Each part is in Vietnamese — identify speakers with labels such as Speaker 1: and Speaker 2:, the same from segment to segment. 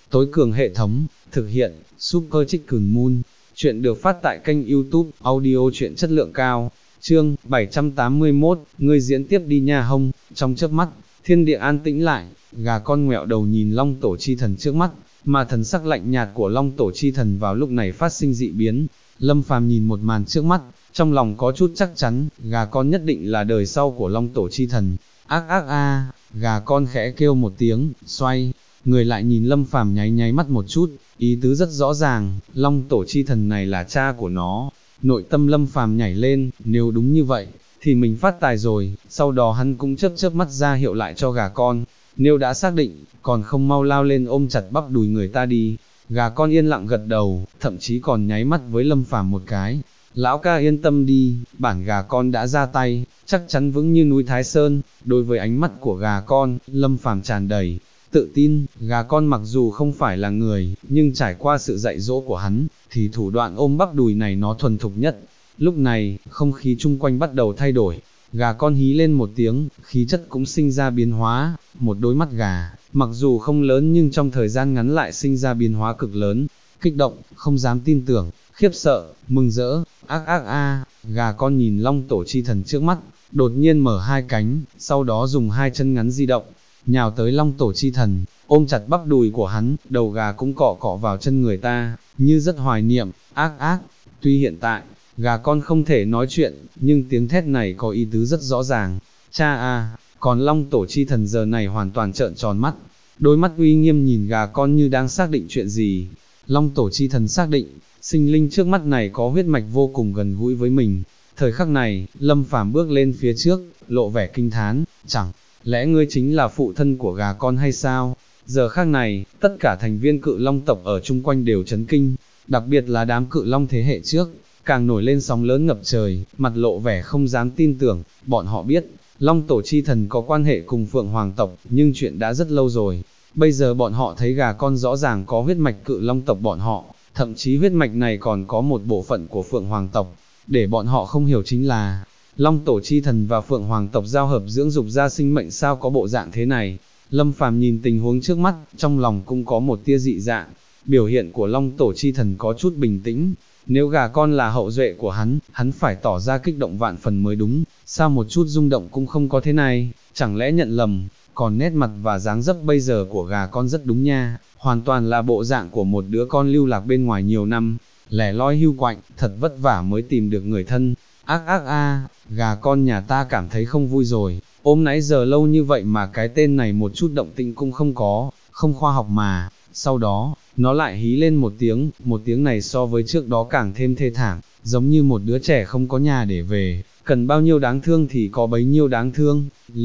Speaker 1: tối cường hệ thống, thực hiện, Super Chicken Moon. Chuyện được phát tại kênh YouTube, audio truyện chất lượng cao. Chương 781, ngươi diễn tiếp đi nha hông. Trong chớp mắt, thiên địa an tĩnh lại, gà con ngẹo đầu nhìn Long Tổ chi thần trước mắt, mà thần sắc lạnh nhạt của Long Tổ chi thần vào lúc này phát sinh dị biến. Lâm Phàm nhìn một màn trước mắt, trong lòng có chút chắc chắn, gà con nhất định là đời sau của Long Tổ chi thần. Ác ác a, gà con khẽ kêu một tiếng, xoay người lại nhìn Lâm Phàm nháy nháy mắt một chút, ý tứ rất rõ ràng, Long Tổ chi thần này là cha của nó. Nội tâm Lâm Phàm nhảy lên, nếu đúng như vậy, thì mình phát tài rồi. Sau đó hắn cũng chớp chớp mắt ra hiệu lại cho gà con, nếu đã xác định, còn không mau lao lên ôm chặt bắp đùi người ta đi. Gà con yên lặng gật đầu, thậm chí còn nháy mắt với Lâm Phàm một cái. Lão ca yên tâm đi, bản gà con đã ra tay, chắc chắn vững như núi Thái Sơn. Đối với ánh mắt của gà con, Lâm Phàm tràn đầy tự tin. Gà con mặc dù không phải là người, nhưng trải qua sự dạy dỗ của hắn, thì thủ đoạn ôm bắp đùi này nó thuần thục nhất. Lúc này, không khí chung quanh bắt đầu thay đổi. Gà con hí lên một tiếng, khí chất cũng sinh ra biến hóa. Một đôi mắt gà, mặc dù không lớn nhưng trong thời gian ngắn lại sinh ra biến hóa cực lớn. Kích động, không dám tin tưởng, khiếp sợ, mừng rỡ, ác ác a. Gà con nhìn Long Tổ chi thần trước mắt, đột nhiên mở hai cánh, sau đó dùng hai chân ngắn di động, nhào tới Long Tổ chi thần, ôm chặt bắp đùi của hắn, đầu gà cũng cọ cọ vào chân người ta, như rất hoài niệm. Ác ác. Tuy hiện tại, gà con không thể nói chuyện, nhưng tiếng thét này có ý tứ rất rõ ràng. Cha a. Còn Long Tổ chi thần giờ này hoàn toàn trợn tròn mắt, đôi mắt uy nghiêm nhìn gà con như đang xác định chuyện gì. Long Tổ chi thần xác định, sinh linh trước mắt này có huyết mạch vô cùng gần gũi với mình. Thời khắc này, Lâm Phàm bước lên phía trước, lộ vẻ kinh thán, chẳng lẽ ngươi chính là phụ thân của gà con hay sao? Giờ khắc này, tất cả thành viên Cự Long tộc ở chung quanh đều chấn kinh, đặc biệt là đám Cự Long thế hệ trước, càng nổi lên sóng lớn ngập trời, mặt lộ vẻ không dám tin tưởng. Bọn họ biết, Long Tổ chi thần có quan hệ cùng Phượng Hoàng tộc, nhưng chuyện đã rất lâu rồi. Bây giờ bọn họ thấy gà con rõ ràng có huyết mạch Cự Long tộc bọn họ, thậm chí huyết mạch này còn có một bộ phận của Phượng Hoàng tộc. Để bọn họ không hiểu chính là, Long Tổ chi thần và Phượng Hoàng tộc giao hợp dưỡng dục ra sinh mệnh sao có bộ dạng thế này. Lâm Phàm nhìn tình huống trước mắt, trong lòng cũng có một tia dị dạng. Biểu hiện của Long Tổ chi thần có chút bình tĩnh. Nếu gà con là hậu duệ của hắn phải tỏ ra kích động vạn phần mới đúng. Sao một chút rung động cũng không có thế này, chẳng lẽ nhận lầm? Còn nét mặt và dáng dấp bây giờ của gà con rất đúng nha, hoàn toàn là bộ dạng của một đứa con lưu lạc bên ngoài nhiều năm, lẻ loi hưu quạnh, thật vất vả mới tìm được người thân. Ác ác a, gà con nhà ta cảm thấy không vui rồi, ôm nãy giờ lâu như vậy mà cái tên này một chút động tĩnh cũng không có, không khoa học mà. Sau đó, nó lại hí lên một tiếng này so với trước đó càng thêm thê thảm, giống như một đứa trẻ không có nhà để về, cần bao nhiêu đáng thương thì có bấy nhiêu đáng thương.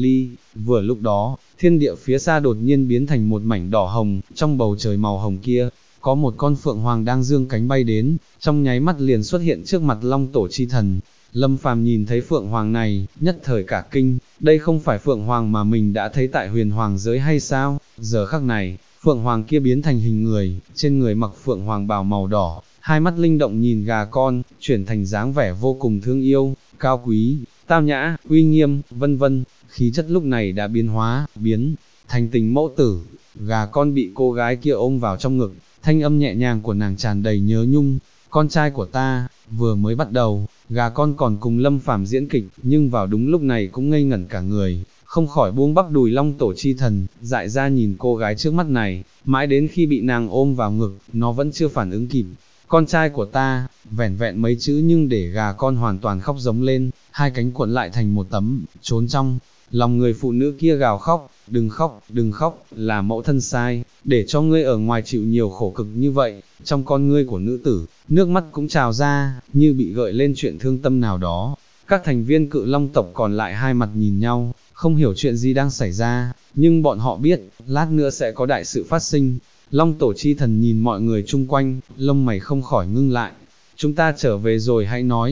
Speaker 1: Vừa lúc đó, thiên địa phía xa đột nhiên biến thành một mảnh đỏ hồng, trong bầu trời màu hồng kia, có một con phượng hoàng đang dương cánh bay đến, trong nháy mắt liền xuất hiện trước mặt Long Tổ chi thần. Lâm Phàm nhìn thấy phượng hoàng này, nhất thời cả kinh, đây không phải phượng hoàng mà mình đã thấy tại huyền hoàng giới hay sao? Giờ khắc này, phượng hoàng kia biến thành hình người, trên người mặc phượng hoàng bào màu đỏ, hai mắt linh động nhìn gà con, chuyển thành dáng vẻ vô cùng thương yêu, cao quý, tao nhã, uy nghiêm, vân vân. Khí chất lúc này đã biến thành tình mẫu tử. Gà con bị cô gái kia ôm vào trong ngực, thanh âm nhẹ nhàng của nàng tràn đầy nhớ nhung. Con trai của ta. Vừa mới bắt đầu, gà con còn cùng Lâm Phàm diễn kịch, nhưng vào đúng lúc này cũng ngây ngẩn cả người, không khỏi buông bắp đùi Long Tổ chi thần, dại ra nhìn cô gái trước mắt này, mãi đến khi bị nàng ôm vào ngực, nó vẫn chưa phản ứng kịp. Con trai của ta, vẻn vẹn mấy chữ nhưng để gà con hoàn toàn khóc giống lên, hai cánh cuộn lại thành một tấm, trốn trong lòng người phụ nữ kia gào khóc, đừng khóc, là mẫu thân sai, để cho ngươi ở ngoài chịu nhiều khổ cực như vậy. Trong con ngươi của nữ tử, nước mắt cũng trào ra, như bị gợi lên chuyện thương tâm nào đó. Các thành viên Cự Long tộc còn lại hai mặt nhìn nhau, không hiểu chuyện gì đang xảy ra, nhưng bọn họ biết, lát nữa sẽ có đại sự phát sinh. Long Tổ chi thần nhìn mọi người chung quanh, lông mày không khỏi ngưng lại. Chúng ta trở về rồi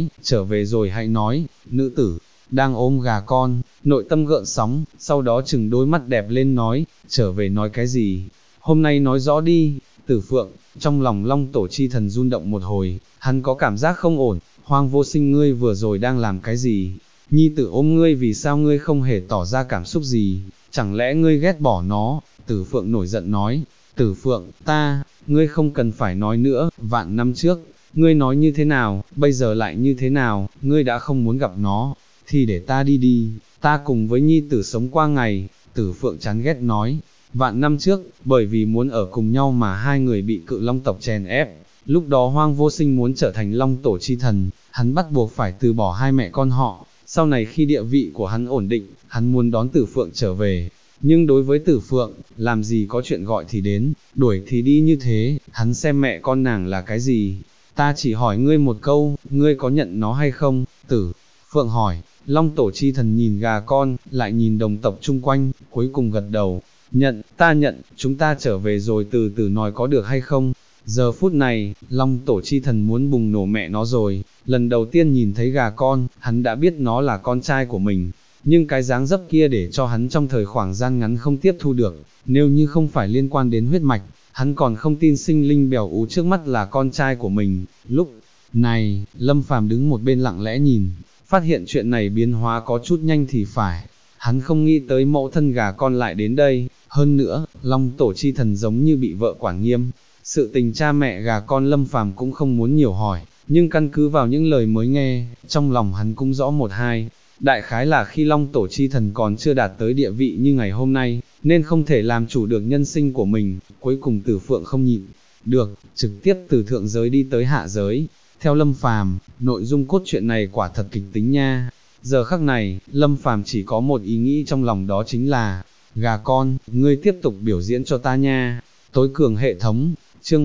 Speaker 1: hãy nói. Nữ tử đang ôm gà con, nội tâm gợn sóng, sau đó chừng đôi mắt đẹp lên nói, trở về nói cái gì? Hôm nay nói rõ đi. Tử Phượng, trong lòng Long Tổ chi thần run động một hồi, hắn có cảm giác không ổn. Hoang Vô Sinh, ngươi vừa rồi đang làm cái gì? Nhi tử ôm ngươi, vì sao ngươi không hề tỏ ra cảm xúc gì? Chẳng lẽ ngươi ghét bỏ nó? Tử Phượng nổi giận nói, Tử Phượng, ngươi không cần phải nói nữa, vạn năm trước, ngươi nói như thế nào, bây giờ lại như thế nào, ngươi đã không muốn gặp nó, thì để ta đi đi, ta cùng với nhi tử sống qua ngày. Tử Phượng chán ghét nói, vạn năm trước, bởi vì muốn ở cùng nhau mà hai người bị Cự Long tộc chèn ép, lúc đó Hoang Vô Sinh muốn trở thành Long tổ chi thần, hắn bắt buộc phải từ bỏ hai mẹ con họ, sau này khi địa vị của hắn ổn định, hắn muốn đón Tử Phượng trở về. Nhưng đối với Tử Phượng, làm gì có chuyện gọi thì đến, đuổi thì đi như thế, hắn xem mẹ con nàng là cái gì? Ta chỉ hỏi ngươi một câu, ngươi có nhận nó hay không? Tử Phượng hỏi. Long tổ chi thần nhìn gà con, lại nhìn đồng tộc chung quanh, cuối cùng gật đầu. Nhận, ta nhận, chúng ta trở về rồi từ từ nói có được hay không? Giờ phút này, Long tổ chi thần muốn bùng nổ mẹ nó rồi. Lần đầu tiên nhìn thấy gà con, hắn đã biết nó là con trai của mình. Nhưng cái dáng dấp kia để cho hắn trong thời khoảng gian ngắn không tiếp thu được. Nếu như không phải liên quan đến huyết mạch, hắn còn không tin sinh linh bèo ú trước mắt là con trai của mình. Lúc này, Lâm Phàm đứng một bên lặng lẽ nhìn, phát hiện chuyện này biến hóa có chút nhanh thì phải. Hắn không nghĩ tới mẫu thân gà con lại đến đây, hơn nữa, Long tổ chi thần giống như bị vợ quản nghiêm. Sự tình cha mẹ gà con Lâm Phàm cũng không muốn nhiều hỏi, nhưng căn cứ vào những lời mới nghe, trong lòng hắn cũng rõ một hai. Đại khái là khi Long tổ chi thần còn chưa đạt tới địa vị như ngày hôm nay, nên không thể làm chủ được nhân sinh của mình, cuối cùng Tử Phượng không nhịn được, trực tiếp từ thượng giới đi tới hạ giới. Theo Lâm Phàm, nội dung cốt truyện này quả thật kịch tính nha. Giờ khắc này, Lâm Phàm chỉ có một ý nghĩ trong lòng, đó chính là, gà con, ngươi tiếp tục biểu diễn cho ta nha. Tối cường hệ thống, chương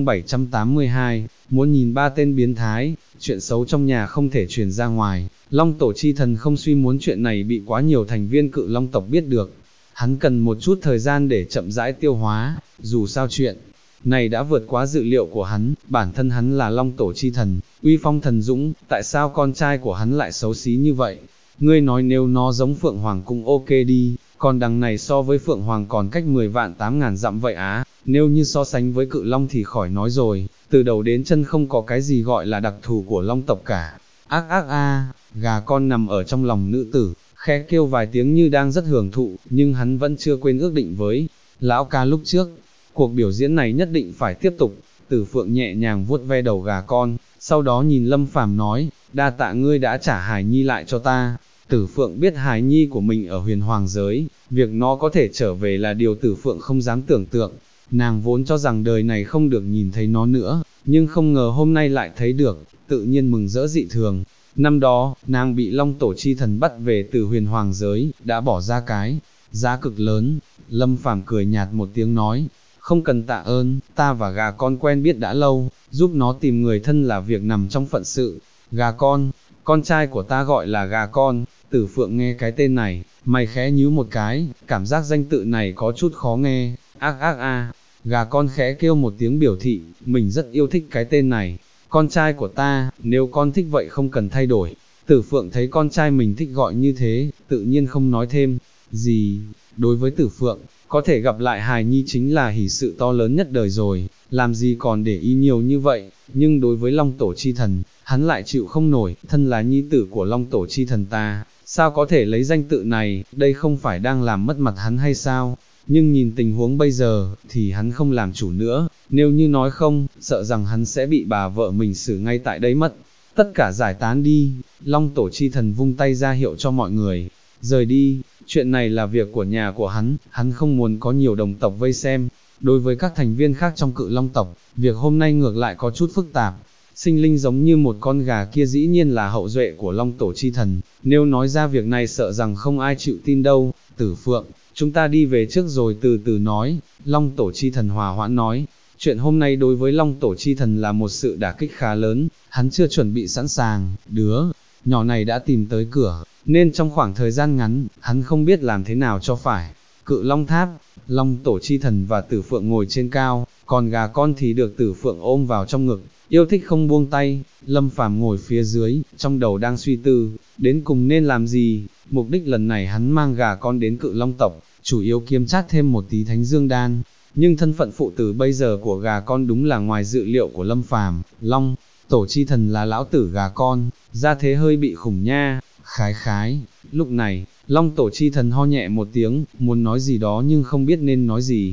Speaker 1: 782, muốn nhìn ba tên biến thái, chuyện xấu trong nhà không thể truyền ra ngoài. Long tổ chi thần không suy muốn chuyện này bị quá nhiều thành viên Cự Long tộc biết được. Hắn cần một chút thời gian để chậm rãi tiêu hóa, dù sao chuyện này đã vượt quá dự liệu của hắn, bản thân hắn là Long tổ chi thần, uy phong thần dũng, tại sao con trai của hắn lại xấu xí như vậy? Ngươi nói nếu nó giống Phượng Hoàng cũng ok đi, còn đằng này so với Phượng Hoàng còn cách 10 vạn 8 ngàn dặm vậy á, nếu như so sánh với Cự Long thì khỏi nói rồi, từ đầu đến chân không có cái gì gọi là đặc thù của Long tộc cả. Ác ác a, gà con nằm ở trong lòng nữ tử, khẽ kêu vài tiếng như đang rất hưởng thụ, nhưng hắn vẫn chưa quên ước định với lão ca lúc trước. Cuộc biểu diễn này nhất định phải tiếp tục. Tử Phượng nhẹ nhàng vuốt ve đầu gà con, sau đó nhìn Lâm Phàm nói, đa tạ ngươi đã trả Hải Nhi lại cho ta. Tử Phượng biết Hải Nhi của mình ở huyền hoàng giới, việc nó có thể trở về là điều Tử Phượng không dám tưởng tượng. Nàng vốn cho rằng đời này không được nhìn thấy nó nữa, nhưng không ngờ hôm nay lại thấy được, tự nhiên mừng rỡ dị thường. Năm đó, nàng bị Long tổ chi thần bắt về từ huyền hoàng giới, đã bỏ ra cái giá cực lớn. Lâm Phàm cười nhạt một tiếng nói, không cần tạ ơn, ta và gà con quen biết đã lâu, giúp nó tìm người thân là việc nằm trong phận sự. Gà con trai của ta gọi là gà con. Tử Phượng nghe cái tên này, mày khẽ nhíu một cái, cảm giác danh tự này có chút khó nghe. Ác ác a, gà con khẽ kêu một tiếng biểu thị, mình rất yêu thích cái tên này. Con trai của ta, nếu con thích vậy không cần thay đổi. Tử Phượng thấy con trai mình thích gọi như thế, tự nhiên không nói thêm gì. Đối với Tử Phượng, có thể gặp lại hài nhi chính là hỷ sự to lớn nhất đời rồi, làm gì còn để ý nhiều như vậy. Nhưng đối với Long tổ chi thần, hắn lại chịu không nổi, thân là nhi tử của Long tổ chi thần ta, sao có thể lấy danh tự này, đây không phải đang làm mất mặt hắn hay sao? Nhưng nhìn tình huống bây giờ, thì hắn không làm chủ nữa, nếu như nói không, sợ rằng hắn sẽ bị bà vợ mình xử ngay tại đây mất. Tất cả giải tán đi, Long tổ chi thần vung tay ra hiệu cho mọi người, rời đi, chuyện này là việc của nhà của hắn không muốn có nhiều đồng tộc vây xem. Đối với các thành viên khác trong Cự Long tộc, việc hôm nay ngược lại có chút phức tạp. Sinh linh giống như một con gà kia dĩ nhiên là hậu duệ của Long tổ chi thần, nếu nói ra việc này sợ rằng không ai chịu tin đâu. Tử Phượng, chúng ta đi về trước rồi từ từ nói. Long tổ chi thần hòa hoãn nói, chuyện hôm nay đối với Long tổ chi thần là một sự đả kích khá lớn, hắn chưa chuẩn bị sẵn sàng, đứa nhỏ này đã tìm tới cửa, nên trong khoảng thời gian ngắn, hắn không biết làm thế nào cho phải. Cự Long tháp, Long tổ chi thần và Tử Phượng ngồi trên cao, còn gà con thì được Tử Phượng ôm vào trong ngực, yêu thích không buông tay. Lâm Phàm ngồi phía dưới, trong đầu đang suy tư, đến cùng nên làm gì. Mục đích lần này hắn mang gà con đến Cự Long tộc, chủ yếu kiếm chát thêm một tí Thánh Dương đan, nhưng thân phận phụ tử bây giờ của gà con đúng là ngoài dự liệu của Lâm Phàm. Long tổ chi thần là lão tử gà con, ra thế hơi bị khủng nha. Khái, lúc này, Long tổ chi thần ho nhẹ một tiếng, muốn nói gì đó nhưng không biết nên nói gì.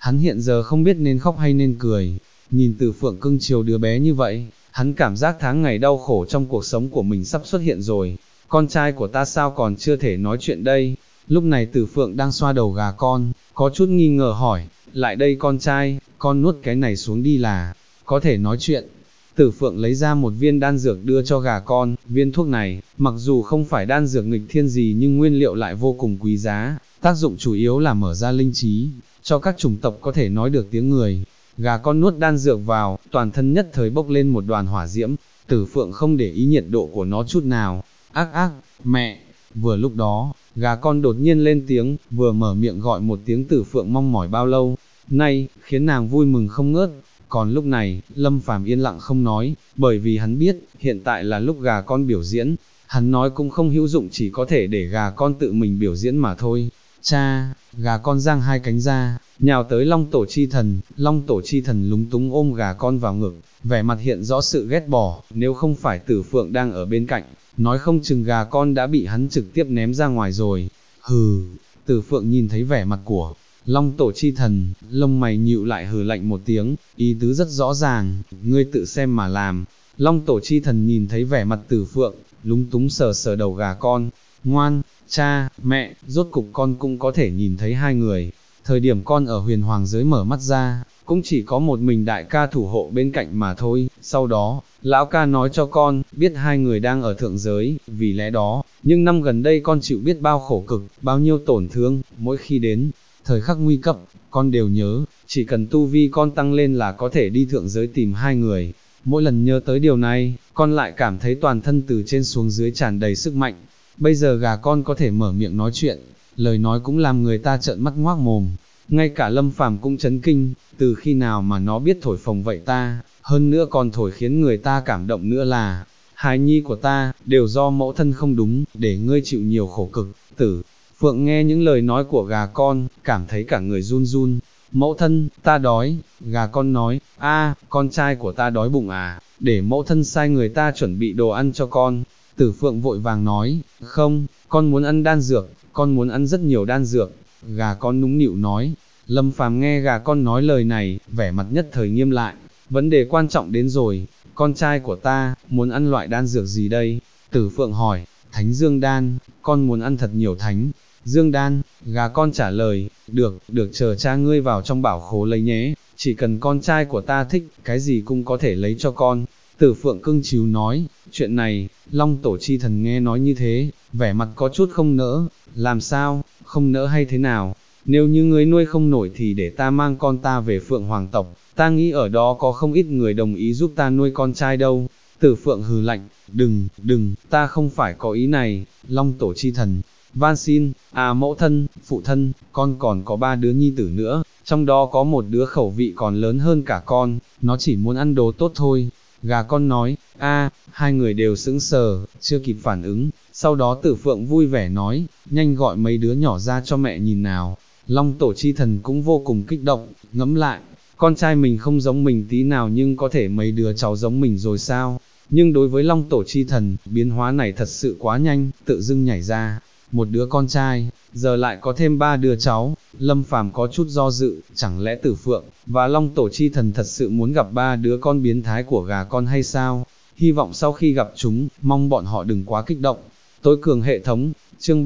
Speaker 1: hắn hiện giờ không biết nên khóc hay nên cười, nhìn Tử Phượng cưng chiều đứa bé như vậy, hắn cảm giác tháng ngày đau khổ trong cuộc sống của mình sắp xuất hiện rồi, con trai của ta sao còn chưa thể nói chuyện đây, lúc này Tử Phượng đang xoa đầu gà con, có chút nghi ngờ hỏi, lại đây con trai, con nuốt cái này xuống đi là, có thể nói chuyện. Tử Phượng lấy ra một viên đan dược đưa cho gà con, viên thuốc này, mặc dù không phải đan dược nghịch thiên gì nhưng nguyên liệu lại vô cùng quý giá, tác dụng chủ yếu là mở ra linh trí, cho các chủng tộc có thể nói được tiếng người. Gà con nuốt đan dược vào, toàn thân nhất thời bốc lên một đoàn hỏa diễm, Tử Phượng không để ý nhiệt độ của nó chút nào, ác ác, mẹ, vừa lúc đó, gà con đột nhiên lên tiếng, vừa mở miệng gọi một tiếng Tử Phượng mong mỏi bao lâu, nay, khiến nàng vui mừng không ngớt. Còn lúc này, Lâm Phàm yên lặng không nói, bởi vì hắn biết, hiện tại là lúc gà con biểu diễn, hắn nói cũng không hữu dụng, chỉ có thể để gà con tự mình biểu diễn mà thôi. Cha, gà con giang hai cánh ra, nhào tới Long Tổ Chi Thần, Long Tổ Chi Thần lúng túng ôm gà con vào ngực, vẻ mặt hiện rõ sự ghét bỏ, nếu không phải Tử Phượng đang ở bên cạnh, nói không chừng gà con đã bị hắn trực tiếp ném ra ngoài rồi. Hừ, Tử Phượng nhìn thấy vẻ mặt của Long Tổ Chi Thần, lông mày nhịu lại hừ lạnh một tiếng, ý tứ rất rõ ràng, ngươi tự xem mà làm. Long Tổ Chi Thần nhìn thấy vẻ mặt Tử Phượng, lúng túng sờ sờ đầu gà con, ngoan, cha, mẹ, rốt cục con cũng có thể nhìn thấy hai người. Thời điểm con ở huyền hoàng giới mở mắt ra, cũng chỉ có một mình đại ca thủ hộ bên cạnh mà thôi, sau đó, lão ca nói cho con, biết hai người đang ở thượng giới, vì lẽ đó, nhưng năm gần đây con chịu biết bao khổ cực, bao nhiêu tổn thương, mỗi khi đến thời khắc nguy cấp, con đều nhớ, chỉ cần tu vi con tăng lên là có thể đi thượng giới tìm hai người. Mỗi lần nhớ tới điều này, con lại cảm thấy toàn thân từ trên xuống dưới tràn đầy sức mạnh. Bây giờ gà con có thể mở miệng nói chuyện, lời nói cũng làm người ta trợn mắt ngoác mồm. Ngay cả Lâm Phàm cũng chấn kinh, từ khi nào mà nó biết thổi phồng vậy ta, hơn nữa còn thổi khiến người ta cảm động nữa là, hài nhi của ta, đều do mẫu thân không đúng, để ngươi chịu nhiều khổ cực. Tử Phượng nghe những lời nói của gà con, cảm thấy cả người run run. Mẫu thân, ta đói, gà con nói, con trai của ta đói bụng à, để mẫu thân sai người ta chuẩn bị đồ ăn cho con. Tử Phượng vội vàng nói, không, con muốn ăn đan dược, con muốn ăn rất nhiều đan dược. Gà con nũng nịu nói. Lâm Phàm nghe gà con nói lời này, vẻ mặt nhất thời nghiêm lại, vấn đề quan trọng đến rồi, con trai của ta, muốn ăn loại đan dược gì đây? Tử Phượng hỏi, Thánh Dương Đan, con muốn ăn thật nhiều Thánh Dương Đan. Gà con trả lời, được chờ cha ngươi vào trong bảo khố lấy nhé, chỉ cần con trai của ta thích, cái gì cũng có thể lấy cho con. Tử Phượng cưng chiếu nói, chuyện này, Long Tổ Chi Thần nghe nói như thế, vẻ mặt có chút không nỡ, làm sao, không nỡ hay thế nào, nếu như ngươi nuôi không nổi thì để ta mang con ta về Phượng Hoàng tộc, ta nghĩ ở đó có không ít người đồng ý giúp ta nuôi con trai đâu. Tử Phượng hừ lạnh, đừng, ta không phải có ý này. Long Tổ Chi Thần van xin, mẫu thân, phụ thân, con còn có 3 đứa nhi tử nữa, trong đó có một đứa khẩu vị còn lớn hơn cả con, nó chỉ muốn ăn đồ tốt thôi. Gà con nói, hai người đều sững sờ, chưa kịp phản ứng, sau đó Tử Phượng vui vẻ nói, nhanh gọi mấy đứa nhỏ ra cho mẹ nhìn nào. Long Tổ Chi Thần cũng vô cùng kích động, ngẫm lại, con trai mình không giống mình tí nào nhưng có thể mấy đứa cháu giống mình rồi sao? Nhưng đối với Long Tổ Chi Thần, biến hóa này thật sự quá nhanh, tự dưng nhảy ra. Một đứa con trai, giờ lại có thêm 3 đứa cháu. Lâm Phàm có chút do dự, chẳng lẽ Tử Phượng và Long Tổ Chi Thần thật sự muốn gặp 3 đứa con biến thái của gà con hay sao? Hy vọng sau khi gặp chúng, mong bọn họ đừng quá kích động. Tối cường hệ thống, chương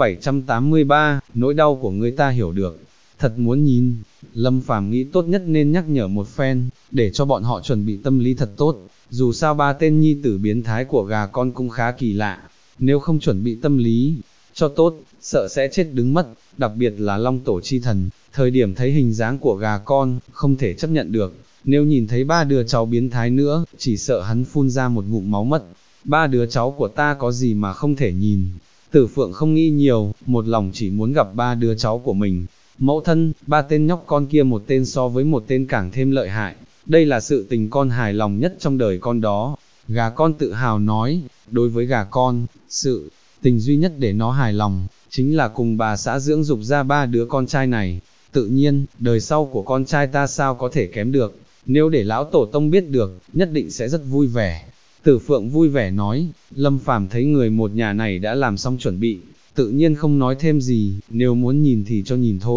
Speaker 1: 783, nỗi đau của người ta hiểu được. Thật muốn nhìn, Lâm Phàm nghĩ tốt nhất nên nhắc nhở một phen, để cho bọn họ chuẩn bị tâm lý thật tốt. Dù sao 3 tên nhi tử biến thái của gà con cũng khá kỳ lạ, nếu không chuẩn bị tâm lý cho tốt, sợ sẽ chết đứng mất, đặc biệt là Long Tổ Chi Thần, thời điểm thấy hình dáng của gà con, không thể chấp nhận được, nếu nhìn thấy 3 đứa cháu biến thái nữa, chỉ sợ hắn phun ra một ngụm máu mất. 3 đứa cháu của ta có gì mà không thể nhìn. Tử Phượng không nghĩ nhiều, một lòng chỉ muốn gặp 3 đứa cháu của mình. Mẫu thân, 3 tên nhóc con kia một tên so với một tên càng thêm lợi hại, đây là sự tình con hài lòng nhất trong đời con đó. Gà con tự hào nói, đối với gà con, sự tình duy nhất để nó hài lòng, chính là cùng bà xã dưỡng dục ra 3 đứa con trai này. Tự nhiên, đời sau của con trai ta sao có thể kém được, nếu để lão tổ tông biết được, nhất định sẽ rất vui vẻ. Tử Phượng vui vẻ nói, Lâm Phàm thấy người một nhà này đã làm xong chuẩn bị, tự nhiên không nói thêm gì, nếu muốn nhìn thì cho nhìn thôi.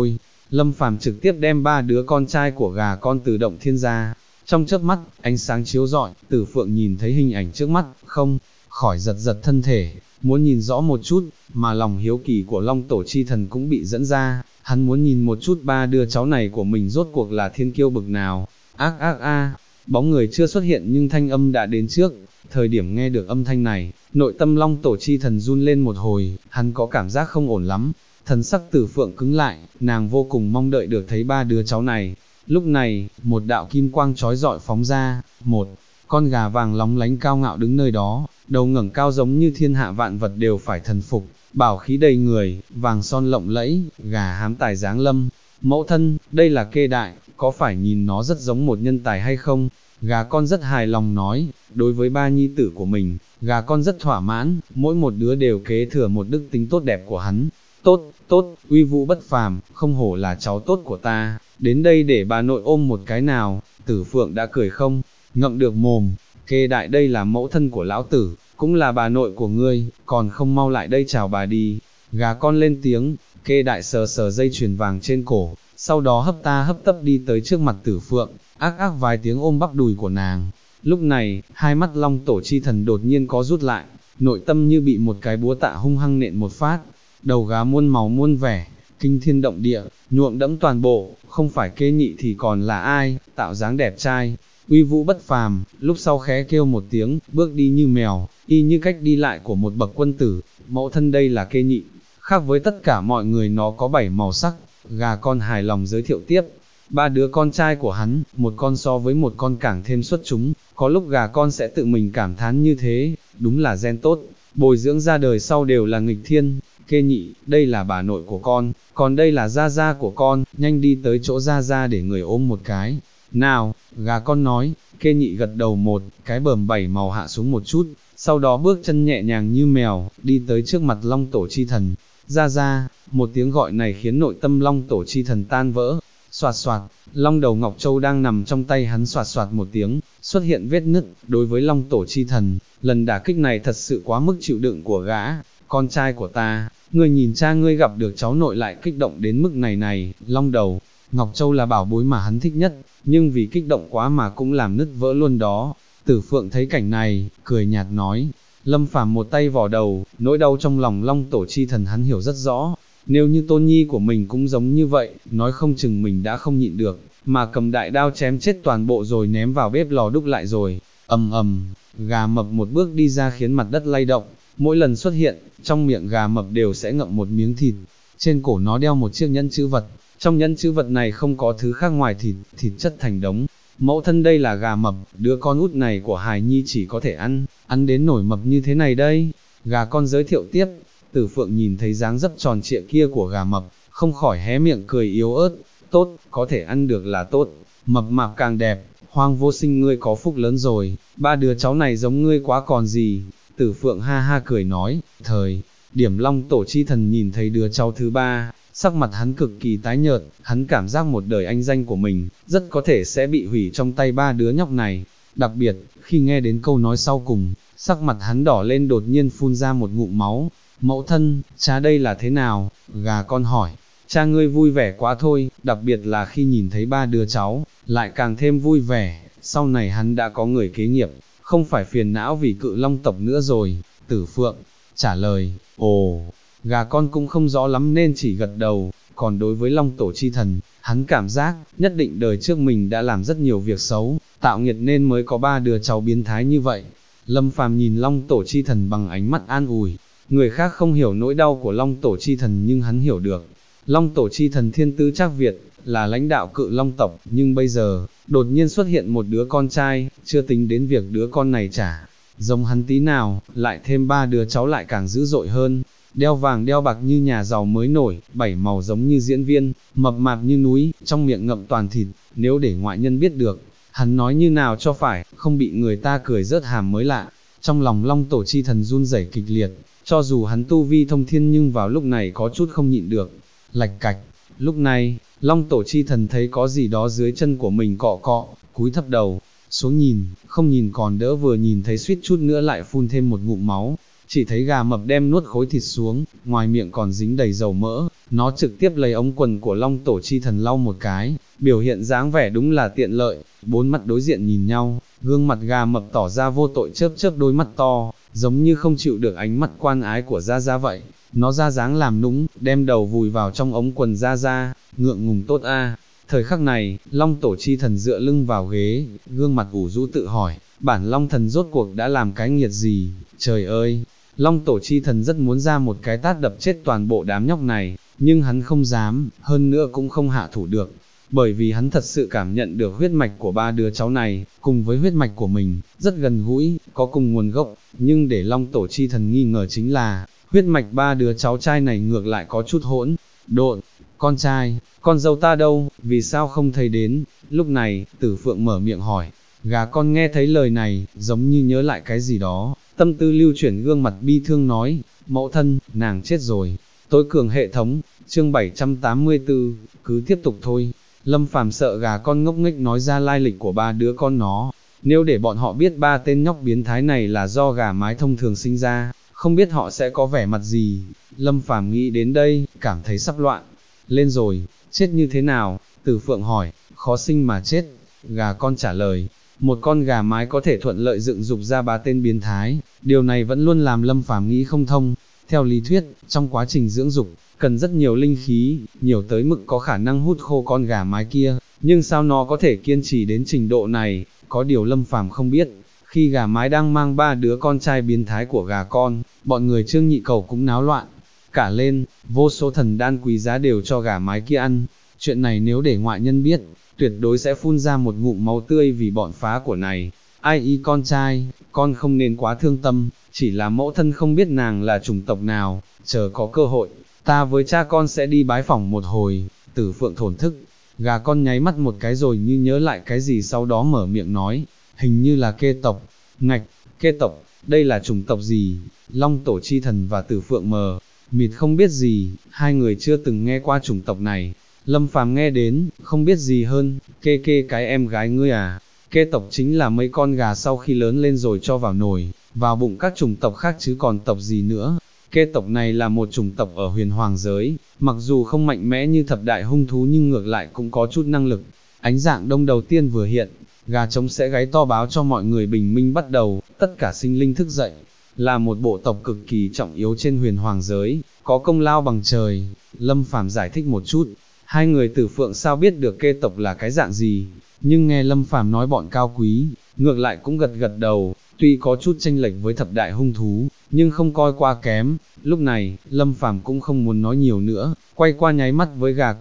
Speaker 1: Lâm Phàm trực tiếp đem ba đứa con trai của gà con từ động thiên ra. Trong chớp mắt, ánh sáng chiếu rọi, Tử Phượng nhìn thấy hình ảnh trước mắt, không khỏi giật giật thân thể, muốn nhìn rõ một chút, mà lòng hiếu kỳ của Long Tổ chi thần cũng bị dẫn ra, hắn muốn nhìn một chút ba đứa cháu này của mình rốt cuộc là thiên kiêu bực nào. Ác ác a, bóng người chưa xuất hiện nhưng thanh âm đã đến trước. Thời điểm nghe được âm thanh này, nội tâm Long Tổ chi thần run lên một hồi, hắn có cảm giác không ổn lắm. Thần sắc Tử Phượng cứng lại, nàng vô cùng mong đợi được thấy ba đứa cháu này. Lúc này, một đạo kim quang chói rọi phóng ra, một con gà vàng lóng lánh cao ngạo đứng nơi đó, đầu ngẩng cao giống như thiên hạ vạn vật đều phải thần phục, bảo khí đầy người, vàng son lộng lẫy, gà hám tài giáng lâm. Mẫu thân, đây là Kê Đại, có phải nhìn nó rất giống một nhân tài hay không? Gà con rất hài lòng nói, đối với ba nhi tử của mình, gà con rất thỏa mãn, mỗi một đứa đều kế thừa một đức tính tốt đẹp của hắn. Tốt, tốt, uy vũ bất phàm, không hổ là cháu tốt của ta, đến đây để bà nội ôm một cái nào. Tử Phượng đã cười không ngậm được mồm, Kê Đại đây là mẫu thân của lão tử, cũng là bà nội của ngươi, còn không mau lại đây chào bà đi. Gà con lên tiếng, Kê Đại sờ sờ dây chuyền vàng trên cổ, sau đó hấp ta hấp tấp đi tới trước mặt Tử Phượng, ác ác vài tiếng ôm bắp đùi của nàng. Lúc này, hai mắt Long Tổ chi thần đột nhiên có rút lại, nội tâm như bị một cái búa tạ hung hăng nện một phát, đầu gá muôn màu muôn vẻ, kinh thiên động địa, nhuộm đẫm toàn bộ, không phải Kê Nhị thì còn là ai, tạo dáng đẹp trai, uy vũ bất phàm, lúc sau khẽ kêu một tiếng, bước đi như mèo, y như cách đi lại của một bậc quân tử. Mẫu thân đây là Kê Nhị, khác với tất cả mọi người nó có 7 màu sắc. Gà con hài lòng giới thiệu tiếp, ba đứa con trai của hắn, một con so với một con càng thêm xuất chúng, có lúc gà con sẽ tự mình cảm thán như thế, đúng là gen tốt, bồi dưỡng ra đời sau đều là nghịch thiên. Kê Nhị, đây là bà nội của con, còn đây là gia gia của con, nhanh đi tới chỗ gia gia để người ôm một cái. Nào, gà con nói. Kê Nhị gật đầu một cái, bờm 7 màu hạ xuống một chút, sau đó bước chân nhẹ nhàng như mèo, đi tới trước mặt Long Tổ chi thần. Gia gia, một tiếng gọi này khiến nội tâm Long Tổ chi thần tan vỡ. Soạt soạt, long đầu Ngọc Châu đang nằm trong tay hắn soạt soạt một tiếng, xuất hiện vết nứt. Đối với Long Tổ chi thần, lần đả kích này thật sự quá mức chịu đựng của gã. Con trai của ta, ngươi nhìn cha ngươi gặp được cháu nội lại kích động đến mức này này. Long đầu Ngọc Châu là bảo bối mà hắn thích nhất, nhưng vì kích động quá mà cũng làm nứt vỡ luôn đó. Tử Phượng thấy cảnh này, cười nhạt nói. Lâm Phàm một tay vò đầu, nỗi đau trong lòng Long Tổ chi thần hắn hiểu rất rõ. Nếu như tôn nhi của mình cũng giống như vậy, nói không chừng mình đã không nhịn được, mà cầm đại đao chém chết toàn bộ rồi ném vào bếp lò đúc lại rồi. Ầm ầm, gà mập một bước đi ra khiến mặt đất lay động, mỗi lần xuất hiện, trong miệng gà mập đều sẽ ngậm một miếng thịt, trên cổ nó đeo một chiếc nhẫn chữ vật, trong nhẫn chữ vật này không có thứ khác ngoài thịt, thịt chất thành đống. Mẫu thân đây là gà mập, đứa con út này của hài nhi chỉ có thể ăn đến nổi mập như thế này đây. Gà con giới thiệu tiếp. Tử Phượng nhìn thấy dáng dấp tròn trịa kia của gà mập, không khỏi hé miệng cười yếu ớt. Tốt, có thể ăn được là tốt, mập mạp càng đẹp. Hoang Vô Sinh ngươi có phúc lớn rồi, ba đứa cháu này giống ngươi quá còn gì. Tử Phượng ha ha cười nói. Thời điểm Long Tổ chi thần nhìn thấy đứa cháu thứ ba, sắc mặt hắn cực kỳ tái nhợt, hắn cảm giác một đời anh danh của mình, rất có thể sẽ bị hủy trong tay ba đứa nhóc này. Đặc biệt, khi nghe đến câu nói sau cùng, sắc mặt hắn đỏ lên, đột nhiên phun ra một ngụm máu. Mẫu thân, cha đây là thế nào? Gà con hỏi. Cha ngươi vui vẻ quá thôi, đặc biệt là khi nhìn thấy ba đứa cháu, lại càng thêm vui vẻ. Sau này hắn đã có người kế nghiệp, không phải phiền não vì Cự Long tộc nữa rồi. Tử Phượng trả lời. Ồ, gà con cũng không rõ lắm nên chỉ gật đầu. Còn đối với Long Tổ chi thần, hắn cảm giác, nhất định đời trước mình đã làm rất nhiều việc xấu, tạo nghiệt nên mới có ba đứa cháu biến thái như vậy. Lâm Phàm nhìn Long Tổ chi thần bằng ánh mắt an ủi. Người khác không hiểu nỗi đau của Long Tổ chi thần nhưng hắn hiểu được. Long Tổ chi thần thiên tư Trác Việt, là lãnh đạo Cự Long tộc, nhưng bây giờ, đột nhiên xuất hiện một đứa con trai, chưa tính đến việc đứa con này chả giống hắn tí nào, lại thêm ba đứa cháu lại càng dữ dội hơn. Đeo vàng đeo bạc như nhà giàu mới nổi, 7 màu giống như diễn viên, mập mạp như núi, trong miệng ngậm toàn thịt. Nếu để ngoại nhân biết được, hắn nói như nào cho phải, không bị người ta cười rớt hàm mới lạ. Trong lòng Long Tổ chi thần run rẩy kịch liệt, cho dù hắn tu vi thông thiên nhưng vào lúc này có chút không nhịn được. Lạch cạch, lúc này, Long Tổ chi thần thấy có gì đó dưới chân của mình cọ cọ, cúi thấp đầu xuống nhìn, không nhìn còn đỡ, vừa nhìn thấy suýt chút nữa lại phun thêm một ngụm máu. Chỉ thấy gà mập đem nuốt khối thịt xuống, ngoài miệng còn dính đầy dầu mỡ, nó trực tiếp lấy ống quần của Long Tổ Chi Thần lau một cái, biểu hiện dáng vẻ đúng là tiện lợi, bốn mặt đối diện nhìn nhau, gương mặt gà mập tỏ ra vô tội chớp chớp đôi mắt to, giống như không chịu được ánh mắt quan ái của Gia Gia vậy, nó ra dáng làm nũng, đem đầu vùi vào trong ống quần Gia Gia, ngượng ngùng tốt a. Thời khắc này, Long Tổ Chi Thần dựa lưng vào ghế, gương mặt ủ rũ tự hỏi, bản Long Thần rốt cuộc đã làm cái nghiệt gì, trời ơi, Long Tổ Chi Thần rất muốn ra một cái tát đập chết toàn bộ đám nhóc này, nhưng hắn không dám, hơn nữa cũng không hạ thủ được, bởi vì hắn thật sự cảm nhận được huyết mạch của ba đứa cháu này, cùng với huyết mạch của mình, rất gần gũi, có cùng nguồn gốc, nhưng để Long Tổ Chi Thần nghi ngờ chính là, huyết mạch ba đứa cháu trai này ngược lại có chút hỗn độn. Con trai, con dâu ta đâu, vì sao không thấy đến? Lúc này, Tử Phượng mở miệng hỏi, gà con nghe thấy lời này, giống như nhớ lại cái gì đó, tâm tư lưu chuyển gương mặt bi thương nói, mẫu thân, nàng chết rồi. Tối cường hệ thống, chương 784, cứ tiếp tục thôi. Lâm Phàm sợ gà con ngốc nghếch nói ra lai lịch của ba đứa con nó, nếu để bọn họ biết ba tên nhóc biến thái này là do gà mái thông thường sinh ra, không biết họ sẽ có vẻ mặt gì. Lâm Phàm nghĩ đến đây, cảm thấy sắp loạn lên rồi, chết như thế nào? Tử Phượng hỏi, khó sinh mà chết. Gà con trả lời, một con gà mái có thể thuận lợi dựng dục ra ba tên biến thái, điều này vẫn luôn làm Lâm Phàm nghĩ không thông. Theo lý thuyết, trong quá trình dưỡng dục, cần rất nhiều linh khí, nhiều tới mức có khả năng hút khô con gà mái kia, nhưng sao nó có thể kiên trì đến trình độ này? Có điều Lâm Phàm không biết, khi gà mái đang mang ba đứa con trai biến thái của gà con, bọn người Trương Nhị Cầu cũng náo loạn cả lên, vô số thần đan quý giá đều cho gà mái kia ăn. Chuyện này nếu để ngoại nhân biết, tuyệt đối sẽ phun ra một ngụm máu tươi vì bọn phá của này. Ai y con trai, con không nên quá thương tâm, chỉ là mẫu thân không biết nàng là chủng tộc nào, chờ có cơ hội, ta với cha con sẽ đi bái phỏng một hồi. Tử Phượng thổn thức, gà con nháy mắt một cái rồi như nhớ lại cái gì sau đó mở miệng nói, hình như là kê tộc. Ngạch, kê tộc, đây là chủng tộc gì? Long Tổ Chi Thần và Tử Phượng mờ mịt không biết gì, hai người chưa từng nghe qua chủng tộc này. Lâm Phàm nghe đến, không biết gì hơn, kê cái em gái ngươi à? Kê tộc chính là mấy con gà sau khi lớn lên rồi cho vào nồi, vào bụng các chủng tộc khác chứ còn tộc gì nữa. Kê tộc này là một chủng tộc ở huyền hoàng giới, mặc dù không mạnh mẽ như thập đại hung thú nhưng ngược lại cũng có chút năng lực. Ánh dạng đông đầu tiên vừa hiện, gà trống sẽ gáy to báo cho mọi người bình minh bắt đầu, tất cả sinh linh thức dậy. Là một bộ tộc cực kỳ trọng yếu trên huyền hoàng giới, có công lao bằng trời. Lâm Phàm giải thích một chút, hai người Tử Phượng sao biết được kê tộc là cái dạng gì, nhưng nghe Lâm Phàm nói bọn cao quý, ngược lại cũng gật gật đầu, tuy có chút chênh lệch với thập đại hung thú, nhưng không coi qua kém. Lúc này, Lâm Phàm cũng không muốn nói nhiều nữa, quay qua nháy mắt với gà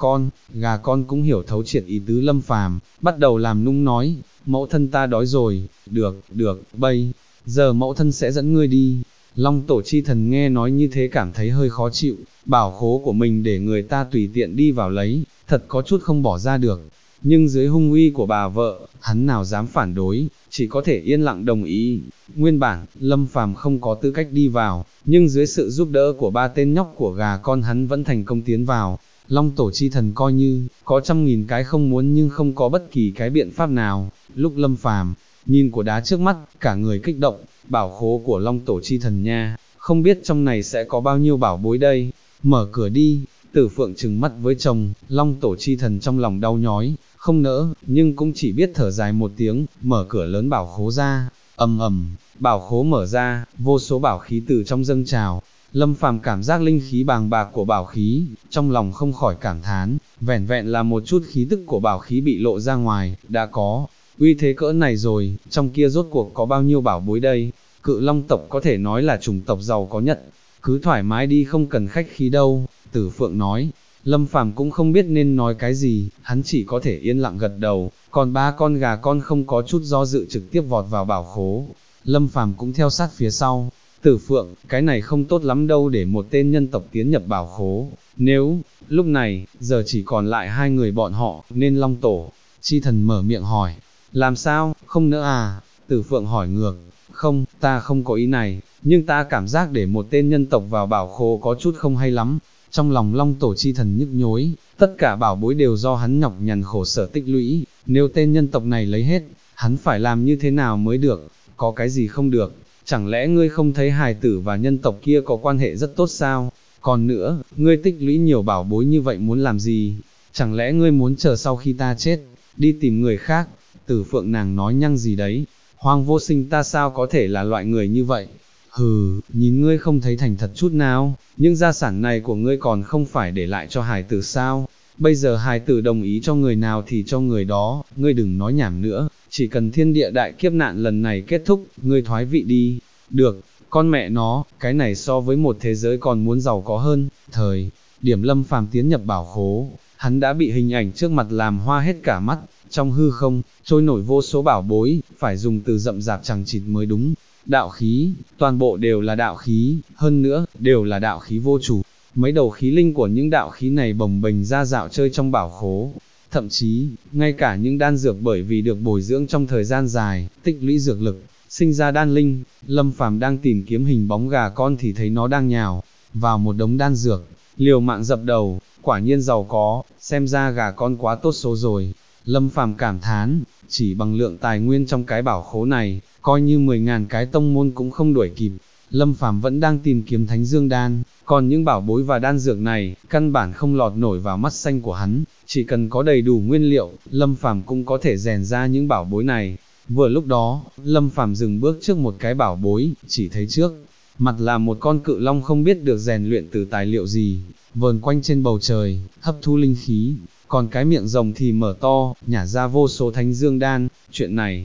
Speaker 1: con cũng hiểu thấu triệt ý tứ Lâm Phàm, bắt đầu làm nũng nói, mẫu thân ta đói rồi, được, bây giờ mẫu thân sẽ dẫn ngươi đi. Long Tổ Chi Thần nghe nói như thế cảm thấy hơi khó chịu, bảo khố của mình để người ta tùy tiện đi vào lấy, thật có chút không bỏ ra được. Nhưng dưới hung uy của bà vợ, hắn nào dám phản đối, chỉ có thể yên lặng đồng ý. Nguyên bản, Lâm Phàm không có tư cách đi vào, nhưng dưới sự giúp đỡ của ba tên nhóc của gà con hắn vẫn thành công tiến vào. Long Tổ Chi Thần coi như, có 100.000 cái không muốn nhưng không có bất kỳ cái biện pháp nào. Lúc Lâm Phàm nhìn của đá trước mắt, cả người kích động, bảo khố của Long Tổ Chi Thần nha, không biết trong này sẽ có bao nhiêu bảo bối đây. Mở cửa đi. Tử Phượng trừng mắt với chồng, Long Tổ Chi Thần trong lòng đau nhói, không nỡ, nhưng cũng chỉ biết thở dài một tiếng, mở cửa lớn bảo khố ra. Ầm, bảo khố mở ra, vô số bảo khí từ trong dâng trào. Lâm Phàm cảm giác linh khí bàng bạc của bảo khí, trong lòng không khỏi cảm thán, vẻn vẹn là một chút khí tức của bảo khí bị lộ ra ngoài, đã có uy thế cỡ này rồi, trong kia rốt cuộc có bao nhiêu bảo bối đây. Cự Long tộc có thể nói là chủng tộc giàu có nhất, cứ thoải mái đi không cần khách khí đâu. Tử Phượng nói. Lâm Phàm cũng không biết nên nói cái gì, hắn chỉ có thể yên lặng gật đầu, còn ba con gà con không có chút do dự trực tiếp vọt vào bảo khố. Lâm Phàm cũng theo sát phía sau. Tử Phượng, cái này không tốt lắm đâu để một tên nhân tộc tiến nhập bảo khố, nếu, lúc này, giờ chỉ còn lại hai người bọn họ, nên Long Tổ Chi Thần mở miệng hỏi, làm sao, không nữa à? Tử Phượng hỏi ngược, không, ta không có ý này, nhưng ta cảm giác để một tên nhân tộc vào bảo khố có chút không hay lắm. Trong lòng Long Tổ Chi Thần nhức nhối, tất cả bảo bối đều do hắn nhọc nhằn khổ sở tích lũy, nếu tên nhân tộc này lấy hết, hắn phải làm như thế nào mới được, có cái gì không được, chẳng lẽ ngươi không thấy hài tử và nhân tộc kia có quan hệ rất tốt sao? Còn nữa, ngươi tích lũy nhiều bảo bối như vậy muốn làm gì? Chẳng lẽ ngươi muốn chờ sau khi ta chết, đi tìm người khác? Tử Phượng nàng nói nhăng gì đấy, Hoàng Vô Sinh ta sao có thể là loại người như vậy? Hừ, nhìn ngươi không thấy thành thật chút nào, những gia sản này của ngươi còn không phải để lại cho hài tử sao? Bây giờ hài tử đồng ý cho người nào thì cho người đó, ngươi đừng nói nhảm nữa, chỉ cần thiên địa đại kiếp nạn lần này kết thúc, ngươi thoái vị đi. Được, con mẹ nó, cái này so với một thế giới còn muốn giàu có hơn. Thời điểm Lâm Phàm tiến nhập bảo khố, hắn đã bị hình ảnh trước mặt làm hoa hết cả mắt, trong hư không, trôi nổi vô số bảo bối, phải dùng từ rậm rạp chẳng chịt mới đúng. Đạo khí, toàn bộ đều là đạo khí, hơn nữa, đều là đạo khí vô chủ. Mấy đầu khí linh của những đạo khí này bồng bềnh ra dạo chơi trong bảo khố. Thậm chí, ngay cả những đan dược bởi vì được bồi dưỡng trong thời gian dài, tích lũy dược lực, sinh ra đan linh. Lâm Phàm đang tìm kiếm hình bóng gà con thì thấy nó đang nhào vào một đống đan dược, liều mạng dập đầu, quả nhiên giàu có, xem ra gà con quá tốt số rồi. Lâm Phàm cảm thán, chỉ bằng lượng tài nguyên trong cái bảo khố này, coi như 10.000 cái tông môn cũng không đuổi kịp. Lâm Phàm vẫn đang tìm kiếm Thánh Dương Đan, còn những bảo bối và đan dược này, căn bản không lọt nổi vào mắt xanh của hắn, chỉ cần có đầy đủ nguyên liệu, Lâm Phàm cũng có thể rèn ra những bảo bối này. Vừa lúc đó, Lâm Phàm dừng bước trước một cái bảo bối, chỉ thấy trước mặt là một con cự long không biết được rèn luyện từ tài liệu gì, vờn quanh trên bầu trời, hấp thu linh khí, còn cái miệng rồng thì mở to, nhả ra vô số Thánh Dương Đan. Chuyện này,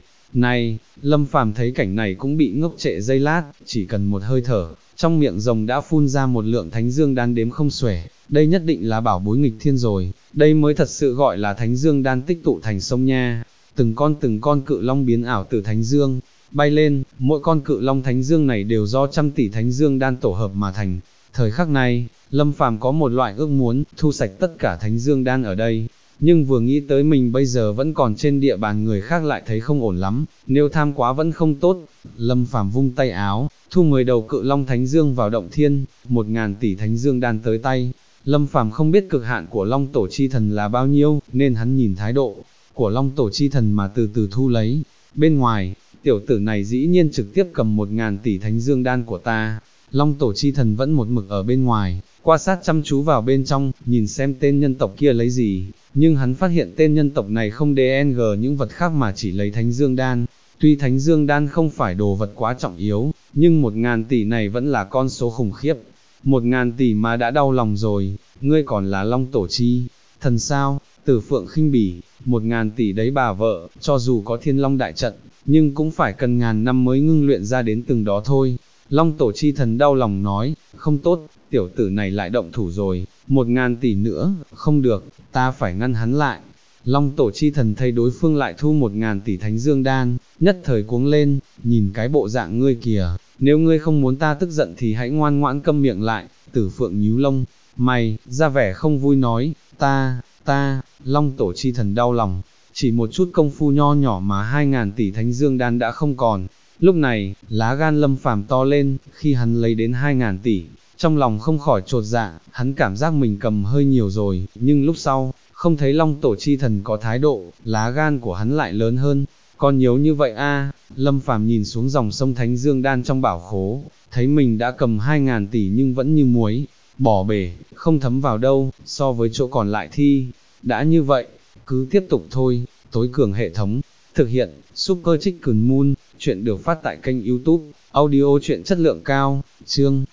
Speaker 1: Lâm Phàm thấy cảnh này cũng bị ngốc trệ giây lát, chỉ cần một hơi thở, trong miệng rồng đã phun ra một lượng Thánh Dương Đan đếm không xuể, đây nhất định là bảo bối nghịch thiên rồi, đây mới thật sự gọi là Thánh Dương Đan tích tụ thành sông nha. Từng con cự long biến ảo từ Thánh Dương, bay lên, mỗi con cự long Thánh Dương này đều do trăm tỷ Thánh Dương Đan tổ hợp mà thành. Thời khắc này, Lâm Phàm có một loại ước muốn, thu sạch tất cả Thánh Dương Đan ở đây, nhưng vừa nghĩ tới mình bây giờ vẫn còn trên địa bàn người khác lại thấy không ổn lắm, nếu tham quá vẫn không tốt. Lâm Phàm vung tay áo, thu 10 đầu cự long Thánh Dương vào động thiên, 1.000 tỷ Thánh Dương Đan tới tay. Lâm Phàm không biết cực hạn của Long Tổ Chi Thần là bao nhiêu, nên hắn nhìn thái độ của Long Tổ Chi Thần mà từ từ thu lấy. Bên ngoài, tiểu tử này dĩ nhiên trực tiếp cầm 1.000 tỷ Thánh Dương Đan của ta. Long Tổ Chi Thần vẫn một mực ở bên ngoài, quan sát chăm chú vào bên trong, nhìn xem tên nhân tộc kia lấy gì, nhưng hắn phát hiện tên nhân tộc này không DNG những vật khác mà chỉ lấy Thánh Dương Đan. Tuy Thánh Dương Đan không phải đồ vật quá trọng yếu, nhưng 1.000 tỷ này vẫn là con số khủng khiếp. 1.000 tỷ mà đã đau lòng rồi, ngươi còn là Long Tổ Chi Thần sao? Tử Phượng khinh bỉ, 1.000 tỷ đấy bà vợ, cho dù có Thiên Long đại trận, nhưng cũng phải cần ngàn năm mới ngưng luyện ra đến từng đó thôi. Long Tổ Chi Thần đau lòng nói, không tốt, tiểu tử này lại động thủ rồi, 1.000 tỷ nữa, không được, ta phải ngăn hắn lại. Long Tổ Chi Thần thấy đối phương lại thu 1.000 tỷ Thánh Dương Đan, nhất thời cuống lên, nhìn cái bộ dạng ngươi kìa, nếu ngươi không muốn ta tức giận thì hãy ngoan ngoãn câm miệng lại. Tử Phượng nhíu lông mày, ra vẻ không vui nói, ta, Long Tổ Chi Thần đau lòng, chỉ một chút công phu nho nhỏ mà 2.000 tỷ Thánh Dương Đan đã không còn. Lúc này, lá gan Lâm Phàm to lên, khi hắn lấy đến 2.000 tỷ, trong lòng không khỏi chột dạ, hắn cảm giác mình cầm hơi nhiều rồi, nhưng lúc sau, không thấy Long Tổ Chi Thần có thái độ, lá gan của hắn lại lớn hơn. Còn nhiều như vậy a? Lâm Phàm nhìn xuống dòng sông Thánh Dương Đan trong bảo khố, thấy mình đã cầm 2.000 tỷ nhưng vẫn như muối bỏ bể, không thấm vào đâu, so với chỗ còn lại thì, đã như vậy, cứ tiếp tục thôi. Tối cường hệ thống, thực hiện, Super Chicken Moon, chuyện được phát tại kênh YouTube, audio chuyện chất lượng cao, chương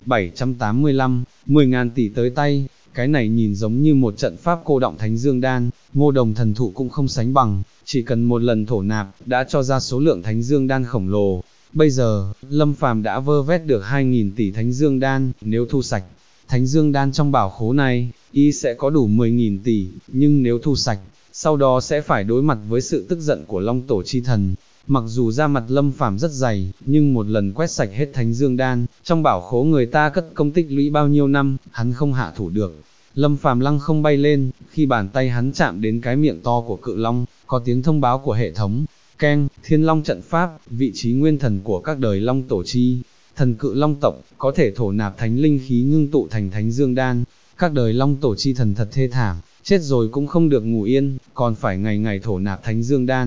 Speaker 1: 785, 10.000 tỷ tới tay, cái này nhìn giống như một trận pháp cô động Thánh Dương Đan, Ngô Đồng thần thụ cũng không sánh bằng, chỉ cần một lần thổ nạp, đã cho ra số lượng Thánh Dương Đan khổng lồ. Bây giờ, Lâm Phàm đã vơ vét được 2.000 tỷ Thánh Dương Đan, nếu thu sạch Thánh Dương Đan trong bảo khố này, y sẽ có đủ 10.000 tỷ, nhưng nếu thu sạch, sau đó sẽ phải đối mặt với sự tức giận của Long Tổ Chi Thần. Mặc dù da mặt Lâm Phàm rất dày, nhưng một lần quét sạch hết Thánh Dương Đan, trong bảo khố người ta cất công tích lũy bao nhiêu năm, hắn không hạ thủ được. Lâm Phàm lăng không bay lên, khi bàn tay hắn chạm đến cái miệng to của cự long, có tiếng thông báo của hệ thống, keng, Thiên Long trận pháp, vị trí nguyên thần của các đời Long Tổ Chi Thần cự long tộc, có thể thổ nạp thánh linh khí ngưng tụ thành Thánh Dương Đan. Các đời Long Tổ Chi Thần thật thê thảm, chết rồi cũng không được ngủ yên, còn phải ngày ngày thổ nạp Thánh Dương Đan.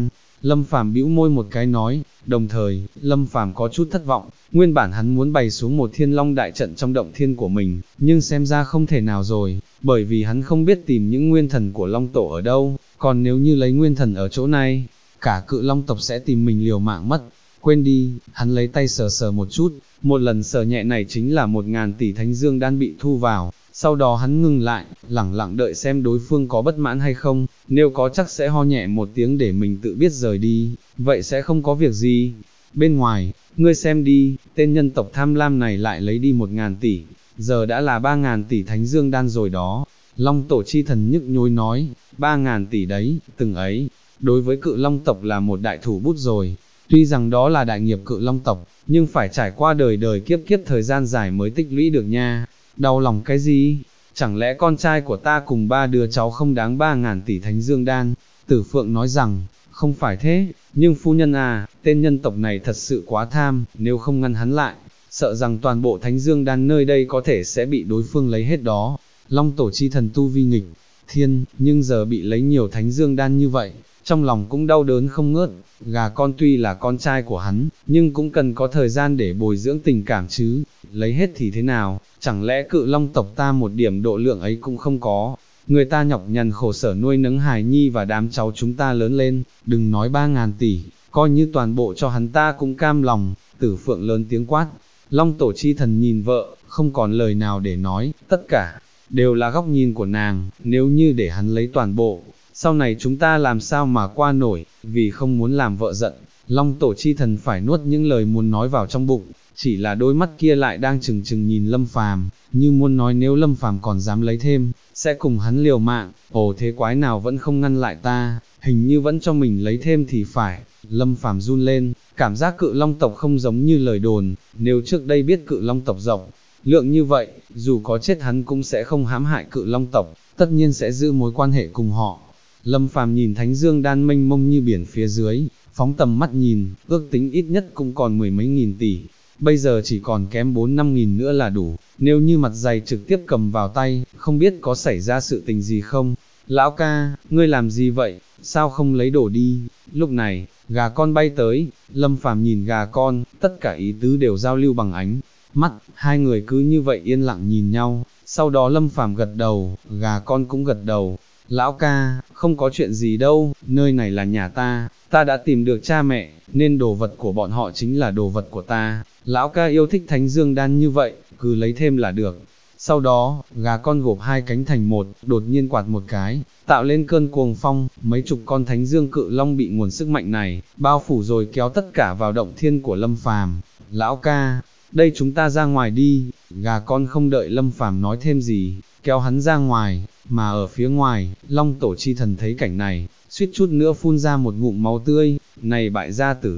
Speaker 1: Lâm Phàm bĩu môi một cái nói, đồng thời, Lâm Phàm có chút thất vọng, nguyên bản hắn muốn bày xuống một thiên long đại trận trong động thiên của mình, nhưng xem ra không thể nào rồi, bởi vì hắn không biết tìm những nguyên thần của long tổ ở đâu, còn nếu như lấy nguyên thần ở chỗ này, cả cự long tộc sẽ tìm mình liều mạng mất. Quên đi, hắn lấy tay sờ sờ một chút, một lần sờ nhẹ này chính là 1000 tỷ thánh dương đan bị thu vào, sau đó hắn ngừng lại, lẳng lặng đợi xem đối phương có bất mãn hay không, nếu có chắc sẽ ho nhẹ một tiếng để mình tự biết rời đi, vậy sẽ không có việc gì. Bên ngoài, ngươi xem đi, tên nhân tộc tham lam này lại lấy đi 1000 tỷ, giờ đã là 3000 tỷ thánh dương đan rồi đó. Long tổ chi thần nhức nhối nói, 3000 tỷ đấy, từng ấy, đối với cự long tộc là một đại thủ bút rồi. Tuy rằng đó là đại nghiệp cự long tộc, nhưng phải trải qua đời đời kiếp kiếp thời gian dài mới tích lũy được nha. Đau lòng cái gì? Chẳng lẽ con trai của ta cùng 3 đứa cháu không đáng 3000 tỷ thánh dương đan? Tử Phượng nói rằng, không phải thế, nhưng phu nhân à, tên nhân tộc này thật sự quá tham, nếu không ngăn hắn lại, sợ rằng toàn bộ thánh dương đan nơi đây có thể sẽ bị đối phương lấy hết đó. Long tổ chi thần tu vi nghịch thiên, nhưng giờ bị lấy nhiều thánh dương đan như vậy, trong lòng cũng đau đớn không ngớt. Gà con tuy là con trai của hắn, nhưng cũng cần có thời gian để bồi dưỡng tình cảm chứ, lấy hết thì thế nào, chẳng lẽ cự long tộc ta một điểm độ lượng ấy cũng không có, người ta nhọc nhằn khổ sở nuôi nấng hài nhi và đám cháu chúng ta lớn lên, đừng nói 3000 tỷ, coi như toàn bộ cho hắn ta cũng cam lòng. Tử Phượng lớn tiếng quát, Long tổ chi thần nhìn vợ, không còn lời nào để nói, tất cả đều là góc nhìn của nàng, nếu như để hắn lấy toàn bộ, sau này chúng ta làm sao mà qua nổi, vì không muốn làm vợ giận, Long tổ chi thần phải nuốt những lời muốn nói vào trong bụng, chỉ là đôi mắt kia lại đang chừng chừng nhìn Lâm Phàm, như muốn nói nếu Lâm Phàm còn dám lấy thêm, sẽ cùng hắn liều mạng. Ồ, thế quái nào vẫn không ngăn lại ta, hình như vẫn cho mình lấy thêm thì phải. Lâm Phàm run lên, cảm giác cự long tộc không giống như lời đồn, nếu trước đây biết cự long tộc rộng lượng như vậy, dù có chết hắn cũng sẽ không hãm hại cự long tộc, tất nhiên sẽ giữ mối quan hệ cùng họ. Lâm Phàm nhìn thánh dương đan mênh mông như biển phía dưới, phóng tầm mắt nhìn, ước tính ít nhất cũng còn 10 mấy nghìn tỷ, bây giờ chỉ còn kém 4-5 nghìn nữa là đủ, nếu như mặt dày trực tiếp cầm vào tay, không biết có xảy ra sự tình gì không. Lão ca, ngươi làm gì vậy, sao không lấy đồ đi? Lúc này, gà con bay tới, Lâm Phàm nhìn gà con, tất cả ý tứ đều giao lưu bằng ánh mắt, hai người cứ như vậy yên lặng nhìn nhau, sau đó Lâm Phàm gật đầu, gà con cũng gật đầu. Lão ca, không có chuyện gì đâu, nơi này là nhà ta đã tìm được cha mẹ, nên đồ vật của bọn họ chính là đồ vật của ta. Lão ca yêu thích thánh dương đan như vậy, cứ lấy thêm là được. Sau đó, gà con gộp hai cánh thành một, đột nhiên quạt một cái, tạo lên cơn cuồng phong, mấy chục con thánh dương cự long bị nguồn sức mạnh này bao phủ rồi kéo tất cả vào động thiên của Lâm Phàm. Lão ca, đây chúng ta ra ngoài đi. Gà con không đợi Lâm Phàm nói thêm gì, kéo hắn ra ngoài, mà ở phía ngoài, Long tổ chi thần thấy cảnh này, suýt chút nữa phun ra một ngụm máu tươi. Này bại gia tử,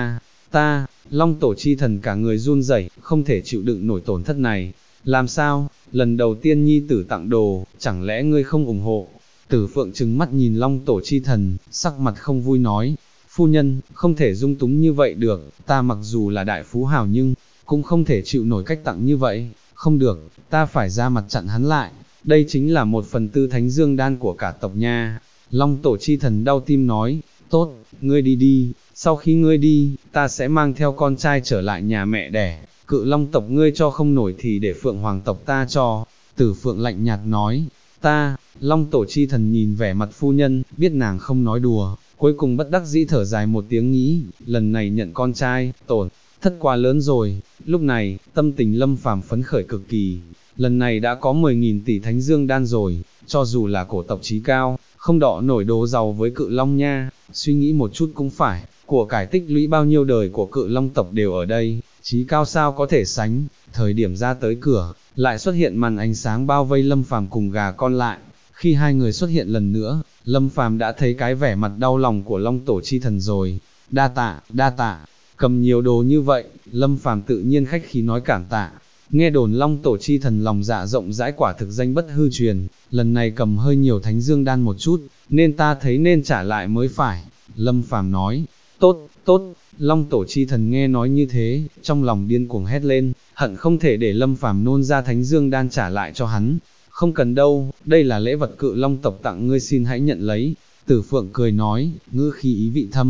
Speaker 1: ta, Long tổ chi thần cả người run rẩy, không thể chịu đựng nổi tổn thất này. Làm sao, lần đầu tiên nhi tử tặng đồ, chẳng lẽ ngươi không ủng hộ? Tử Phượng trừng mắt nhìn Long tổ chi thần, sắc mặt không vui nói, phu nhân, không thể dung túng như vậy được, ta mặc dù là đại phú hào nhưng, cũng không thể chịu nổi cách tặng như vậy, không được, ta phải ra mặt chặn hắn lại, đây chính là 1/4 thánh dương đan của cả tộc nha. Long tổ chi thần đau tim nói, tốt, ngươi đi đi, sau khi ngươi đi, ta sẽ mang theo con trai trở lại nhà mẹ đẻ, cự long tộc ngươi cho không nổi thì để Phượng hoàng tộc ta cho. Tử Phượng lạnh nhạt nói, ta, Long tổ chi thần nhìn vẻ mặt phu nhân, biết nàng không nói đùa, cuối cùng bất đắc dĩ thở dài một tiếng nghĩ, lần này nhận con trai, tổn thất quá lớn rồi. Lúc này, tâm tình Lâm Phàm phấn khởi cực kỳ, lần này đã có 10.000 tỷ thánh dương đan rồi, cho dù là cổ tộc trí cao, không đọ nổi đồ giàu với cự long nha. Suy nghĩ một chút cũng phải, của cải tích lũy bao nhiêu đời của cự long tộc đều ở đây, trí cao sao có thể sánh. Thời điểm ra tới cửa, lại xuất hiện màn ánh sáng bao vây Lâm Phàm cùng gà con lại. Khi hai người xuất hiện lần nữa, Lâm Phàm đã thấy cái vẻ mặt đau lòng của Long tổ chi thần rồi. Đa tạ, cầm nhiều đồ như vậy, Lâm Phàm tự nhiên khách khí nói cảm tạ. Nghe đồn Long tổ chi thần lòng dạ rộng rãi, quả thực danh bất hư truyền, lần này cầm hơi nhiều thánh dương đan một chút, nên ta thấy nên trả lại mới phải. Lâm Phàm nói, tốt, Long tổ chi thần nghe nói như thế, trong lòng điên cuồng hét lên, hận không thể để Lâm Phàm nôn ra thánh dương đan trả lại cho hắn. Không cần đâu, đây là lễ vật cự long tộc tặng ngươi, xin hãy nhận lấy. Tử Phượng cười nói, ngữ khí ý vị thâm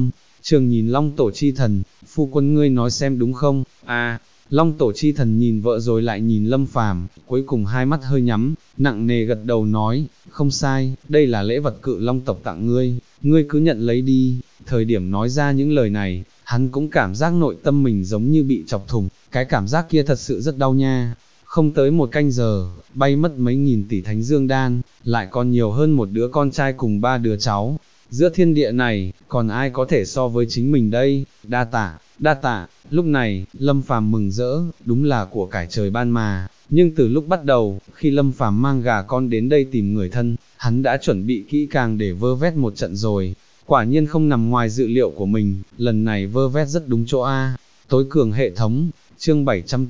Speaker 1: Trường nhìn Long Tổ chi thần, phu quân ngươi nói xem đúng không? Long Tổ chi thần nhìn vợ rồi lại nhìn Lâm Phàm, cuối cùng hai mắt hơi nhắm, nặng nề gật đầu nói, không sai, đây là lễ vật Cự Long tộc tặng ngươi, ngươi cứ nhận lấy đi. Thời điểm nói ra những lời này, hắn cũng cảm giác nội tâm mình giống như bị chọc thủng, cái cảm giác kia thật sự rất đau nha. Không tới một canh giờ, bay mất mấy nghìn tỷ thánh dương đan, lại còn nhiều hơn một đứa con trai cùng ba đứa cháu. Giữa thiên địa này, còn ai có thể so với chính mình đây? Đa tạ. Lúc này, Lâm Phàm mừng rỡ, đúng là của cải trời ban mà. Nhưng từ lúc bắt đầu, khi Lâm Phàm mang gà con đến đây tìm người thân, hắn đã chuẩn bị kỹ càng để vơ vét một trận rồi. Quả nhiên không nằm ngoài dự liệu của mình, lần này vơ vét rất đúng chỗ a. Tối cường hệ thống, chương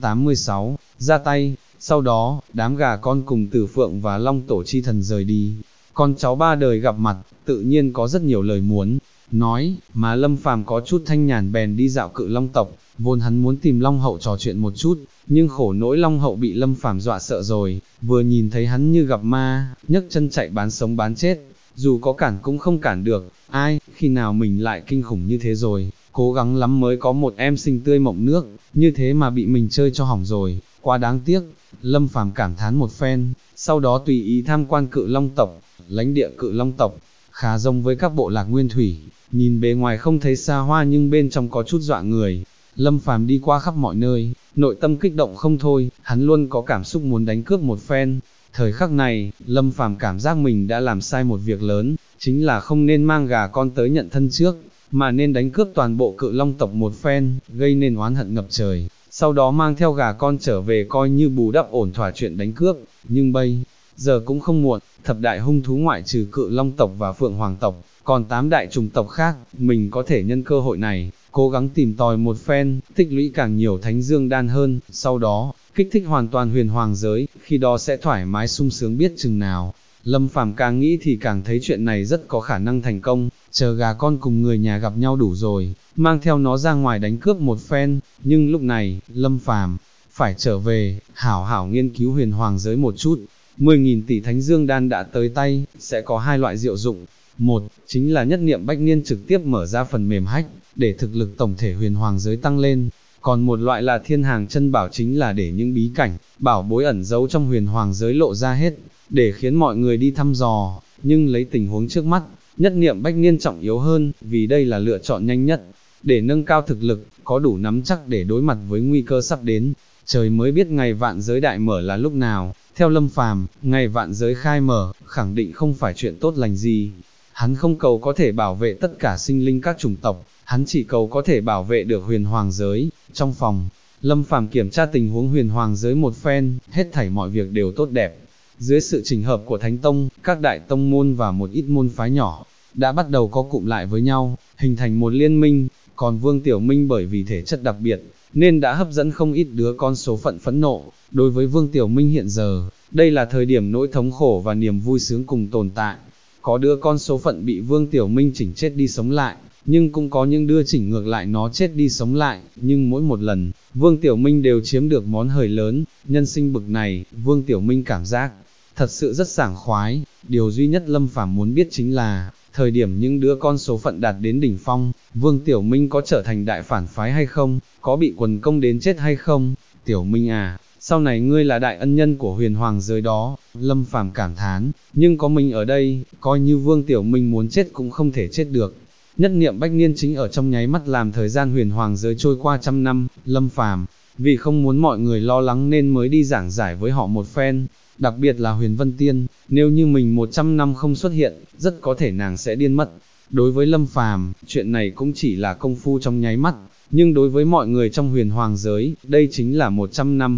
Speaker 1: 786, ra tay. Sau đó, đám gà con cùng Tử Phượng và Long Tổ chi thần rời đi. Con cháu ba đời gặp mặt, tự nhiên có rất nhiều lời muốn nói, mà Lâm Phàm có chút thanh nhàn bèn đi dạo Cự Long tộc, vốn hắn muốn tìm Long Hậu trò chuyện một chút, nhưng khổ nỗi Long Hậu bị Lâm Phàm dọa sợ rồi, vừa nhìn thấy hắn như gặp ma, nhấc chân chạy bán sống bán chết, dù có cản cũng không cản được, khi nào mình lại kinh khủng như thế rồi, cố gắng lắm mới có một em xinh tươi mộng nước, như thế mà bị mình chơi cho hỏng rồi, quá đáng tiếc. Lâm Phàm cảm thán một phen, sau đó tùy ý tham quan Cự Long tộc, lãnh địa Cự Long tộc, khá giống với các bộ lạc nguyên thủy, nhìn bề ngoài không thấy xa hoa nhưng bên trong có chút dọa người. Lâm Phàm đi qua khắp mọi nơi, nội tâm kích động không thôi, hắn luôn có cảm xúc muốn đánh cướp một phen. Thời khắc này, Lâm Phàm cảm giác mình đã làm sai một việc lớn, chính là không nên mang gà con tới nhận thân trước, mà nên đánh cướp toàn bộ Cự Long tộc một phen, gây nên oán hận ngập trời, sau đó mang theo gà con trở về coi như bù đắp ổn thỏa chuyện đánh cướp, nhưng bây giờ cũng không muộn, thập đại hung thú ngoại trừ Cự Long tộc và Phượng Hoàng tộc, còn 8 đại chủng tộc khác, mình có thể nhân cơ hội này, cố gắng tìm tòi một phen, tích lũy càng nhiều thánh dương đan hơn, sau đó, kích thích hoàn toàn huyền hoàng giới, khi đó sẽ thoải mái sung sướng biết chừng nào. Lâm Phàm càng nghĩ thì càng thấy chuyện này rất có khả năng thành công, chờ gà con cùng người nhà gặp nhau đủ rồi, mang theo nó ra ngoài đánh cướp một phen, nhưng lúc này, Lâm Phàm phải trở về, hảo hảo nghiên cứu huyền hoàng giới một chút. 10.000 tỷ thánh dương đan đã tới tay, sẽ có hai loại diệu dụng. Một, chính là nhất niệm bách niên trực tiếp mở ra phần mềm hack, để thực lực tổng thể huyền hoàng giới tăng lên. Còn một loại là thiên hàng chân bảo, chính là để những bí cảnh, bảo bối ẩn giấu trong huyền hoàng giới lộ ra hết, để khiến mọi người đi thăm dò. Nhưng lấy tình huống trước mắt, nhất niệm bách niên trọng yếu hơn, vì đây là lựa chọn nhanh nhất. Để nâng cao thực lực, có đủ nắm chắc để đối mặt với nguy cơ sắp đến. Trời mới biết ngày vạn giới đại mở là lúc nào. Theo Lâm Phàm, ngày vạn giới khai mở, khẳng định không phải chuyện tốt lành gì. Hắn không cầu có thể bảo vệ tất cả sinh linh các chủng tộc, hắn chỉ cầu có thể bảo vệ được huyền hoàng giới. Trong phòng, Lâm Phàm kiểm tra tình huống huyền hoàng giới một phen, hết thảy mọi việc đều tốt đẹp. Dưới sự chỉnh hợp của Thánh Tông, các đại tông môn và một ít môn phái nhỏ, đã bắt đầu có cụm lại với nhau, hình thành một liên minh, còn Vương Tiểu Minh bởi vì thể chất đặc biệt, nên đã hấp dẫn không ít đứa con số phận phẫn nộ. Đối với Vương Tiểu Minh hiện giờ, đây là thời điểm nỗi thống khổ và niềm vui sướng cùng tồn tại. Có đứa con số phận bị Vương Tiểu Minh chỉnh chết đi sống lại, nhưng cũng có những đứa chỉnh ngược lại nó chết đi sống lại, nhưng mỗi một lần, Vương Tiểu Minh đều chiếm được món hời lớn. Nhân sinh bực này, Vương Tiểu Minh cảm giác thật sự rất sảng khoái. Điều duy nhất Lâm Phàm muốn biết chính là, thời điểm những đứa con số phận đạt đến đỉnh phong, Vương Tiểu Minh có trở thành đại phản phái hay không, có bị quần công đến chết hay không. Tiểu Minh à, sau này ngươi là đại ân nhân của huyền hoàng giới đó. Lâm Phàm cảm thán, nhưng có mình ở đây, coi như Vương Tiểu Minh muốn chết cũng không thể chết được. Nhất niệm bách niên chính ở trong nháy mắt làm thời gian huyền hoàng giới trôi qua 100 năm. Lâm Phàm vì không muốn mọi người lo lắng nên mới đi giảng giải với họ một phen, đặc biệt là Huyền Vân Tiên, nếu như mình 100 năm không xuất hiện, rất có thể nàng sẽ điên mất. Đối với Lâm Phàm, chuyện này cũng chỉ là công phu trong nháy mắt, nhưng đối với mọi người trong huyền hoàng giới, đây chính là 100 năm.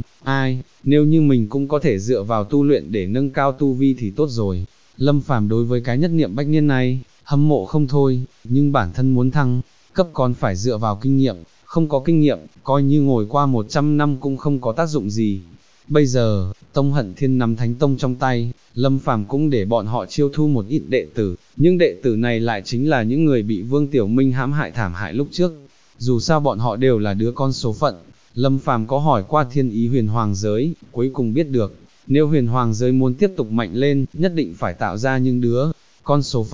Speaker 1: Nếu như mình cũng có thể dựa vào tu luyện để nâng cao tu vi thì tốt rồi. Lâm Phàm đối với cái nhất niệm bách niên này, hâm mộ không thôi, nhưng bản thân muốn thăng cấp còn phải dựa vào kinh nghiệm, không có kinh nghiệm, coi như ngồi qua 100 năm cũng không có tác dụng gì. Bây giờ, Tông Hận Thiên nắm Thánh Tông trong tay, Lâm Phàm cũng để bọn họ chiêu thu một ít đệ tử, nhưng đệ tử này lại chính là những người bị Vương Tiểu Minh hãm hại thảm hại lúc trước. Dù sao bọn họ đều là đứa con số phận. Lâm Phàm có hỏi qua thiên ý huyền hoàng giới, cuối cùng biết được, nếu huyền hoàng giới muốn tiếp tục mạnh lên, nhất định phải tạo ra những đứa con số phận.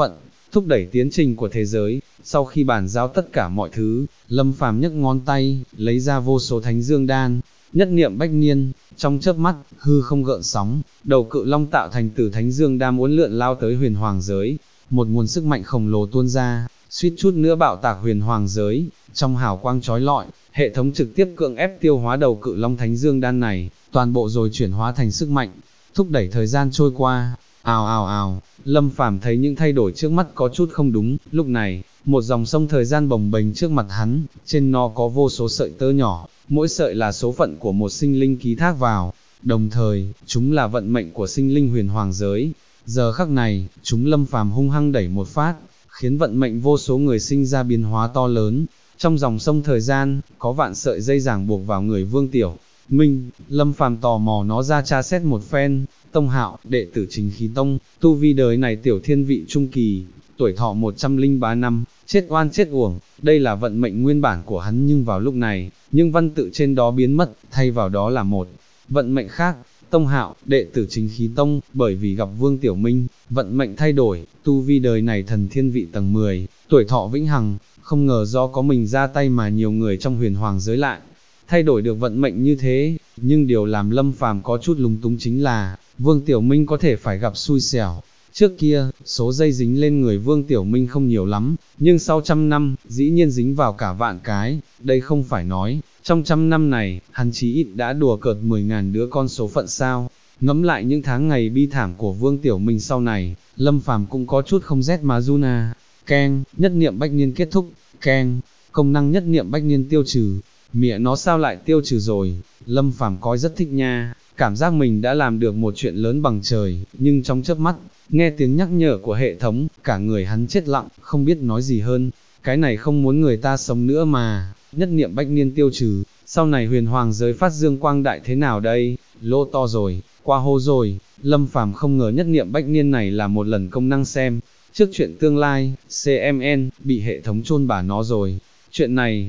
Speaker 1: thúc đẩy tiến trình của thế giới. Sau khi bàn giao tất cả mọi thứ, Lâm Phàm nhấc ngón tay, lấy ra vô số thánh dương đan, nhất niệm bách niên, trong chớp mắt, hư không gợn sóng, đầu cự long tạo thành từ thánh dương đan uốn lượn lao tới huyền hoàng giới, một nguồn sức mạnh khổng lồ tuôn ra, suýt chút nữa bạo tạc huyền hoàng giới, trong hào quang chói lọi, hệ thống trực tiếp cưỡng ép tiêu hóa đầu cự long thánh dương đan này, toàn bộ rồi chuyển hóa thành sức mạnh, thúc đẩy thời gian trôi qua. Ào ào ào, Lâm Phàm thấy những thay đổi trước mắt có chút không đúng, lúc này, một dòng sông thời gian bồng bềnh trước mặt hắn, trên nó có vô số sợi tơ nhỏ, mỗi sợi là số phận của một sinh linh ký thác vào, đồng thời, chúng là vận mệnh của sinh linh huyền hoàng giới. Giờ khắc này, chúng Lâm Phàm hung hăng đẩy một phát, khiến vận mệnh vô số người sinh ra biến hóa to lớn. Trong dòng sông thời gian, có vạn sợi dây ràng buộc vào người Vương Tiểu Minh. Lâm Phàm tò mò nó ra tra xét một phen. Tông Hạo, đệ tử Chính Khí Tông, tu vi đời này tiểu thiên vị trung kỳ, tuổi thọ 103 năm, chết oan chết uổng, đây là vận mệnh nguyên bản của hắn, nhưng vào lúc này, nhưng văn tự trên đó biến mất, thay vào đó là một vận mệnh khác. Tông Hạo, đệ tử Chính Khí Tông, bởi vì gặp Vương Tiểu Minh, vận mệnh thay đổi, tu vi đời này thần thiên vị tầng 10, tuổi thọ vĩnh hằng, không ngờ do có mình ra tay mà nhiều người trong huyền hoàng giới lại thay đổi được vận mệnh như thế, nhưng điều làm Lâm Phàm có chút lúng túng chính là, Vương Tiểu Minh có thể phải gặp xui xẻo. Trước kia, số dây dính lên người Vương Tiểu Minh không nhiều lắm, nhưng sau trăm năm, dĩ nhiên dính vào cả vạn cái, đây không phải nói, trong trăm năm này, hắn chí ít đã đùa cợt 10.000 đứa con số phận sao. Ngẫm lại những tháng ngày bi thảm của Vương Tiểu Minh sau này, Lâm Phàm cũng có chút không rét mà run à. Keng, nhất niệm bách niên kết thúc, keng, công năng nhất niệm bách niên tiêu trừ. Mẹ nó sao lại tiêu trừ rồi, Lâm Phàm coi rất thích nha, cảm giác mình đã làm được một chuyện lớn bằng trời, nhưng trong chớp mắt, nghe tiếng nhắc nhở của hệ thống, cả người hắn chết lặng, không biết nói gì hơn, cái này không muốn người ta sống nữa mà, nhất niệm bách niên tiêu trừ, sau này huyền hoàng giới phát dương quang đại thế nào đây, lỗ to rồi, qua hô rồi. Lâm Phàm không ngờ nhất niệm bách niên này là một lần công năng xem, trước chuyện tương lai, CMN, bị hệ thống chôn bả nó rồi. Chuyện này,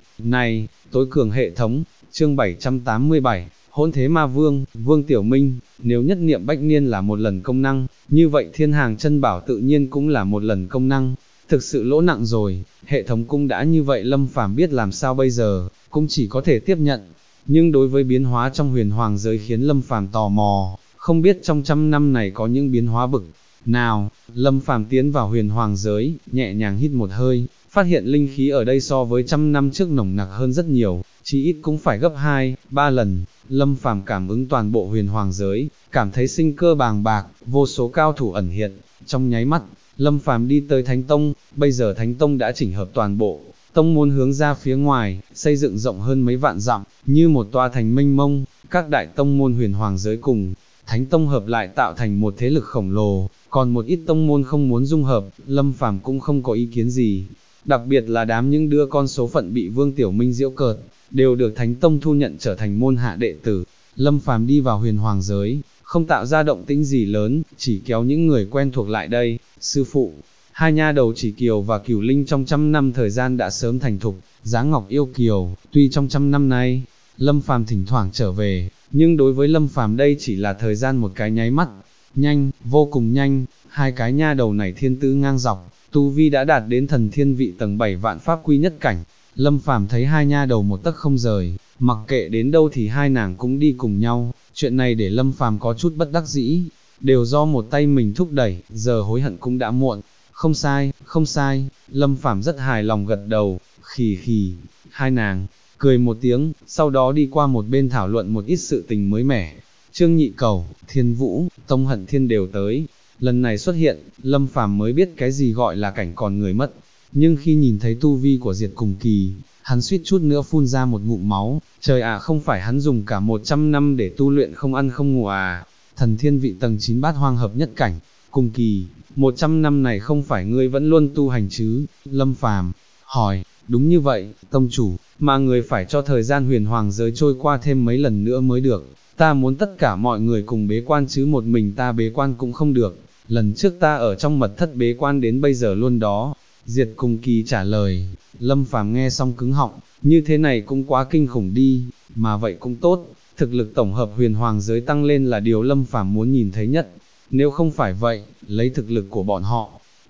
Speaker 1: tối cường hệ thống, chương 787, hỗn thế ma vương, Vương Tiểu Minh, nếu nhất niệm bách niên là một lần công năng, như vậy thiên hàng chân bảo tự nhiên cũng là một lần công năng, thực sự lỗ nặng rồi, hệ thống cũng đã như vậy. Lâm Phàm biết làm sao bây giờ, cũng chỉ có thể tiếp nhận, nhưng đối với biến hóa trong huyền hoàng giới khiến Lâm Phàm tò mò, không biết trong trăm năm này có những biến hóa bực nào. Lâm Phàm tiến vào huyền hoàng giới, nhẹ nhàng hít một hơi, phát hiện linh khí ở đây so với trăm năm trước nồng nặc hơn rất nhiều, chỉ ít cũng phải gấp 2-3 lần. Lâm Phàm cảm ứng toàn bộ huyền hoàng giới, cảm thấy sinh cơ bàng bạc, vô số cao thủ ẩn hiện. Trong nháy mắt, Lâm Phàm đi tới Thánh Tông, bây giờ Thánh Tông đã chỉnh hợp toàn bộ tông môn hướng ra phía ngoài, xây dựng rộng hơn mấy vạn dặm, như một tòa thành mênh mông. Các đại tông môn huyền hoàng giới cùng Thánh Tông hợp lại tạo thành một thế lực khổng lồ, còn một ít tông môn không muốn dung hợp, Lâm Phàm cũng không có ý kiến gì. Đặc biệt là đám những đứa con số phận bị Vương Tiểu Minh giễu cợt, đều được Thánh Tông thu nhận trở thành môn hạ đệ tử. Lâm Phàm đi vào huyền hoàng giới, không tạo ra động tĩnh gì lớn, chỉ kéo những người quen thuộc lại đây. Sư phụ, hai nha đầu Chỉ Kiều và Cửu Linh trong trăm năm thời gian đã sớm thành thục, dáng ngọc yêu kiều, tuy trong trăm năm nay, Lâm Phàm thỉnh thoảng trở về, nhưng đối với Lâm Phàm đây chỉ là thời gian một cái nháy mắt, nhanh, vô cùng nhanh. Hai cái nha đầu này thiên tư ngang dọc, tu vi đã đạt đến thần thiên vị tầng 7 vạn pháp quy nhất cảnh. Lâm Phàm thấy hai nha đầu một tấc không rời, mặc kệ đến đâu thì hai nàng cũng đi cùng nhau, chuyện này để Lâm Phàm có chút bất đắc dĩ, đều do một tay mình thúc đẩy, giờ hối hận cũng đã muộn. Không sai, không sai, Lâm Phàm rất hài lòng gật đầu, khì khì. Hai nàng cười một tiếng, sau đó đi qua một bên thảo luận một ít sự tình mới mẻ. Trương Nhị Cầu, Thiên Vũ, Tông Hận Thiên đều tới. Lần này xuất hiện, Lâm Phàm mới biết cái gì gọi là cảnh còn người mất. Nhưng khi nhìn thấy tu vi của Diệt Cùng Kỳ, hắn suýt chút nữa phun ra một ngụm máu. Trời ạ, không phải hắn dùng cả 100 năm để tu luyện không ăn không ngủ à? Thần thiên vị tầng 9 bát hoang hợp nhất cảnh. Cùng Kỳ, 100 năm này không phải ngươi vẫn luôn tu hành chứ? Lâm Phàm hỏi. Đúng như vậy, tông chủ, mà người phải cho thời gian huyền hoàng giới trôi qua thêm mấy lần nữa mới được. Ta muốn tất cả mọi người cùng bế quan chứ một mình ta bế quan cũng không được. Lần trước ta ở trong mật thất bế quan đến bây giờ luôn đó. Diệt Cùng Kỳ trả lời. Lâm Phàm nghe xong cứng họng, như thế này cũng quá kinh khủng đi, mà vậy cũng tốt, thực lực tổng hợp huyền hoàng giới tăng lên là điều Lâm Phàm muốn nhìn thấy nhất. Nếu không phải vậy, lấy thực lực của bọn họ,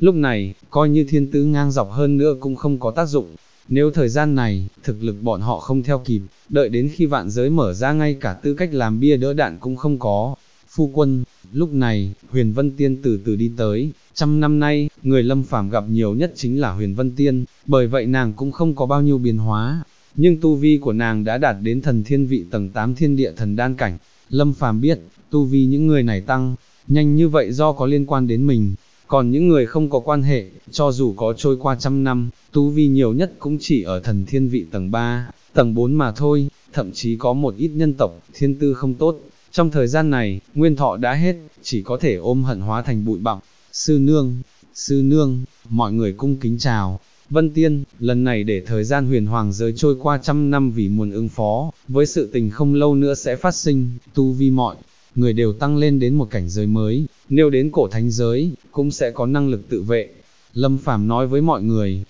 Speaker 1: Lúc này, coi như thiên tứ ngang dọc hơn nữa cũng không có tác dụng. Nếu thời gian này, thực lực bọn họ không theo kịp, đợi đến khi vạn giới mở ra ngay cả tư cách làm bia đỡ đạn cũng không có. Phu quân, lúc này, Huyền Vân Tiên từ từ đi tới, 100 năm nay, người Lâm Phàm gặp nhiều nhất chính là Huyền Vân Tiên, bởi vậy nàng cũng không có bao nhiêu biến hóa. Nhưng tu vi của nàng đã đạt đến thần thiên vị tầng 8 thiên địa thần đan cảnh. Lâm Phàm biết, tu vi những người này tăng, nhanh như vậy do có liên quan đến mình. Còn những người không có quan hệ, cho dù có trôi qua 100 năm, tu vi nhiều nhất cũng chỉ ở thần thiên vị tầng 3, tầng 4 mà thôi, thậm chí có một ít nhân tộc, thiên tư không tốt. Trong thời gian này, nguyên thọ đã hết, chỉ có thể ôm hận hóa thành bụi bặm. Sư nương, mọi người cung kính chào. Vân Tiên, lần này để thời gian huyền hoàng giới trôi qua 100 năm vì muốn ứng phó, với sự tình không lâu nữa sẽ phát sinh, tu vi mọi người đều tăng lên đến một cảnh giới mới, nếu đến cổ thánh giới, cũng sẽ có năng lực tự vệ. Lâm Phàm nói với mọi người,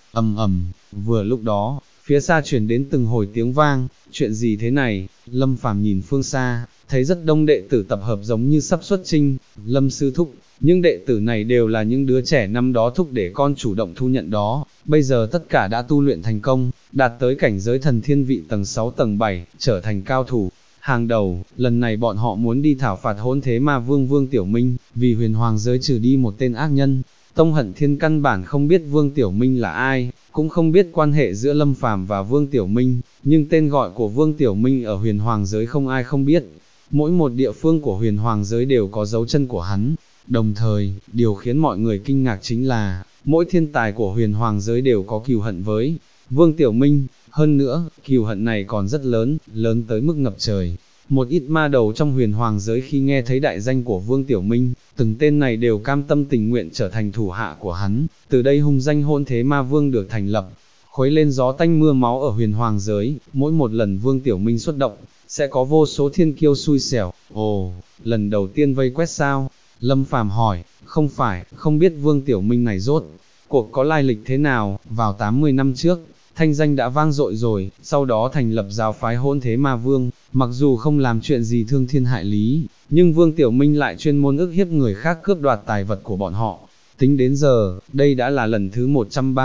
Speaker 1: vừa lúc đó, phía xa truyền đến từng hồi tiếng vang, chuyện gì thế này? Lâm Phàm nhìn phương xa, thấy rất đông đệ tử tập hợp giống như sắp xuất chinh. Lâm sư thúc, những đệ tử này đều là những đứa trẻ năm đó thúc để con chủ động thu nhận đó, bây giờ tất cả đã tu luyện thành công, đạt tới cảnh giới thần thiên vị tầng 6 tầng 7, trở thành cao thủ. Hàng đầu, lần này bọn họ muốn đi thảo phạt hỗn thế ma vương Vương Tiểu Minh, vì huyền hoàng giới trừ đi một tên ác nhân. Tông Hận Thiên căn bản không biết Vương Tiểu Minh là ai, cũng không biết quan hệ giữa Lâm Phàm và Vương Tiểu Minh, nhưng tên gọi của Vương Tiểu Minh ở huyền hoàng giới không ai không biết. Mỗi một địa phương của huyền hoàng giới đều có dấu chân của hắn. Đồng thời, điều khiến mọi người kinh ngạc chính là, mỗi thiên tài của huyền hoàng giới đều có cừu hận với Vương Tiểu Minh. Hơn nữa, cừu hận này còn rất lớn, lớn tới mức ngập trời. Một ít ma đầu trong huyền hoàng giới khi nghe thấy đại danh của Vương Tiểu Minh, từng tên này đều cam tâm tình nguyện trở thành thủ hạ của hắn, từ đây hung danh hỗn thế ma vương được thành lập. Khuấy lên gió tanh mưa máu ở huyền hoàng giới, mỗi một lần Vương Tiểu Minh xuất động, sẽ có vô số thiên kiêu xui xẻo. Ồ, lần đầu tiên vây quét sao? Lâm Phàm hỏi, không phải, không biết Vương Tiểu Minh này rốt cuộc có lai lịch thế nào. Vào 80 năm trước, thanh danh đã vang dội rồi, sau đó thành lập giáo phái hỗn thế ma vương, mặc dù không làm chuyện gì thương thiên hại lý, nhưng Vương Tiểu Minh lại chuyên môn ức hiếp người khác cướp đoạt tài vật của bọn họ. Tính đến giờ, đây đã là lần thứ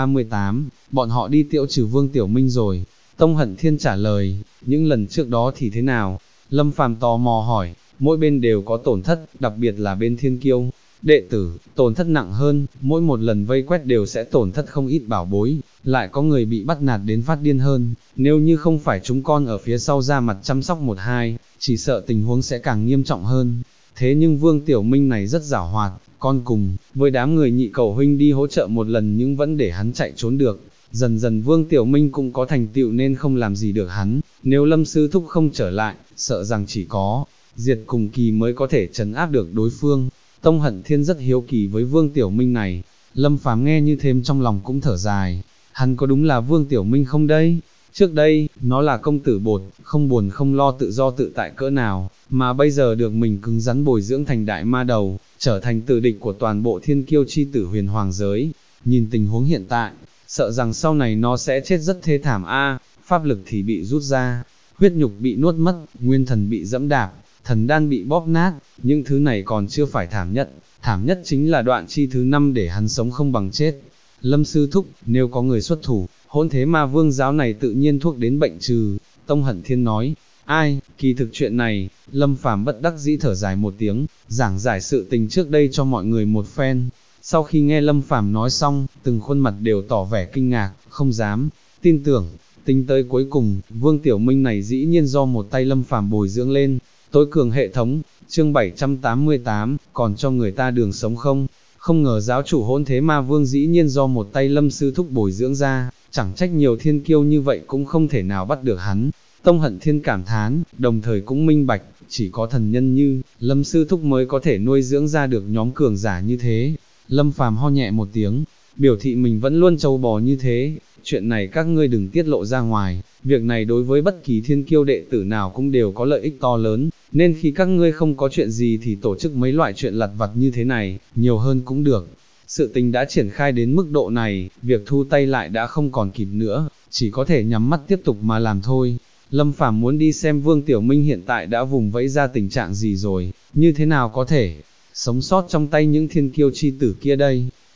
Speaker 1: 138, bọn họ đi tiêu trừ Vương Tiểu Minh rồi. Tông Hận Thiên trả lời, những lần trước đó thì thế nào? Lâm Phàm tò mò hỏi, mỗi bên đều có tổn thất, đặc biệt là bên thiên kiêu. Đệ tử, tổn thất nặng hơn, mỗi một lần vây quét đều sẽ tổn thất không ít bảo bối, lại có người bị bắt nạt đến phát điên hơn, nếu như không phải chúng con ở phía sau ra mặt chăm sóc một hai, chỉ sợ tình huống sẽ càng nghiêm trọng hơn. Thế nhưng Vương Tiểu Minh này rất giảo hoạt, con cùng với đám người Nhị Cầu huynh đi hỗ trợ một lần nhưng vẫn để hắn chạy trốn được. Dần dần Vương Tiểu Minh cũng có thành tựu nên không làm gì được hắn, nếu Lâm sư thúc không trở lại, sợ rằng chỉ có diệt cùng kỳ mới có thể trấn áp được đối phương. Tông Hận Thiên rất hiếu kỳ với Vương Tiểu Minh này. Lâm Phàm nghe như thêm trong lòng cũng thở dài, hắn có đúng là Vương Tiểu Minh không đây? Trước đây, nó là công tử bột, không buồn không lo tự do tự tại cỡ nào, mà bây giờ được mình cứng rắn bồi dưỡng thành đại ma đầu, trở thành tử địch của toàn bộ thiên kiêu chi tử huyền hoàng giới. Nhìn tình huống hiện tại, sợ rằng sau này nó sẽ chết rất thê thảm pháp lực thì bị rút ra, huyết nhục bị nuốt mất, nguyên thần bị dẫm đạp, thần đan bị bóp nát, những thứ này còn chưa phải thảm nhất chính là đoạn chi thứ 5 để hắn sống không bằng chết. Lâm sư thúc, nếu có người xuất thủ, hỗn thế ma vương giáo này tự nhiên thuốc đến bệnh trừ. Tông Hận Thiên nói, kỳ thực chuyện này, Lâm Phàm bất đắc dĩ thở dài một tiếng, giảng giải sự tình trước đây cho mọi người một phen. Sau khi nghe Lâm Phàm nói xong, từng khuôn mặt đều tỏ vẻ kinh ngạc, không dám tin tưởng. Tính tới cuối cùng, Vương Tiểu Minh này dĩ nhiên do một tay Lâm Phàm bồi dưỡng lên. Tối cường hệ thống, chương 788, còn cho người ta đường sống không? Không ngờ giáo chủ hỗn thế ma vương dĩ nhiên do một tay Lâm sư thúc bồi dưỡng ra, chẳng trách nhiều thiên kiêu như vậy cũng không thể nào bắt được hắn. Tông Hận Thiên cảm thán, đồng thời cũng minh bạch, chỉ có thần nhân như Lâm sư thúc mới có thể nuôi dưỡng ra được nhóm cường giả như thế. Lâm Phàm ho nhẹ một tiếng, biểu thị mình vẫn luôn trâu bò như thế, chuyện này các ngươi đừng tiết lộ ra ngoài, việc này đối với bất kỳ thiên kiêu đệ tử nào cũng đều có lợi ích to lớn, nên khi các ngươi không có chuyện gì thì tổ chức mấy loại chuyện lặt vặt như thế này, nhiều hơn cũng được. Sự tình đã triển khai đến mức độ này, việc thu tay lại đã không còn kịp nữa, chỉ có thể nhắm mắt tiếp tục mà làm thôi. Lâm Phàm muốn đi xem Vương Tiểu Minh hiện tại đã vùng vẫy ra tình trạng gì rồi, như thế nào có thể sống sót trong tay những thiên kiêu chi tử kia đây.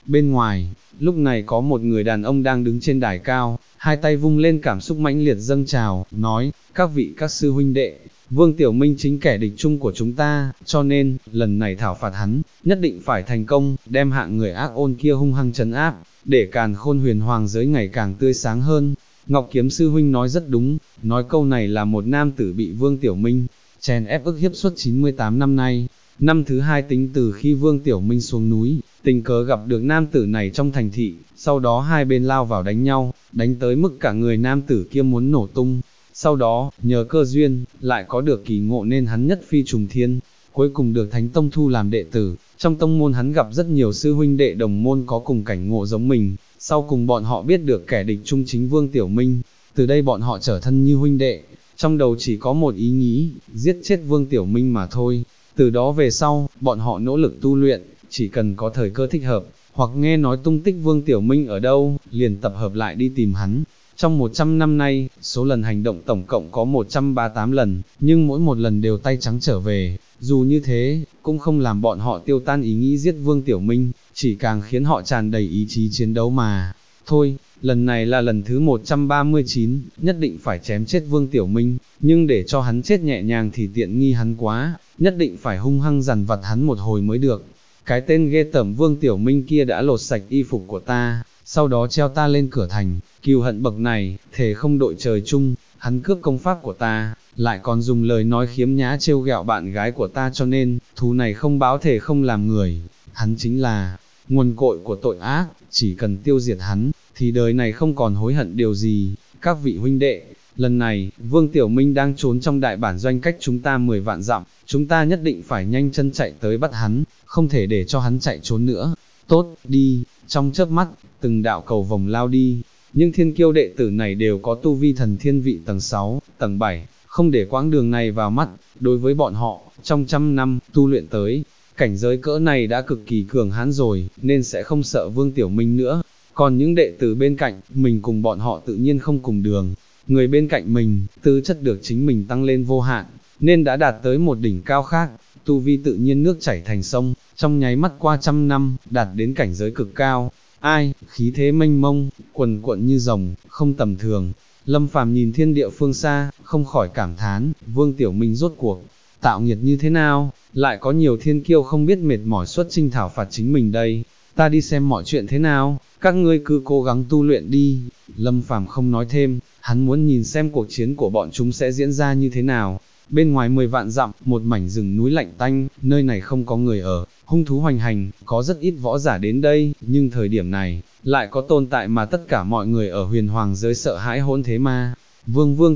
Speaker 1: Bên ngoài, lúc này có một người đàn ông đang đứng trên đài cao, hai tay vung lên cảm xúc mãnh liệt dâng trào, nói, các vị các sư huynh đệ, Vương Tiểu Minh chính kẻ địch chung của chúng ta, cho nên, lần này thảo phạt hắn, nhất định phải thành công, đem hạng người ác ôn kia hung hăng trấn áp, để càn khôn huyền hoàng giới ngày càng tươi sáng hơn. Ngọc Kiếm sư huynh nói rất đúng, nói câu này là một nam tử bị Vương Tiểu Minh chèn ép ức hiếp suốt 98 năm nay. Năm thứ hai tính từ khi Vương Tiểu Minh xuống núi, tình cờ gặp được nam tử này trong thành thị, sau đó hai bên lao vào đánh nhau, đánh tới mức cả người nam tử kia muốn nổ tung. Sau đó, nhờ cơ duyên, lại có được kỳ ngộ nên hắn nhất phi trùng thiên, cuối cùng được Thánh Tông thu làm đệ tử. Trong tông môn hắn gặp rất nhiều sư huynh đệ đồng môn có cùng cảnh ngộ giống mình, sau cùng bọn họ biết được kẻ địch chung chính Vương Tiểu Minh, từ đây bọn họ trở thân như huynh đệ, trong đầu chỉ có một ý nghĩ, giết chết Vương Tiểu Minh mà thôi. Từ đó về sau, bọn họ nỗ lực tu luyện, chỉ cần có thời cơ thích hợp, hoặc nghe nói tung tích Vương Tiểu Minh ở đâu, liền tập hợp lại đi tìm hắn. Trong 100 năm nay, số lần hành động tổng cộng có 138 lần, nhưng mỗi một lần đều tay trắng trở về. Dù như thế, cũng không làm bọn họ tiêu tan ý nghĩ giết Vương Tiểu Minh, chỉ càng khiến họ tràn đầy ý chí chiến đấu mà. Thôi, lần này là lần thứ 139, nhất định phải chém chết Vương Tiểu Minh, nhưng để cho hắn chết nhẹ nhàng thì tiện nghi hắn quá, nhất định phải hung hăng dằn vặt hắn một hồi mới được. Cái tên ghê tởm Vương Tiểu Minh kia đã lột sạch y phục của ta, sau đó treo ta lên cửa thành, cừu hận bậc này, thề không đội trời chung, hắn cướp công pháp của ta, lại còn dùng lời nói khiếm nhã trêu ghẹo bạn gái của ta, cho nên, thù này không báo thề không làm người, hắn chính là nguồn cội của tội ác, chỉ cần tiêu diệt hắn, thì đời này không còn hối hận điều gì. Các vị huynh đệ, lần này, Vương Tiểu Minh đang trốn trong đại bản doanh cách chúng ta 10 vạn dặm, chúng ta nhất định phải nhanh chân chạy tới bắt hắn, không thể để cho hắn chạy trốn nữa. Tốt, đi, trong chớp mắt, từng đạo cầu vồng lao đi, nhưng thiên kiêu đệ tử này đều có tu vi thần thiên vị tầng 6, tầng 7, không để quãng đường này vào mắt, đối với bọn họ, trong trăm năm, tu luyện tới, cảnh giới cỡ này đã cực kỳ cường hãn rồi, nên sẽ không sợ Vương Tiểu Minh nữa. Còn những đệ tử bên cạnh, mình cùng bọn họ tự nhiên không cùng đường, người bên cạnh mình, tư chất được chính mình tăng lên vô hạn, nên đã đạt tới một đỉnh cao khác, tu vi tự nhiên nước chảy thành sông, trong nháy mắt qua trăm năm, đạt đến cảnh giới cực cao. Ai, khí thế mênh mông, quần cuộn như rồng, không tầm thường. Lâm Phàm nhìn thiên địa phương xa, không khỏi cảm thán, Vương Tiểu Minh rốt cuộc tạo nghiệt như thế nào, lại có nhiều thiên kiêu không biết mệt mỏi xuất chinh thảo phạt chính mình đây. Ta đi xem mọi chuyện thế nào, các ngươi cứ cố gắng tu luyện đi. Lâm Phàm không nói thêm, hắn muốn nhìn xem cuộc chiến của bọn chúng sẽ diễn ra như thế nào. Bên ngoài 10 vạn dặm, một mảnh rừng núi lạnh tanh, nơi này không có người ở, hung thú hoành hành, có rất ít võ giả đến đây, nhưng thời điểm này, lại có tồn tại mà tất cả mọi người ở huyền hoàng giới sợ hãi hỗn thế ma. Vương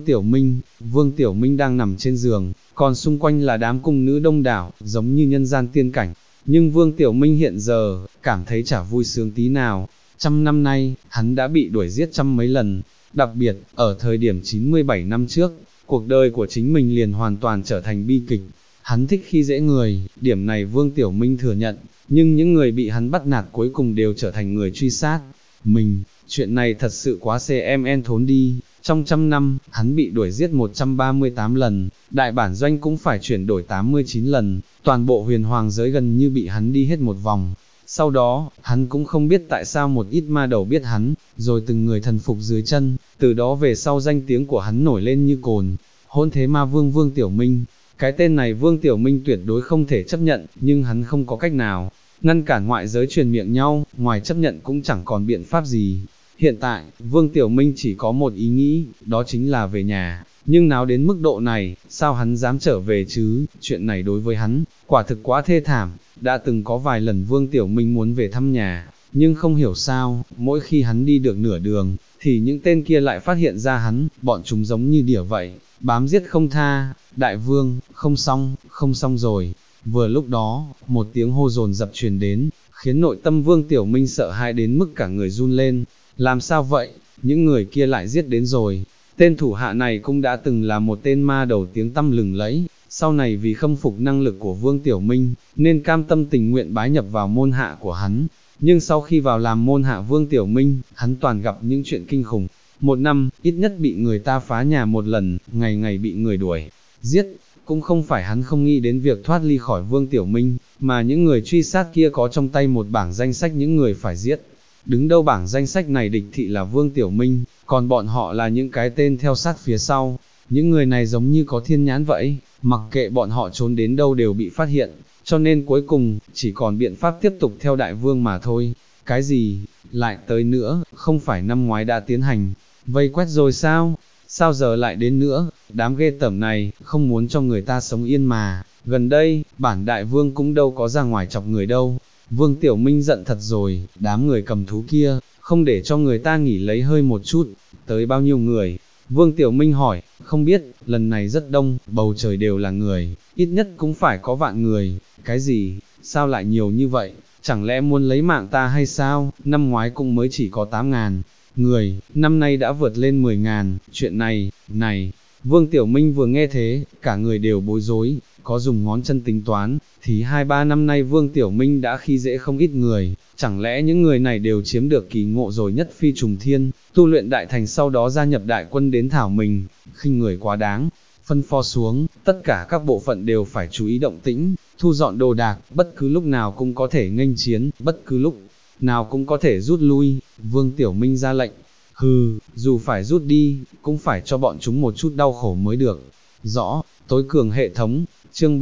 Speaker 1: Tiểu Minh đang nằm trên giường, còn xung quanh là đám cung nữ đông đảo, giống như nhân gian tiên cảnh. Nhưng Vương Tiểu Minh hiện giờ, cảm thấy chả vui sướng tí nào. Trăm năm nay, hắn đã bị đuổi giết trăm mấy lần, đặc biệt, ở thời điểm 97 năm trước, cuộc đời của chính mình liền hoàn toàn trở thành bi kịch. Hắn thích khi dễ người, điểm này Vương Tiểu Minh thừa nhận, nhưng những người bị hắn bắt nạt cuối cùng đều trở thành người truy sát mình. Chuyện này thật sự quá CMN thốn đi. Trong trăm năm, hắn bị đuổi giết 138 lần, đại bản doanh cũng phải chuyển đổi 89 lần, toàn bộ huyền hoàng giới gần như bị hắn đi hết một vòng. Sau đó, hắn cũng không biết tại sao một ít ma đầu biết hắn, rồi từng người thần phục dưới chân, từ đó về sau danh tiếng của hắn nổi lên như cồn. Hỗn thế ma vương Vương Tiểu Minh, cái tên này Vương Tiểu Minh tuyệt đối không thể chấp nhận, nhưng hắn không có cách nào ngăn cản ngoại giới truyền miệng nhau, ngoài chấp nhận cũng chẳng còn biện pháp gì. Hiện tại, Vương Tiểu Minh chỉ có một ý nghĩ, đó chính là về nhà, nhưng nào đến mức độ này, sao hắn dám trở về chứ, chuyện này đối với hắn, quả thực quá thê thảm. Đã từng có vài lần Vương Tiểu Minh muốn về thăm nhà, nhưng không hiểu sao, mỗi khi hắn đi được nửa đường, thì những tên kia lại phát hiện ra hắn, bọn chúng giống như đỉa vậy, bám giết không tha. Đại vương, không xong rồi. Vừa lúc đó, một tiếng hô dồn dập truyền đến, khiến nội tâm Vương Tiểu Minh sợ hãi đến mức cả người run lên. Làm sao vậy, những người kia lại giết đến rồi. Tên thủ hạ này cũng đã từng là một tên ma đầu tiếng tăm lừng lẫy, sau này vì khâm phục năng lực của Vương Tiểu Minh, nên cam tâm tình nguyện bái nhập vào môn hạ của hắn. Nhưng sau khi vào làm môn hạ Vương Tiểu Minh, hắn toàn gặp những chuyện kinh khủng. Một năm, ít nhất bị người ta phá nhà một lần, ngày ngày bị người đuổi giết. Cũng không phải hắn không nghĩ đến việc thoát ly khỏi Vương Tiểu Minh, mà những người truy sát kia có trong tay một bảng danh sách những người phải giết. Đứng đầu bảng danh sách này địch thị là Vương Tiểu Minh, còn bọn họ là những cái tên theo sát phía sau. Những người này giống như có thiên nhãn vậy, mặc kệ bọn họ trốn đến đâu đều bị phát hiện, cho nên cuối cùng, chỉ còn biện pháp tiếp tục theo đại vương mà thôi. Cái gì, lại tới nữa, không phải năm ngoái đã tiến hành, vây quét rồi sao? Sao giờ lại đến nữa, đám ghê tởm này, không muốn cho người ta sống yên mà, gần đây, bản đại vương cũng đâu có ra ngoài chọc người đâu. Vương Tiểu Minh giận thật rồi, đám người cầm thú kia, không để cho người ta nghỉ lấy hơi một chút, tới bao nhiêu người? Vương Tiểu Minh hỏi, không biết, lần này rất đông, bầu trời đều là người, ít nhất cũng phải có vạn người, cái gì, sao lại nhiều như vậy, chẳng lẽ muốn lấy mạng ta hay sao, năm ngoái cũng mới chỉ có 8.000 người, năm nay đã vượt lên 10.000, chuyện này, Vương Tiểu Minh vừa nghe thế, cả người đều bối rối, có dùng ngón chân tính toán, thì 2-3 năm nay Vương Tiểu Minh đã khi dễ không ít người, chẳng lẽ những người này đều chiếm được kỳ ngộ rồi nhất phi trùng thiên, tu luyện đại thành sau đó gia nhập đại quân đến thảo mình, khinh người quá đáng. Phân phó xuống, tất cả các bộ phận đều phải chú ý động tĩnh, thu dọn đồ đạc, bất cứ lúc nào cũng có thể nghênh chiến, bất cứ lúc nào cũng có thể rút lui. Vương Tiểu Minh ra lệnh, hừ, dù phải rút đi, cũng phải cho bọn chúng một chút đau khổ mới được. Rõ, tối cường hệ thống, chương